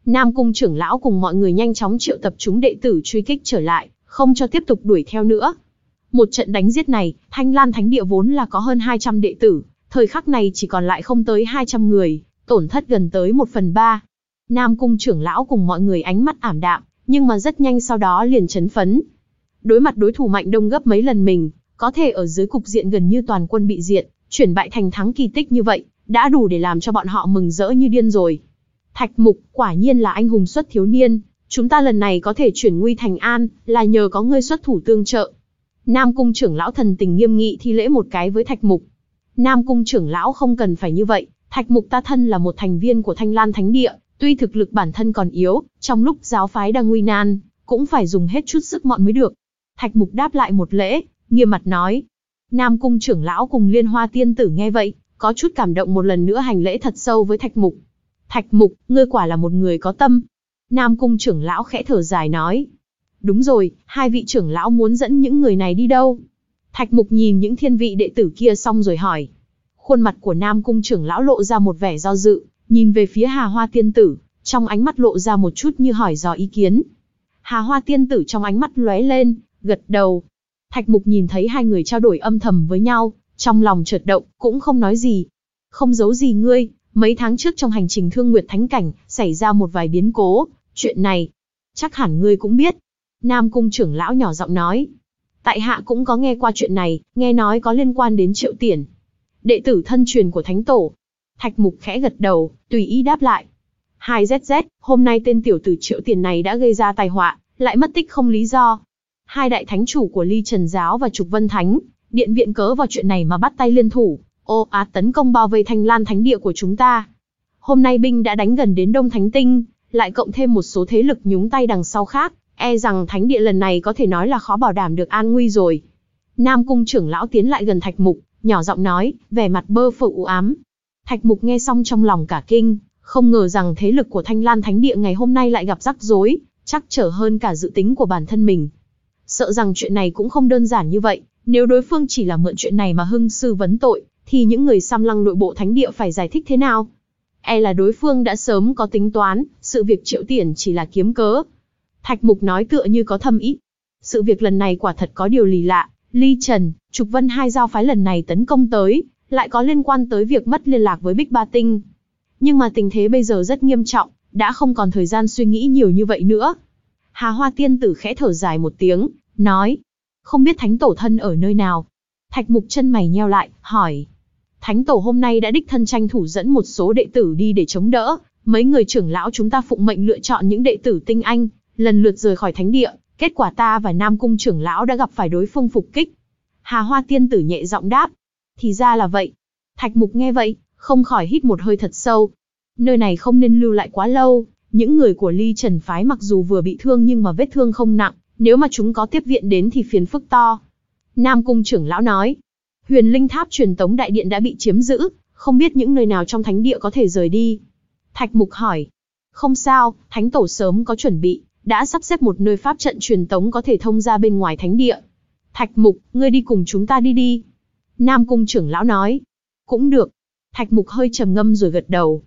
Nam Cung trưởng lão cùng mọi người nhanh chóng triệu tập chúng đệ tử truy kích trở lại, không cho tiếp tục đuổi theo nữa. Một trận đánh giết này, Thanh Lan Thánh Địa vốn là có hơn hai trăm đệ tử, thời khắc này chỉ còn lại không tới hai trăm người, tổn thất gần tới một phần ba. Nam Cung trưởng lão cùng mọi người ánh mắt ảm đạm, nhưng mà rất nhanh sau đó liền chấn phấn. Đối mặt đối thủ mạnh đông gấp mấy lần mình, có thể ở dưới cục diện gần như toàn quân bị diệt, chuyển bại thành thắng kỳ tích như vậy, đã đủ để làm cho bọn họ mừng rỡ như điên rồi. Thạch Mục, quả nhiên là anh hùng xuất thiếu niên, chúng ta lần này có thể chuyển nguy thành an, là nhờ có ngươi xuất thủ tương trợ. Nam Cung trưởng lão thần tình nghiêm nghị thi lễ một cái với Thạch Mục. Nam Cung trưởng lão không cần phải như vậy, Thạch Mục ta thân là một thành viên của Thanh Lan Thánh Địa, tuy thực lực bản thân còn yếu, trong lúc giáo phái đang nguy nan, cũng phải dùng hết chút sức mọn mới được. Thạch Mục đáp lại một lễ, nghiêm mặt nói. Nam Cung trưởng lão cùng Liên Hoa tiên tử nghe vậy, có chút cảm động, một lần nữa hành lễ thật sâu với Thạch Mục. Thạch Mục, ngươi quả là một người có tâm. Nam Cung trưởng lão khẽ thở dài nói. Đúng rồi, hai vị trưởng lão muốn dẫn những người này đi đâu? Thạch Mục nhìn những thiên vị đệ tử kia xong rồi hỏi. Khuôn mặt của Nam Cung trưởng lão lộ ra một vẻ do dự, nhìn về phía Hà Hoa tiên tử, trong ánh mắt lộ ra một chút như hỏi dò ý kiến. Hà Hoa tiên tử trong ánh mắt lóe lên, gật đầu. Thạch Mục nhìn thấy hai người trao đổi âm thầm với nhau, trong lòng chợt động, cũng không nói gì. Không giấu gì ngươi, mấy tháng trước trong hành trình Thương Nguyệt Thánh Cảnh, xảy ra một vài biến cố, chuyện này, chắc hẳn ngươi cũng biết. Nam Cung trưởng lão nhỏ giọng nói. Tại hạ cũng có nghe qua chuyện này, nghe nói có liên quan đến Triệu Tiển, đệ tử thân truyền của Thánh Tổ. Thạch Mục khẽ gật đầu, tùy ý đáp lại. Hai Z Z, hôm nay tên tiểu tử Triệu Tiển này đã gây ra tai họa, lại mất tích không lý do. Hai đại thánh chủ của Ly Trần Giáo và Trục Vân Thánh Điện viện cớ vào chuyện này mà bắt tay liên thủ, ô ạt tấn công bao vây Thanh Lan Thánh Địa của chúng ta. Hôm nay binh đã đánh gần đến Đông Thánh Tinh, lại cộng thêm một số thế lực nhúng tay đằng sau khác, e rằng Thánh Địa lần này có thể nói là khó bảo đảm được an nguy rồi. Nam Cung trưởng lão tiến lại gần Thạch Mục, nhỏ giọng nói, vẻ mặt bơ phờ u ám. Thạch Mục nghe xong trong lòng cả kinh, không ngờ rằng thế lực của Thanh Lan Thánh Địa ngày hôm nay lại gặp rắc rối, chắc trở hơn cả dự tính của bản thân mình. Sợ rằng chuyện này cũng không đơn giản như vậy, nếu đối phương chỉ là mượn chuyện này mà hưng sư vấn tội, thì những người xăm lăng nội bộ Thánh Địa phải giải thích thế nào? E là đối phương đã sớm có tính toán, sự việc Triệu Tiển chỉ là kiếm cớ. Thạch Mục nói tựa như có thâm ý. Sự việc lần này quả thật có điều lì lạ, Ly Trần, Trục Vân hai giao phái lần này tấn công tới, lại có liên quan tới việc mất liên lạc với Bích Ba Tinh. Nhưng mà tình thế bây giờ rất nghiêm trọng, đã không còn thời gian suy nghĩ nhiều như vậy nữa. Hà Hoa tiên tử khẽ thở dài một tiếng, nói, không biết Thánh Tổ thân ở nơi nào. Thạch Mục chân mày nheo lại, hỏi. Thánh Tổ hôm nay đã đích thân tranh thủ dẫn một số đệ tử đi để chống đỡ, mấy người trưởng lão chúng ta phụng mệnh lựa chọn những đệ tử tinh anh, lần lượt rời khỏi Thánh Địa, kết quả ta và Nam Cung trưởng lão đã gặp phải đối phương phục kích. Hà Hoa tiên tử nhẹ giọng đáp. Thì ra là vậy. Thạch Mục nghe vậy, không khỏi hít một hơi thật sâu. Nơi này không nên lưu lại quá lâu, những người của Ly Trần phái mặc dù vừa bị thương nhưng mà vết thương không nặng, nếu mà chúng có tiếp viện đến thì phiền phức to. Nam Cung trưởng lão nói, Huyền Linh Tháp truyền tống đại điện đã bị chiếm giữ, không biết những nơi nào trong Thánh Địa có thể rời đi. Thạch Mục hỏi, không sao, Thánh Tổ sớm có chuẩn bị, đã sắp xếp một nơi pháp trận truyền tống có thể thông ra bên ngoài Thánh Địa. Thạch Mục, ngươi đi cùng chúng ta đi đi. Nam Cung trưởng lão nói, cũng được. Thạch Mục hơi trầm ngâm rồi gật đầu.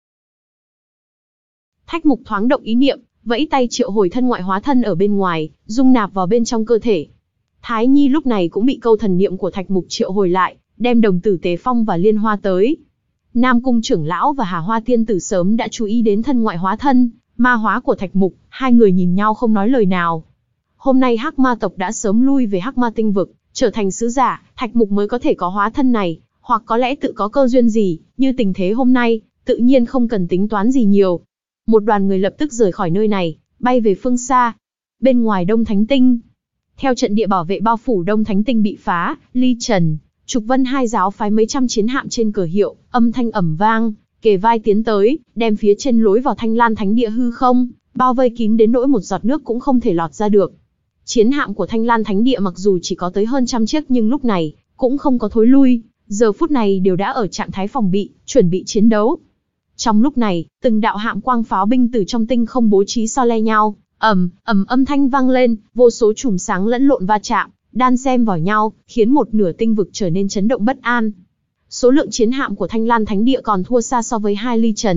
Thạch Mục thoáng động ý niệm, vẫy tay triệu hồi thân ngoại hóa thân ở bên ngoài, dung nạp vào bên trong cơ thể. Thái Nhi lúc này cũng bị câu thần niệm của Thạch Mục triệu hồi lại, đem đồng tử Tế Phong và Liên Hoa tới. Nam Cung trưởng lão và Hà Hoa tiên tử sớm đã chú ý đến thân ngoại hóa thân, ma hóa của Thạch Mục, hai người nhìn nhau không nói lời nào. Hôm nay Hắc Ma tộc đã sớm lui về Hắc Ma tinh vực, trở thành sứ giả, Thạch Mục mới có thể có hóa thân này, hoặc có lẽ tự có cơ duyên gì, như tình thế hôm nay, tự nhiên không cần tính toán gì nhiều. Một đoàn người lập tức rời khỏi nơi này, bay về phương xa. Bên ngoài Đông Thánh Tinh, theo trận địa bảo vệ bao phủ Đông Thánh Tinh bị phá, Ly Trần, Trục Vân hai giáo phái mấy trăm chiến hạm trên cờ hiệu, âm thanh ầm vang, kề vai tiến tới, đem phía trên lối vào Thanh Lan Thánh Địa hư không, bao vây kín đến nỗi một giọt nước cũng không thể lọt ra được. Chiến hạm của Thanh Lan Thánh Địa mặc dù chỉ có tới hơn trăm chiếc nhưng lúc này cũng không có thối lui, giờ phút này đều đã ở trạng thái phòng bị, chuẩn bị chiến đấu. Trong lúc này, từng đạo hạm quang pháo binh từ trong tinh không bố trí so le nhau, ầm ầm âm thanh vang lên, vô số chùm sáng lẫn lộn va chạm, đan xen vào nhau, khiến một nửa tinh vực trở nên chấn động bất an. Số lượng chiến hạm của Thanh Lan Thánh Địa còn thua xa so với hai Ly Trần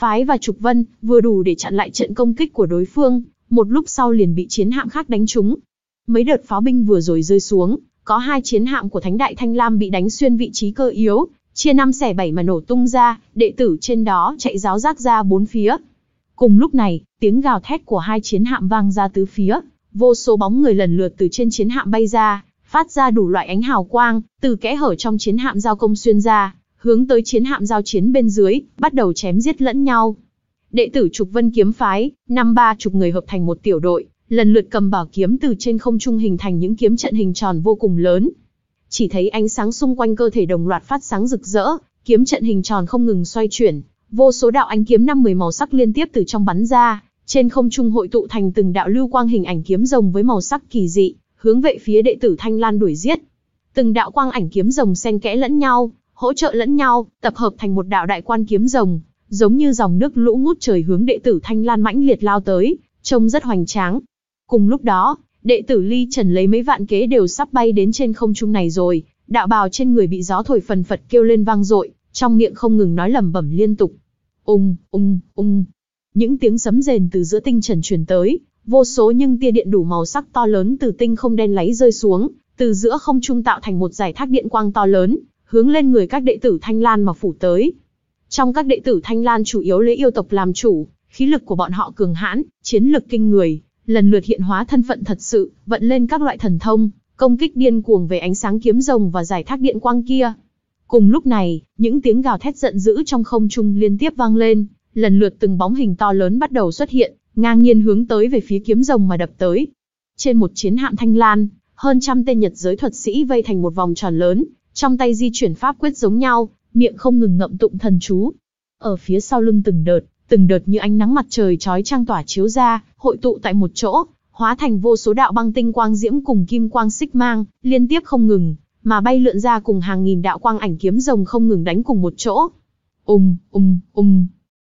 phái và Trục Vân, vừa đủ để chặn lại trận công kích của đối phương, một lúc sau liền bị chiến hạm khác đánh trúng. Mấy đợt pháo binh vừa rồi rơi xuống, có hai chiến hạm của Thánh Đại Thanh Lam bị đánh xuyên vị trí cơ yếu, chia năm xẻ bảy mà nổ tung ra, đệ tử trên đó chạy ráo rác ra bốn phía. Cùng lúc này, tiếng gào thét của hai chiến hạm vang ra tứ phía, vô số bóng người lần lượt từ trên chiến hạm bay ra, phát ra đủ loại ánh hào quang, từ kẽ hở trong chiến hạm giao công xuyên ra, hướng tới chiến hạm giao chiến bên dưới, bắt đầu chém giết lẫn nhau. Đệ tử Trục Vân kiếm phái, năm ba chục người hợp thành một tiểu đội, lần lượt cầm bảo kiếm từ trên không trung hình thành những kiếm trận hình tròn vô cùng lớn. Chỉ thấy ánh sáng xung quanh cơ thể đồng loạt phát sáng rực rỡ, kiếm trận hình tròn không ngừng xoay chuyển, vô số đạo ánh kiếm năm mười màu sắc liên tiếp từ trong bắn ra, trên không trung hội tụ thành từng đạo lưu quang hình ảnh kiếm rồng với màu sắc kỳ dị, hướng về phía đệ tử Thanh Lan đuổi giết. Từng đạo quang ảnh kiếm rồng xen kẽ lẫn nhau, hỗ trợ lẫn nhau, tập hợp thành một đạo đại quan kiếm rồng, giống như dòng nước lũ ngút trời hướng đệ tử Thanh Lan mãnh liệt lao tới, trông rất hoành tráng. Cùng lúc đó, đệ tử Ly Trần lấy mấy vạn kế đều sắp bay đến trên không trung này rồi, đạo bào trên người bị gió thổi phần phật kêu lên vang dội, trong miệng không ngừng nói lẩm bẩm liên tục. Ung, ung, ung. Những tiếng sấm rền từ giữa tinh trần truyền tới, vô số những tia điện đủ màu sắc to lớn từ tinh không đen láy rơi xuống, từ giữa không trung tạo thành một dải thác điện quang to lớn, hướng lên người các đệ tử Thanh Lan mà phủ tới. Trong các đệ tử Thanh Lan chủ yếu lấy yêu tộc làm chủ, khí lực của bọn họ cường hãn, chiến lực kinh người, lần lượt hiện hóa thân phận thật sự, vận lên các loại thần thông, công kích điên cuồng về ánh sáng kiếm rồng và dải thác điện quang kia. Cùng lúc này, những tiếng gào thét giận dữ trong không trung liên tiếp vang lên, lần lượt từng bóng hình to lớn bắt đầu xuất hiện, ngang nhiên hướng tới về phía kiếm rồng mà đập tới. Trên một chiến hạm Thanh Lan, hơn trăm tên Nhật giới thuật sĩ vây thành một vòng tròn lớn, trong tay di chuyển pháp quyết giống nhau, miệng không ngừng ngậm tụng thần chú. Ở phía sau lưng từng đợt, từng đợt như ánh nắng mặt trời chói chang tỏa chiếu ra, hội tụ tại một chỗ, hóa thành vô số đạo băng tinh quang diễm cùng kim quang xích mang, liên tiếp không ngừng, mà bay lượn ra cùng hàng nghìn đạo quang ảnh kiếm rồng không ngừng đánh cùng một chỗ. Ùng, ùng, ùng.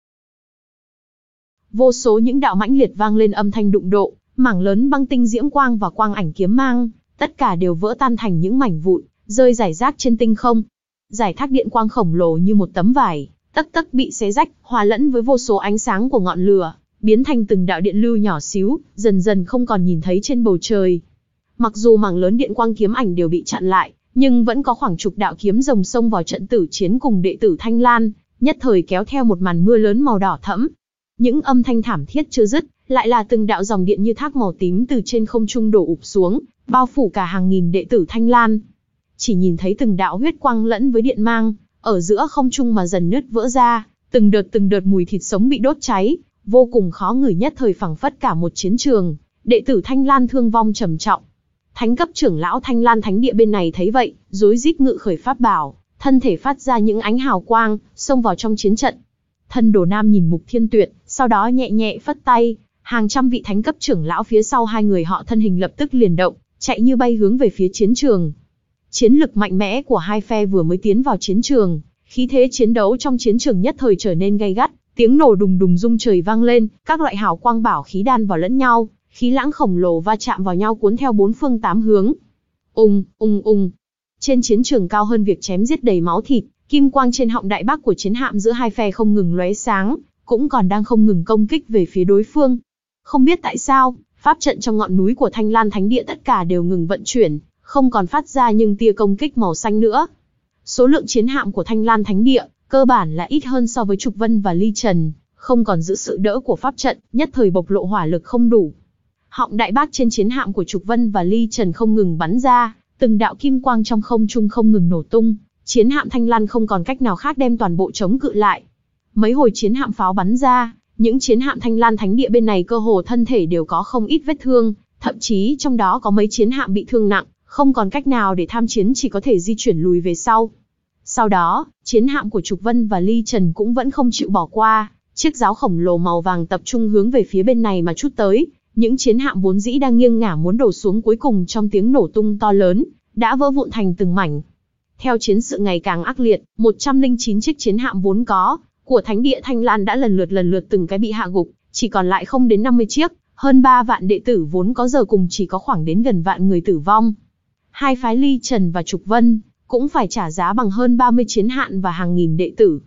Vô số những đạo mãnh liệt vang lên âm thanh đụng độ, mảng lớn băng tinh diễm quang và quang ảnh kiếm mang, tất cả đều vỡ tan thành những mảnh vụn, rơi rải rác trên tinh không. Giải thác điện quang khổng lồ như một tấm vải, tấc tấc bị xé rách, hòa lẫn với vô số ánh sáng của ngọn lửa, biến thành từng đạo điện lưu nhỏ xíu, dần dần không còn nhìn thấy trên bầu trời. Mặc dù mảng lớn điện quang kiếm ảnh đều bị chặn lại, nhưng vẫn có khoảng chục đạo kiếm rồng xông vào trận tử chiến cùng đệ tử Thanh Lan, nhất thời kéo theo một màn mưa lớn màu đỏ thẫm. Những âm thanh thảm thiết chưa dứt, lại là từng đạo dòng điện như thác màu tím từ trên không trung đổ ụp xuống, bao phủ cả hàng nghìn đệ tử Thanh Lan. Chỉ nhìn thấy từng đạo huyết quang lẫn với điện mang, ở giữa không trung mà dần nứt vỡ ra, từng đợt từng đợt mùi thịt sống bị đốt cháy, vô cùng khó ngửi, nhất thời phảng phất cả một chiến trường, đệ tử Thanh Lan thương vong trầm trọng. Thánh cấp trưởng lão Thanh Lan Thánh Địa bên này thấy vậy, rối rít ngự khởi pháp bảo, thân thể phát ra những ánh hào quang, xông vào trong chiến trận. Thân Đồ Nam nhìn Mục Thiên Tuyệt, sau đó nhẹ nhẹ phất tay, hàng trăm vị thánh cấp trưởng lão phía sau hai người họ thân hình lập tức liền động, chạy như bay hướng về phía chiến trường. Chiến lực mạnh mẽ của hai phe vừa mới tiến vào chiến trường, khí thế chiến đấu trong chiến trường nhất thời trở nên gay gắt, tiếng nổ đùng đùng rung trời vang lên, các loại hào quang bảo khí đan vào lẫn nhau, khí lãng khổng lồ va chạm vào nhau cuốn theo bốn phương tám hướng. Ung, ung ung. Trên chiến trường cao hơn việc chém giết đầy máu thịt, kim quang trên họng đại bác của chiến hạm giữa hai phe không ngừng lóe sáng, cũng còn đang không ngừng công kích về phía đối phương. Không biết tại sao, pháp trận trong ngọn núi của Thanh Lan Thánh Địa tất cả đều ngừng vận chuyển, không còn phát ra những tia công kích màu xanh nữa. Số lượng chiến hạm của Thanh Lan Thánh Địa, cơ bản là ít hơn so với Trục Vân và Ly Trần, không còn giữ sự đỡ của pháp trận, nhất thời bộc lộ hỏa lực không đủ. Họng đại bác trên chiến hạm của Trục Vân và Ly Trần không ngừng bắn ra, từng đạo kim quang trong không trung không ngừng nổ tung, chiến hạm Thanh Lan không còn cách nào khác đem toàn bộ chống cự lại. Mấy hồi chiến hạm pháo bắn ra, những chiến hạm Thanh Lan Thánh Địa bên này cơ hồ thân thể đều có không ít vết thương, thậm chí trong đó có mấy chiến hạm bị thương nặng, không còn cách nào để tham chiến, chỉ có thể di chuyển lùi về sau. Sau đó, chiến hạm của Trục Vân và Ly Trần cũng vẫn không chịu bỏ qua, chiếc giáo khổng lồ màu vàng tập trung hướng về phía bên này mà trút tới. Những chiến hạm vốn dĩ đang nghiêng ngả muốn đổ xuống, cuối cùng trong tiếng nổ tung to lớn, đã vỡ vụn thành từng mảnh. Theo chiến sự ngày càng ác liệt, một trăm lẻ chín chiếc chiến hạm vốn có của Thánh Địa Thanh Lan đã lần lượt lần lượt từng cái bị hạ gục, chỉ còn lại không đến năm mươi chiếc, hơn ba vạn đệ tử vốn có giờ cùng chỉ có khoảng đến gần vạn người tử vong. Hai phái Ly Trần và Trục Vân cũng phải trả giá bằng hơn ba mươi chiến hạm và hàng nghìn đệ tử.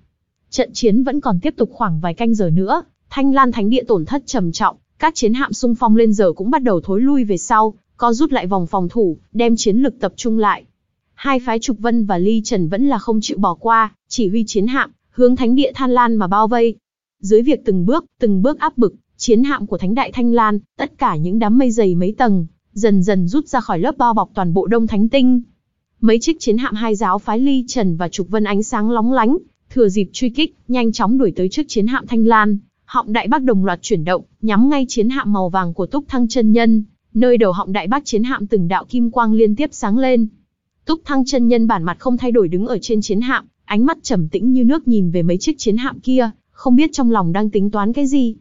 Trận chiến vẫn còn tiếp tục khoảng vài canh giờ nữa, Thanh Lan Thánh Địa tổn thất trầm trọng, các chiến hạm xung phong lên giờ cũng bắt đầu thối lui về sau, co rút lại vòng phòng thủ, đem chiến lực tập trung lại. Hai phái Trục Vân và Ly Trần vẫn là không chịu bỏ qua, chỉ huy chiến hạm, hướng Thánh Địa Thanh Lan mà bao vây. Dưới việc từng bước, từng bước áp bức, chiến hạm của Thánh Đại Thanh Lan, tất cả những đám mây dày mấy tầng, dần dần rút ra khỏi lớp bao bọc toàn bộ Đông Thánh Tinh. Mấy chiếc chiến hạm hai giáo phái Ly Trần và Trục Vân ánh sáng lóng lánh, thừa dịp truy kích, nhanh chóng đuổi tới trước chiến hạm Thanh Lan. Họng Đại Bác đồng loạt chuyển động, nhắm ngay chiến hạm màu vàng của Túc Thăng chân nhân, nơi đầu họng Đại Bác chiến hạm từng đạo kim quang liên tiếp sáng lên. Túc Thăng chân nhân bản mặt không thay đổi đứng ở trên chiến hạm, ánh mắt trầm tĩnh như nước nhìn về mấy chiếc chiến hạm kia, không biết trong lòng đang tính toán cái gì.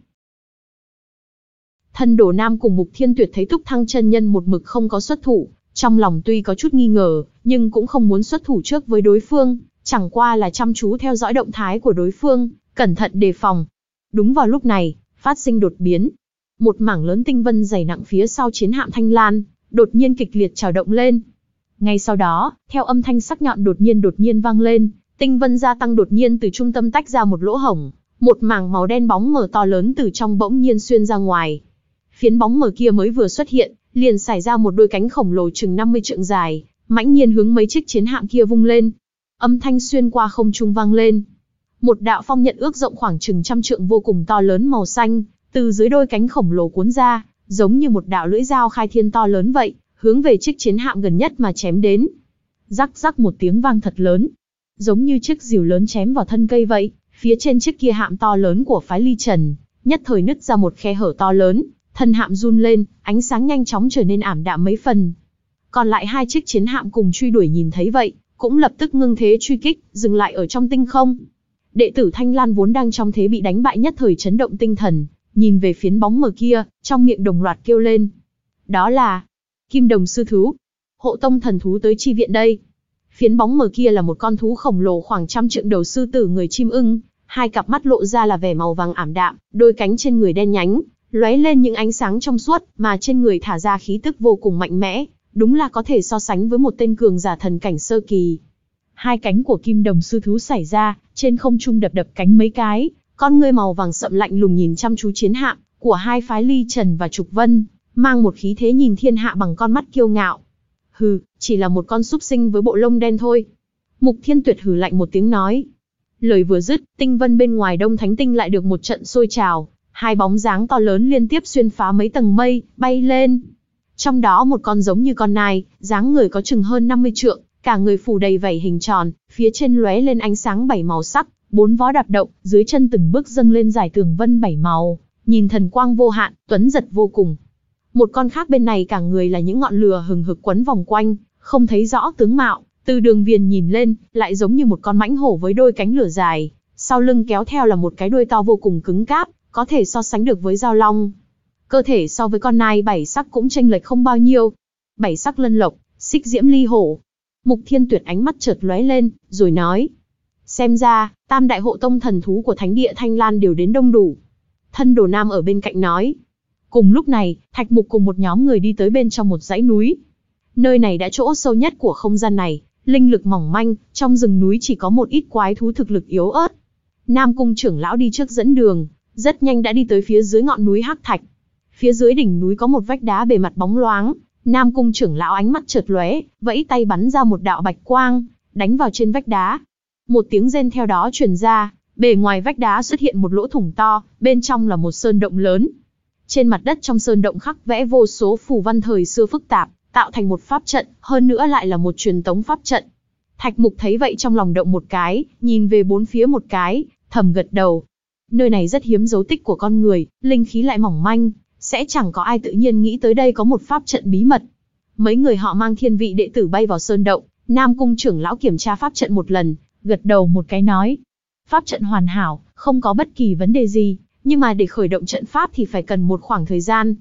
Thân Đồ Nam cùng Mục Thiên Tuyệt thấy Túc Thăng chân nhân một mực không có xuất thủ, trong lòng tuy có chút nghi ngờ, nhưng cũng không muốn xuất thủ trước với đối phương, chẳng qua là chăm chú theo dõi động thái của đối phương, cẩn thận đề phòng. Đúng vào lúc này, phát sinh đột biến. Một mảng lớn tinh vân dày nặng phía sau chiến hạm Thanh Lan, đột nhiên kịch liệt trào động lên. Ngay sau đó, theo âm thanh sắc nhọn đột nhiên đột nhiên vang lên, tinh vân gia tăng đột nhiên từ trung tâm tách ra một lỗ hổng, một mảng màu đen bóng mờ to lớn từ trong bỗng nhiên xuyên ra ngoài. Phiến bóng mờ kia mới vừa xuất hiện, liền xảy ra một đôi cánh khổng lồ chừng năm mươi trượng dài, mãnh nhiên hướng mấy chiếc chiến hạm kia vung lên. Âm thanh xuyên qua không trung vang lên. Một đạo phong nhận ước rộng khoảng chừng trăm trượng vô cùng to lớn màu xanh, từ dưới đôi cánh khổng lồ cuốn ra, giống như một đạo lưỡi dao khai thiên to lớn vậy, hướng về chiếc chiến hạm gần nhất mà chém đến. Rắc rắc một tiếng vang thật lớn, giống như chiếc rìu lớn chém vào thân cây vậy, phía trên chiếc kia hạm to lớn của phái Ly Trần, nhất thời nứt ra một khe hở to lớn, thân hạm run lên, ánh sáng nhanh chóng trở nên ảm đạm mấy phần. Còn lại hai chiếc chiến hạm cùng truy đuổi nhìn thấy vậy, cũng lập tức ngưng thế truy kích, dừng lại ở trong tinh không. Đệ tử Thanh Lan vốn đang trong thế bị đánh bại nhất thời chấn động tinh thần, nhìn về phiến bóng mờ kia, trong miệng đồng loạt kêu lên. Đó là Kim Đồng sư thú. Hộ tông thần thú tới chi viện đây. Phiến bóng mờ kia là một con thú khổng lồ khoảng trăm trượng đầu sư tử người chim ưng, hai cặp mắt lộ ra là vẻ màu vàng ảm đạm, đôi cánh trên người đen nhánh, lóe lên những ánh sáng trong suốt, mà trên người thả ra khí tức vô cùng mạnh mẽ, đúng là có thể so sánh với một tên cường giả thần cảnh sơ kỳ. Hai cánh của Kim Đồng sư thú xảy ra, trên không trung đập đập cánh mấy cái, con ngươi màu vàng sậm lạnh lùng nhìn chăm chú chiến hạm của hai phái Ly Trần và Trục Vân, mang một khí thế nhìn thiên hạ bằng con mắt kiêu ngạo. Hừ, chỉ là một con súc sinh với bộ lông đen thôi. Mục Thiên Tuyệt hừ lạnh một tiếng nói. Lời vừa dứt, tinh vân bên ngoài Đông Thánh Tinh lại được một trận sôi trào, hai bóng dáng to lớn liên tiếp xuyên phá mấy tầng mây, bay lên. Trong đó một con giống như con nai, dáng người có chừng hơn năm mươi trượng, cả người phủ đầy vảy hình tròn, phía trên lóe lên ánh sáng bảy màu sắc, bốn vó đạp động, dưới chân từng bước dâng lên dải tường vân bảy màu, nhìn thần quang vô hạn, tuấn giật vô cùng. Một con khác bên này cả người là những ngọn lửa hừng hực quấn vòng quanh, không thấy rõ tướng mạo, từ đường viền nhìn lên, lại giống như một con mãnh hổ với đôi cánh lửa dài, sau lưng kéo theo là một cái đuôi to vô cùng cứng cáp, có thể so sánh được với dao long. Cơ thể so với con nai bảy sắc cũng chênh lệch không bao nhiêu. Bảy sắc lân lộc, xích diễm ly hổ. Mục Thiên Tuyệt ánh mắt chợt lóe lên, rồi nói. Xem ra, tam đại hộ tông thần thú của Thánh Địa Thanh Lan đều đến đông đủ. Thân Đồ Nam ở bên cạnh nói. Cùng lúc này, Thạch Mục cùng một nhóm người đi tới bên trong một dãy núi. Nơi này đã chỗ sâu nhất của không gian này, linh lực mỏng manh, trong rừng núi chỉ có một ít quái thú thực lực yếu ớt. Nam Cung trưởng lão đi trước dẫn đường, rất nhanh đã đi tới phía dưới ngọn núi Hắc Thạch. Phía dưới đỉnh núi có một vách đá bề mặt bóng loáng, Nam Cung trưởng lão ánh mắt chợt lóe, vẫy tay bắn ra một đạo bạch quang, đánh vào trên vách đá. Một tiếng rên theo đó truyền ra, bề ngoài vách đá xuất hiện một lỗ thủng to, bên trong là một sơn động lớn. Trên mặt đất trong sơn động khắc vẽ vô số phù văn thời xưa phức tạp, tạo thành một pháp trận, hơn nữa lại là một truyền tống pháp trận. Thạch Mục thấy vậy trong lòng động một cái, nhìn về bốn phía một cái, thầm gật đầu. Nơi này rất hiếm dấu tích của con người, linh khí lại mỏng manh, sẽ chẳng có ai tự nhiên nghĩ tới đây có một pháp trận bí mật. Mấy người họ mang thiên vị đệ tử bay vào sơn động, Nam Cung trưởng lão kiểm tra pháp trận một lần, gật đầu một cái nói. Pháp trận hoàn hảo, không có bất kỳ vấn đề gì, nhưng mà để khởi động trận pháp thì phải cần một khoảng thời gian.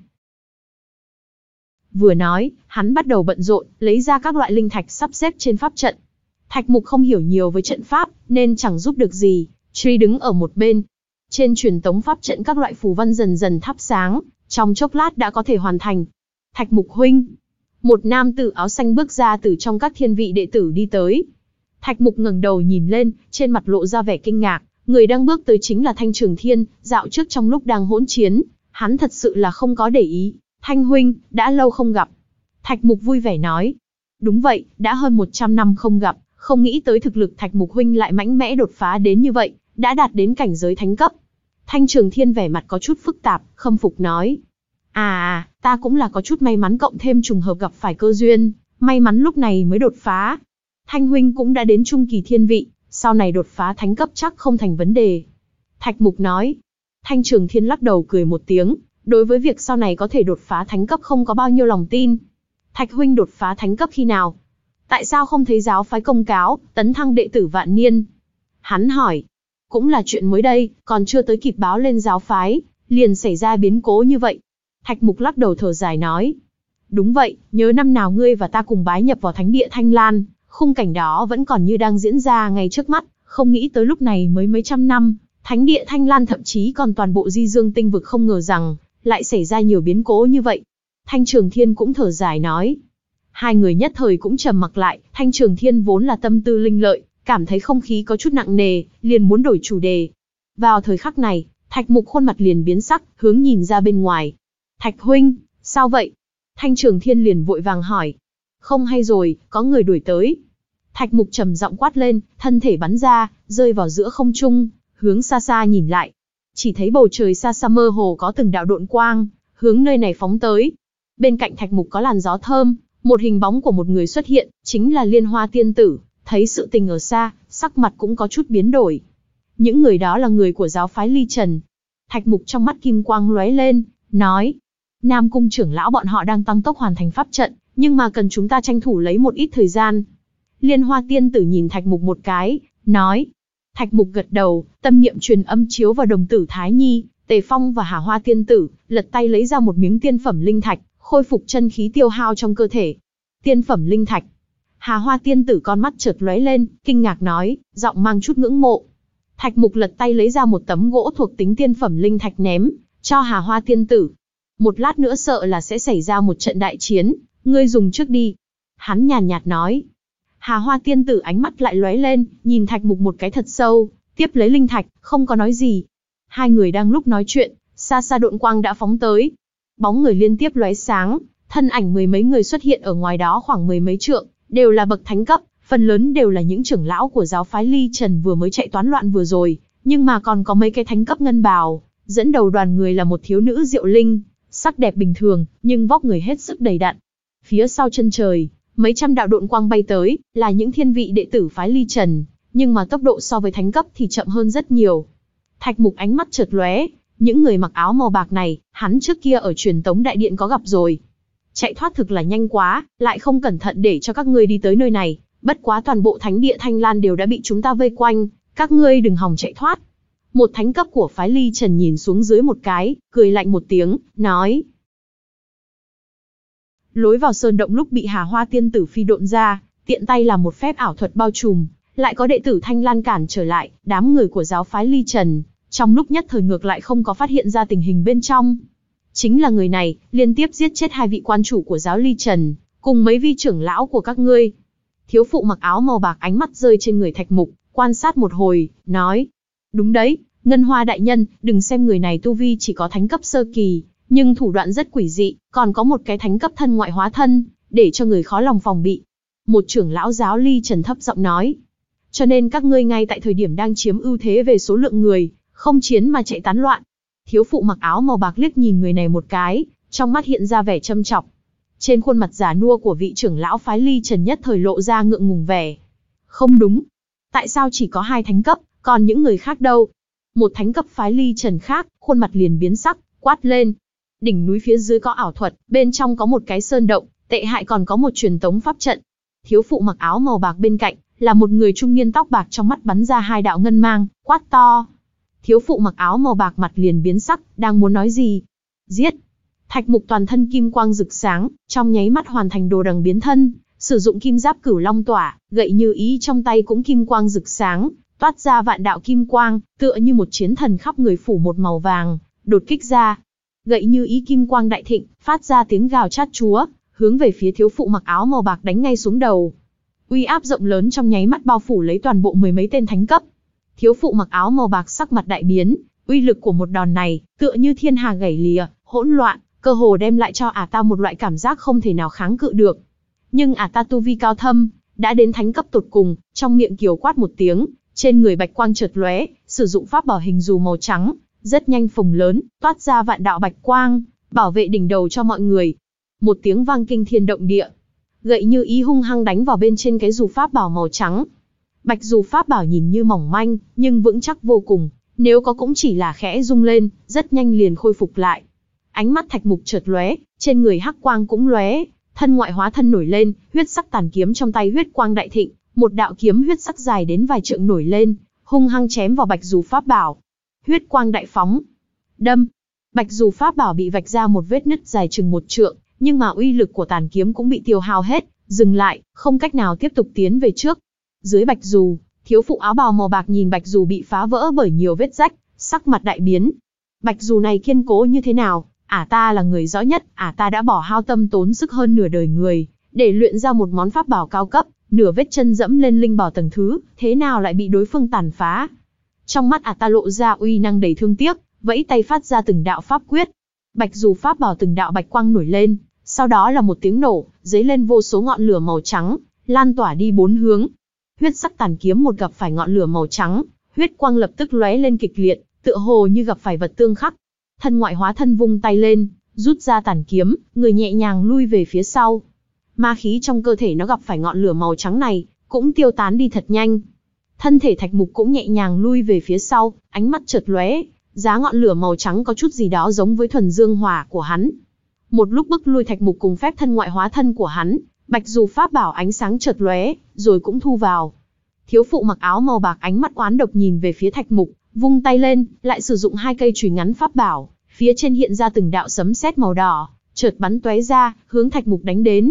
Vừa nói, hắn bắt đầu bận rộn, lấy ra các loại linh thạch sắp xếp trên pháp trận. Thạch Mục không hiểu nhiều với trận pháp, nên chẳng giúp được gì, truy đứng ở một bên. Trên truyền tống pháp trận các loại phù văn dần dần thắp sáng, trong chốc lát đã có thể hoàn thành. Thạch Mục huynh. Một nam tử áo xanh bước ra từ trong các thiên vị đệ tử đi tới. Thạch Mục ngẩng đầu nhìn lên, trên mặt lộ ra vẻ kinh ngạc, Người đang bước tới chính là Thanh Trường Thiên, dạo trước trong lúc đang hỗn chiến, hắn thật sự là không có để ý. Thanh huynh, đã lâu không gặp. Thạch Mục vui vẻ nói. Đúng vậy, đã hơn một trăm năm không gặp, không nghĩ tới thực lực Thạch Mục huynh lại mãnh mẽ đột phá đến như vậy, đã đạt đến cảnh giới thánh cấp. Thanh Trường Thiên vẻ mặt có chút phức tạp, khâm phục nói. À à, ta cũng là có chút may mắn cộng thêm trùng hợp gặp phải cơ duyên, may mắn lúc này mới đột phá. Thanh huynh cũng đã đến trung kỳ thiên vị, sau này đột phá thánh cấp chắc không thành vấn đề. Thạch Mục nói. Thanh Trường Thiên lắc đầu cười một tiếng, đối với việc sau này có thể đột phá thánh cấp không có bao nhiêu lòng tin. Thạch huynh đột phá thánh cấp khi nào? Tại sao không thấy giáo phái công cáo, tấn thăng đệ tử vạn niên? Hắn hỏi. Cũng là chuyện mới đây, còn chưa tới kịp báo lên giáo phái, liền xảy ra biến cố như vậy. Thạch Mục lắc đầu thở dài nói. Đúng vậy, nhớ năm nào ngươi và ta cùng bái nhập vào thánh địa Thanh Lan, khung cảnh đó vẫn còn như đang diễn ra ngay trước mắt, không nghĩ tới lúc này mới mấy trăm năm, thánh địa Thanh Lan thậm chí còn toàn bộ Di Dương tinh vực không ngờ rằng, lại xảy ra nhiều biến cố như vậy. Thanh Trường Thiên cũng thở dài nói. Hai người nhất thời cũng trầm mặc lại, Thanh Trường Thiên vốn là tâm tư linh lợi, cảm thấy không khí có chút nặng nề, liền muốn đổi chủ đề. Vào thời khắc này, Thạch Mục khuôn mặt liền biến sắc, hướng nhìn ra bên ngoài. Thạch huynh, sao vậy? Thanh Trường Thiên liền vội vàng hỏi. Không hay rồi, có người đuổi tới. Thạch Mục trầm giọng quát lên, thân thể bắn ra, rơi vào giữa không trung, hướng xa xa nhìn lại. Chỉ thấy bầu trời xa xa mơ hồ có từng đạo độn quang, hướng nơi này phóng tới. Bên cạnh Thạch Mục có làn gió thơm, một hình bóng của một người xuất hiện, chính là Liên Hoa Tiên Tử. Thấy sự tình ở xa, sắc mặt cũng có chút biến đổi. Những người đó là người của giáo phái Ly Trần. Thạch Mục trong mắt kim quang lóe lên, nói. Nam Cung trưởng lão bọn họ đang tăng tốc hoàn thành pháp trận, nhưng mà cần chúng ta tranh thủ lấy một ít thời gian. Liên Hoa Tiên Tử nhìn Thạch Mục một cái, nói. Thạch Mục gật đầu, tâm niệm truyền âm chiếu vào đồng tử Thái Nhi, Tề Phong và Hà Hoa Tiên Tử, lật tay lấy ra một miếng tiên phẩm linh thạch, khôi phục chân khí tiêu hao trong cơ thể. Tiên phẩm linh thạch. Hà Hoa Tiên Tử con mắt chợt lóe lên, kinh ngạc nói, giọng mang chút ngưỡng mộ. Thạch Mục lật tay lấy ra một tấm gỗ thuộc tính tiên phẩm linh thạch ném cho Hà Hoa Tiên Tử. Một lát nữa sợ là sẽ xảy ra một trận đại chiến, ngươi dùng trước đi. Hắn nhàn nhạt nói. Hà Hoa Tiên Tử ánh mắt lại lóe lên, nhìn Thạch Mục một cái thật sâu, tiếp lấy linh thạch, không có nói gì. Hai người đang lúc nói chuyện, xa xa độn quang đã phóng tới. Bóng người liên tiếp lóe sáng, thân ảnh mười mấy người xuất hiện ở ngoài đó khoảng mười mấy trượng, đều là bậc thánh cấp, phần lớn đều là những trưởng lão của giáo phái Ly Trần vừa mới chạy toán loạn vừa rồi, nhưng mà còn có mấy cái thánh cấp ngân bào, dẫn đầu đoàn người là một thiếu nữ Diệu Linh, sắc đẹp bình thường, nhưng vóc người hết sức đầy đặn. Phía sau chân trời, mấy trăm đạo độn quang bay tới, là những thiên vị đệ tử phái Ly Trần, nhưng mà tốc độ so với thánh cấp thì chậm hơn rất nhiều. Thạch Mục ánh mắt chợt lóe, những người mặc áo màu bạc này, hắn trước kia ở Truyền Tống Đại Điện có gặp rồi. Chạy thoát thực là nhanh quá, lại không cẩn thận để cho các ngươi đi tới nơi này, bất quá toàn bộ thánh địa Thanh Lan đều đã bị chúng ta vây quanh, các ngươi đừng hòng chạy thoát. Một thánh cấp của phái Ly Trần nhìn xuống dưới một cái, cười lạnh một tiếng, nói. Lối vào sơn động lúc bị Hà Hoa Tiên Tử phi độn ra, tiện tay làm một phép ảo thuật bao trùm, lại có đệ tử Thanh Lan cản trở lại, đám người của giáo phái Ly Trần, trong lúc nhất thời ngược lại không có phát hiện ra tình hình bên trong. Chính là người này, liên tiếp giết chết hai vị quan chủ của giáo Ly Trần, cùng mấy vi trưởng lão của các ngươi. Thiếu phụ mặc áo màu bạc ánh mắt rơi trên người Thạch Mục, quan sát một hồi, nói. Đúng đấy, Ngân Hoa đại nhân, đừng xem người này tu vi chỉ có thánh cấp sơ kỳ, nhưng thủ đoạn rất quỷ dị, còn có một cái thánh cấp thân ngoại hóa thân, để cho người khó lòng phòng bị. Một trưởng lão giáo Ly Trần thấp giọng nói. Cho nên các ngươi ngay tại thời điểm đang chiếm ưu thế về số lượng người, không chiến mà chạy tán loạn. Thiếu phụ mặc áo màu bạc liếc nhìn người này một cái, trong mắt hiện ra vẻ châm chọc. Trên khuôn mặt già nua của vị trưởng lão phái Ly Trần nhất thời lộ ra ngượng ngùng vẻ. Không đúng. Tại sao chỉ có hai thánh cấp, còn những người khác đâu? Một thánh cấp phái Ly Trần khác, khuôn mặt liền biến sắc, quát lên. Đỉnh núi phía dưới có ảo thuật, bên trong có một cái sơn động, tệ hại còn có một truyền tống pháp trận. Thiếu phụ mặc áo màu bạc bên cạnh, là một người trung niên tóc bạc trong mắt bắn ra hai đạo ngân mang, quát to. Thiếu phụ mặc áo màu bạc mặt liền biến sắc, đang muốn nói gì? Giết! Thạch Mục toàn thân kim quang rực sáng, trong nháy mắt hoàn thành đồ đằng biến thân, sử dụng kim giáp cửu long tỏa, gậy như ý trong tay cũng kim quang rực sáng, toát ra vạn đạo kim quang, tựa như một chiến thần khắp người phủ một màu vàng, đột kích ra. Gậy như ý kim quang đại thịnh, phát ra tiếng gào chát chúa, hướng về phía thiếu phụ mặc áo màu bạc đánh ngay xuống đầu. Uy áp rộng lớn trong nháy mắt bao phủ lấy toàn bộ mười mấy tên thánh cấp. Thiếu phụ mặc áo màu bạc sắc mặt đại biến, uy lực của một đòn này, tựa như thiên hà gảy lìa, hỗn loạn, cơ hồ đem lại cho ả ta một loại cảm giác không thể nào kháng cự được. Nhưng ả ta tu vi cao thâm, đã đến thánh cấp tột cùng, trong miệng kiều quát một tiếng, trên người bạch quang chợt lóe, sử dụng pháp bảo hình dù màu trắng, rất nhanh phồng lớn, toát ra vạn đạo bạch quang, bảo vệ đỉnh đầu cho mọi người. Một tiếng vang kinh thiên động địa, gậy như ý hung hăng đánh vào bên trên cái dù pháp bảo màu trắng. Bạch dù pháp bảo nhìn như mỏng manh, nhưng vững chắc vô cùng, nếu có cũng chỉ là khẽ rung lên, rất nhanh liền khôi phục lại. Ánh mắt Thạch Mục chợt lóe, trên người hắc quang cũng lóe, thân ngoại hóa thân nổi lên, huyết sắc tàn kiếm trong tay huyết quang đại thịnh, một đạo kiếm huyết sắc dài đến vài trượng nổi lên, hung hăng chém vào bạch dù pháp bảo. Huyết quang đại phóng, đâm, bạch dù pháp bảo bị vạch ra một vết nứt dài chừng một trượng, nhưng mà uy lực của tàn kiếm cũng bị tiêu hao hết, dừng lại, không cách nào tiếp tục tiến về trước. Dưới bạch dù, thiếu phụ áo bào màu bạc nhìn bạch dù bị phá vỡ bởi nhiều vết rách, sắc mặt đại biến. Bạch dù này kiên cố như thế nào, ả ta là người rõ nhất, ả ta đã bỏ hao tâm tốn sức hơn nửa đời người, để luyện ra một món pháp bảo cao cấp, nửa vết chân dẫm lên linh bảo tầng thứ, thế nào lại bị đối phương tàn phá. Trong mắt ả ta lộ ra uy năng đầy thương tiếc, vẫy tay phát ra từng đạo pháp quyết. Bạch dù pháp bảo từng đạo bạch quang nổi lên, sau đó là một tiếng nổ, dấy lên vô số ngọn lửa màu trắng, lan tỏa đi bốn hướng. Huyết sắc tàn kiếm một gặp phải ngọn lửa màu trắng, huyết quang lập tức lóe lên kịch liệt, tựa hồ như gặp phải vật tương khắc. Thân ngoại hóa thân vung tay lên, rút ra tàn kiếm, người nhẹ nhàng lui về phía sau. Ma khí trong cơ thể nó gặp phải ngọn lửa màu trắng này, cũng tiêu tán đi thật nhanh. Thân thể Thạch Mục cũng nhẹ nhàng lui về phía sau, ánh mắt chợt lóe, giá ngọn lửa màu trắng có chút gì đó giống với thuần dương hỏa của hắn. Một lúc bức lui Thạch Mục cùng phép thân ngoại hóa thân của hắn, bạch dù pháp bảo ánh sáng chợt lóe, rồi cũng thu vào. Thiếu phụ mặc áo màu bạc ánh mắt oán độc nhìn về phía Thạch Mục, vung tay lên, lại sử dụng hai cây chùy ngắn pháp bảo, phía trên hiện ra từng đạo sấm sét màu đỏ, chợt bắn tóe ra, hướng Thạch Mục đánh đến.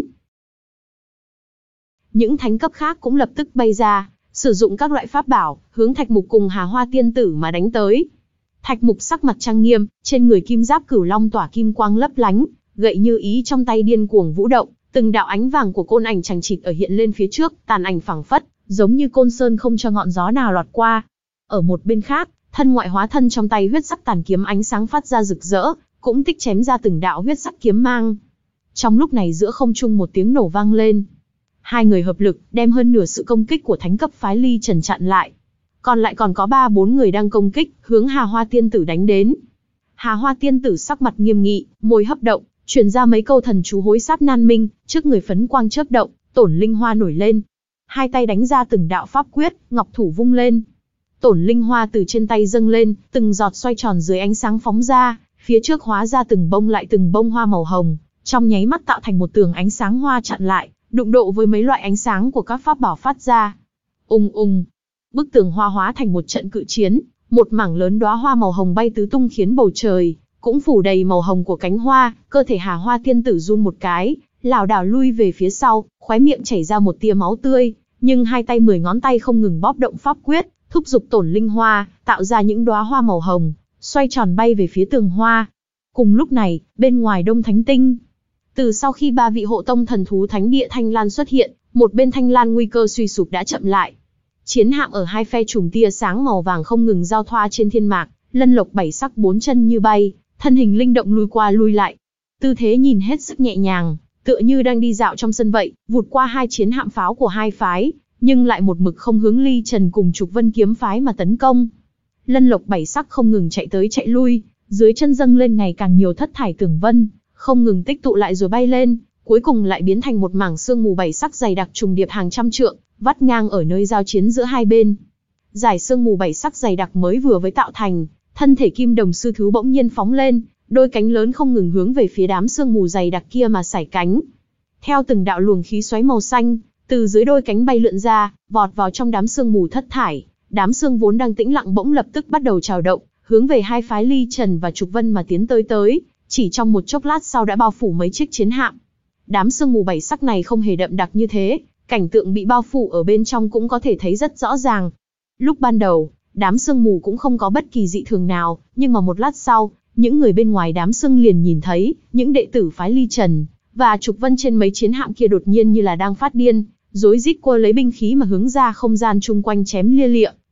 Những thánh cấp khác cũng lập tức bay ra, sử dụng các loại pháp bảo, hướng Thạch Mục cùng Hà Hoa tiên tử mà đánh tới. Thạch Mục sắc mặt trang nghiêm, trên người kim giáp cửu long tỏa kim quang lấp lánh, gậy như ý trong tay điên cuồng vũ động, từng đạo ánh vàng của côn ảnh chằng chịt ở hiện lên phía trước, tàn ảnh phảng phất, giống như côn sơn không cho ngọn gió nào lọt qua. Ở một bên khác, thân ngoại hóa thân trong tay huyết sắc tàn kiếm ánh sáng phát ra rực rỡ, cũng tích chém ra từng đạo huyết sắc kiếm mang. Trong lúc này giữa không trung một tiếng nổ vang lên. Hai người hợp lực, đem hơn nửa sự công kích của thánh cấp phái Ly Trần chặn lại. Còn lại còn có ba bốn người đang công kích, hướng Hà Hoa tiên tử đánh đến. Hà Hoa tiên tử sắc mặt nghiêm nghị, môi hấp động, truyền ra mấy câu thần chú hối sát nan minh, trước người phấn quang chớp động, Tổn Linh Hoa nổi lên. Hai tay đánh ra từng đạo pháp quyết, ngọc thủ vung lên. Tổn Linh Hoa từ trên tay dâng lên, từng giọt xoay tròn dưới ánh sáng phóng ra, phía trước hóa ra từng bông lại từng bông hoa màu hồng, trong nháy mắt tạo thành một tường ánh sáng hoa chặn lại, đụng độ với mấy loại ánh sáng của các pháp bảo phát ra. Ùng ùng, bức tường hoa hóa thành một trận cự chiến, một mảng lớn đóa hoa màu hồng bay tứ tung khiến bầu trời cũng phủ đầy màu hồng của cánh hoa, cơ thể Hà Hoa tiên tử run một cái, lảo đảo lui về phía sau, khóe miệng chảy ra một tia máu tươi, nhưng hai tay mười ngón tay không ngừng bóp động pháp quyết, thúc giục Tổn Linh Hoa, tạo ra những đóa hoa màu hồng, xoay tròn bay về phía tường hoa. Cùng lúc này, bên ngoài Đông Thánh Tinh, từ sau khi ba vị hộ tông thần thú thánh địa Thanh Lan xuất hiện, một bên Thanh Lan nguy cơ suy sụp đã chậm lại. Chiến hạm ở hai phe chùm tia sáng màu vàng không ngừng giao thoa trên thiên mạc, lân lộc bảy sắc bốn chân như bay, thân hình linh động lui qua lui lại. Tư thế nhìn hết sức nhẹ nhàng, tựa như đang đi dạo trong sân vậy, vụt qua hai chiến hạm pháo của hai phái, nhưng lại một mực không hướng Ly Trần cùng Trục Vân kiếm phái mà tấn công. Lân lộc bảy sắc không ngừng chạy tới chạy lui, dưới chân dâng lên ngày càng nhiều thất thải tường vân, không ngừng tích tụ lại rồi bay lên, cuối cùng lại biến thành một mảng sương mù bảy sắc dày đặc trùng điệp hàng trăm trượng, vắt ngang ở nơi giao chiến giữa hai bên. Giải sương mù bảy sắc dày đặc mới vừa với tạo thành, thân thể kim đồng sư thú bỗng nhiên phóng lên, đôi cánh lớn không ngừng hướng về phía đám sương mù dày đặc kia mà sải cánh. Theo từng đạo luồng khí xoáy màu xanh, từ dưới đôi cánh bay lượn ra, vọt vào trong đám sương mù thất thải, đám sương vốn đang tĩnh lặng bỗng lập tức bắt đầu trào động, hướng về hai phái Ly Trần và Trục Vân mà tiến tới tới, chỉ trong một chốc lát sau đã bao phủ mấy chiếc chiến hạm. Đám sương mù bảy sắc này không hề đậm đặc như thế, cảnh tượng bị bao phủ ở bên trong cũng có thể thấy rất rõ ràng. Lúc ban đầu, đám sương mù cũng không có bất kỳ dị thường nào, nhưng mà một lát sau, những người bên ngoài đám sương liền nhìn thấy, những đệ tử phái Ly Trần và Trục Vân trên mấy chiến hạm kia đột nhiên như là đang phát điên, rối rít quơ lấy binh khí mà hướng ra không gian chung quanh chém lia lịa,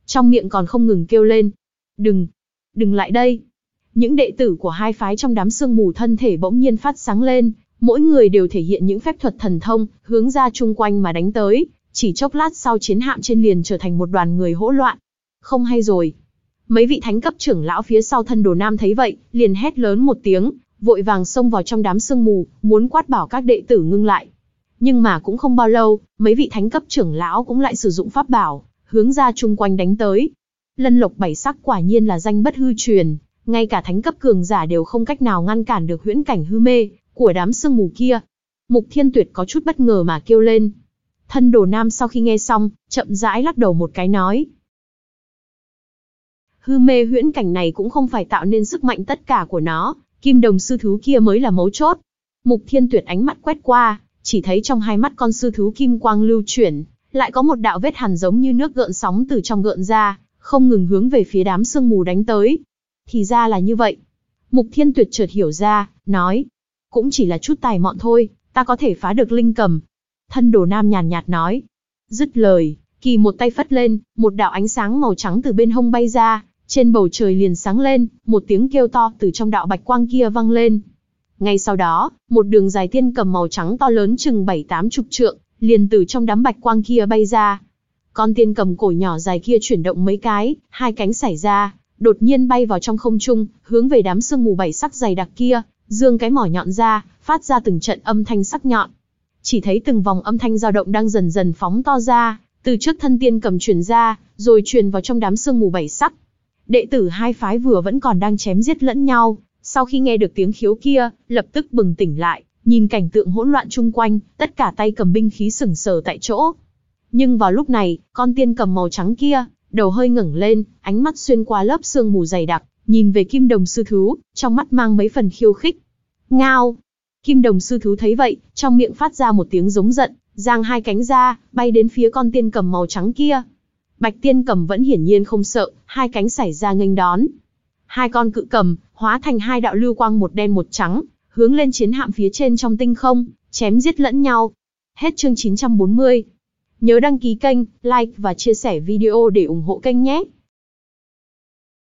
trong miệng còn không ngừng kêu lên. Đừng, đừng lại đây. Những đệ tử của hai phái trong đám sương mù thân thể bỗng nhiên phát sáng lên, mỗi người đều thể hiện những phép thuật thần thông, hướng ra chung quanh mà đánh tới, chỉ chốc lát sau chiến hạm trên liền trở thành một đoàn người hỗn loạn. Không hay rồi. Mấy vị thánh cấp trưởng lão phía sau Thân Đồ Nam thấy vậy, liền hét lớn một tiếng, vội vàng xông vào trong đám sương mù, muốn quát bảo các đệ tử ngưng lại. Nhưng mà cũng không bao lâu, mấy vị thánh cấp trưởng lão cũng lại sử dụng pháp bảo, hướng ra chung quanh đánh tới. Lân lộc bảy sắc quả nhiên là danh bất hư truyền, ngay cả thánh cấp cường giả đều không cách nào ngăn cản được huyễn cảnh hư mê của đám sương mù kia. Mục Thiên Tuyệt có chút bất ngờ mà kêu lên. Thân Đồ Nam sau khi nghe xong, chậm rãi lắc đầu một cái nói. Hư mê huyễn cảnh này cũng không phải tạo nên sức mạnh tất cả của nó, kim đồng sư thú kia mới là mấu chốt. Mục Thiên Tuyệt ánh mắt quét qua, chỉ thấy trong hai mắt con sư thú kim quang lưu chuyển, lại có một đạo vết hằn giống như nước gợn sóng từ trong gợn ra, không ngừng hướng về phía đám sương mù đánh tới. Thì ra là như vậy. Mục Thiên Tuyệt chợt hiểu ra, nói. Cũng chỉ là chút tài mọn thôi, ta có thể phá được linh cầm. Thân Đồ Nam nhàn nhạt nói. Dứt lời, kỳ một tay phất lên, một đạo ánh sáng màu trắng từ bên hông bay ra, trên bầu trời liền sáng lên, một tiếng kêu to từ trong đạo bạch quang kia vang lên. Ngay sau đó, một đường dài tiên cầm màu trắng to lớn chừng bảy tám chục trượng, liền từ trong đám bạch quang kia bay ra. Con tiên cầm cổ nhỏ dài kia chuyển động mấy cái, hai cánh xảy ra, đột nhiên bay vào trong không trung, hướng về đám sương mù bảy sắc dày đặc kia, dương cái mỏ nhọn ra, phát ra từng trận âm thanh sắc nhọn. Chỉ thấy từng vòng âm thanh dao động đang dần dần phóng to ra, từ trước thân tiên cầm truyền ra, rồi truyền vào trong đám sương mù bảy sắc. Đệ tử hai phái vừa vẫn còn đang chém giết lẫn nhau, sau khi nghe được tiếng khiếu kia, lập tức bừng tỉnh lại, nhìn cảnh tượng hỗn loạn chung quanh, tất cả tay cầm binh khí sững sờ tại chỗ. Nhưng vào lúc này, con tiên cầm màu trắng kia, đầu hơi ngẩng lên, ánh mắt xuyên qua lớp sương mù dày đặc, nhìn về kim đồng sư thú, trong mắt mang mấy phần khiêu khích. Ngao! Kim đồng sư thú thấy vậy, trong miệng phát ra một tiếng giống giận, giang hai cánh ra, bay đến phía con tiên cầm màu trắng kia. Bạch tiên cầm vẫn hiển nhiên không sợ, hai cánh xảy ra nghênh đón. Hai con cự cầm, hóa thành hai đạo lưu quang một đen một trắng, hướng lên chiến hạm phía trên trong tinh không, chém giết lẫn nhau. Hết chương chín trăm bốn mươi. Nhớ đăng ký kênh, like và chia sẻ video để ủng hộ kênh nhé.